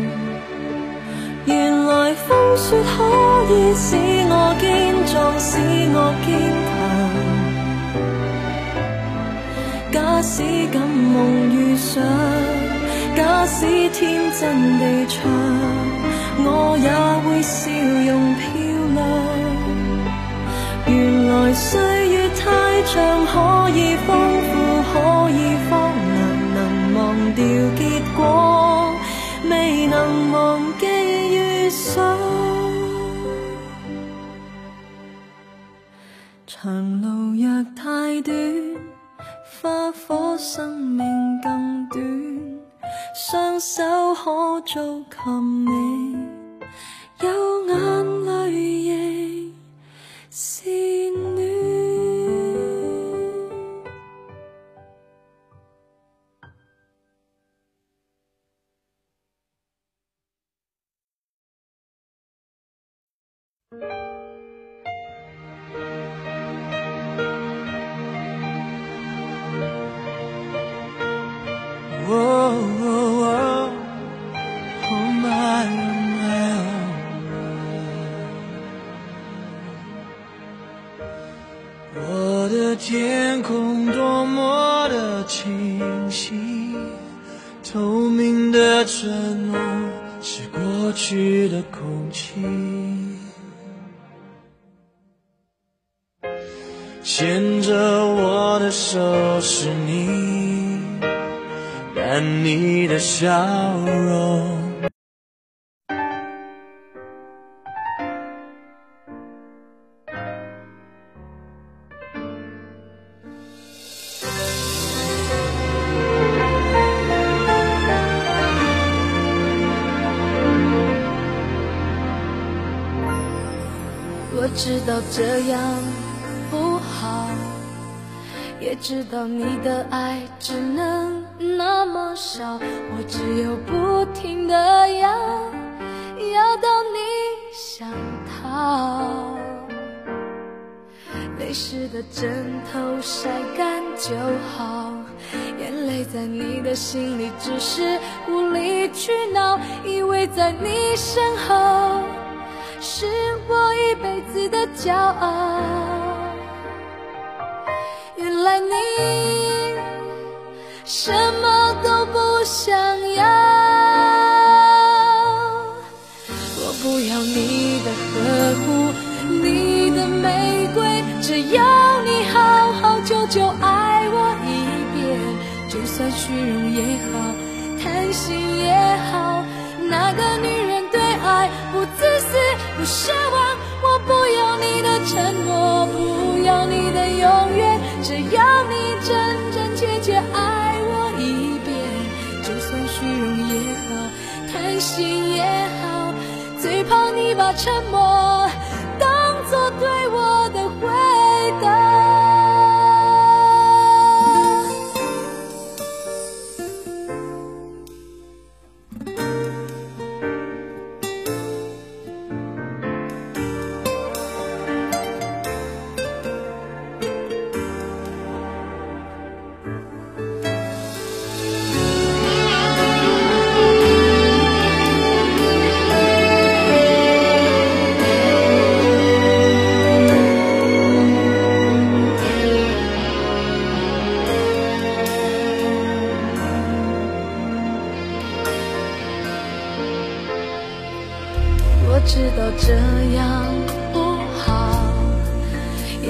原來風雪可以使我堅壯，使我堅強。假使敢夢遇上，假使天真地唱，我也會笑容漂亮。原來歲月太長，可以豐富，可以荒涼，能忘掉結果，未能忘記遇上。長路若太短，花火生命更短，雙手可做琴你，有眼淚亦是暖。 我的天空多么的清晰，透明的承诺是过去的空气，牵着我的手是你，但你的笑容我知道这样不好，也知道你的爱只能那么少，我只有不停地要到你想逃。泪湿的枕头晒干就好，眼泪在你的心里只是无理取闹，以为在你身后是我一辈子的骄傲。原来你什么都不想要，我不要你的呵护，你的玫瑰，只要你好好久久爱我一遍，就算虚荣也好，贪心也好，那个女人对爱不自私不奢望，我不要你的承诺，不要你的永远，只要你真真切切爱我一遍，就算虚荣也好，贪心也好，最怕你把沉默当作对我的回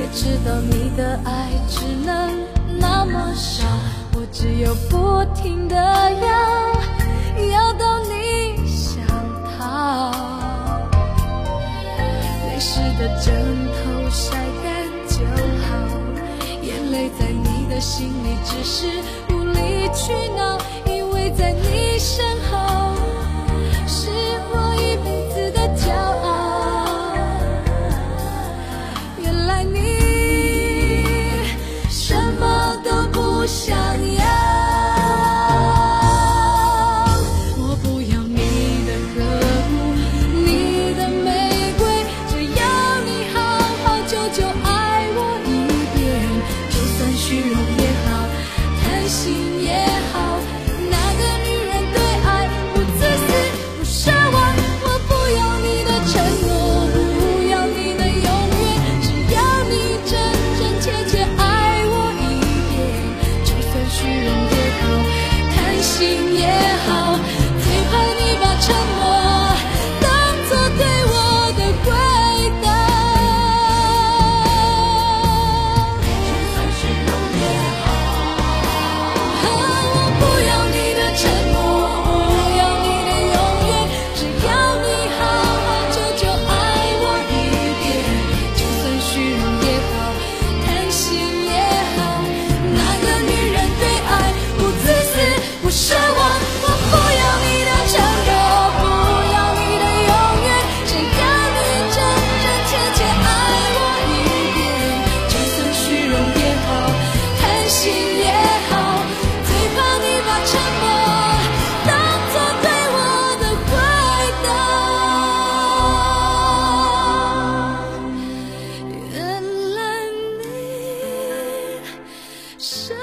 也知道你的爱只能那么少，我只有不停地要到你想逃。泪湿的枕头晒干就好，眼泪在你的心里只是无理取闹，因为在你身后是我一辈子的骄傲。原来你什么都不想要，我不要你的呵护，你的玫瑰，只要你好好久久爱我一遍，就算虚荣也好，贪心也好，那个女人对爱不自私不奢望，我不要你的承诺，不要你的永远，只要你真真切切爱我一遍，就算虚荣也好，贪心也好，最怕你把沉默当作对我的回答。就算虚荣也好，我不要你的承诺，不要你的永远，只要你好好久久爱我一遍，就算虚荣也好，贪心也好，那个女人对爱不自私不奢望，我不要你的承诺，不要你的永远，只要你真真切切爱我一遍，就算虚荣也好，贪心也好，最怕你把沉默当作对我的回答。原来你什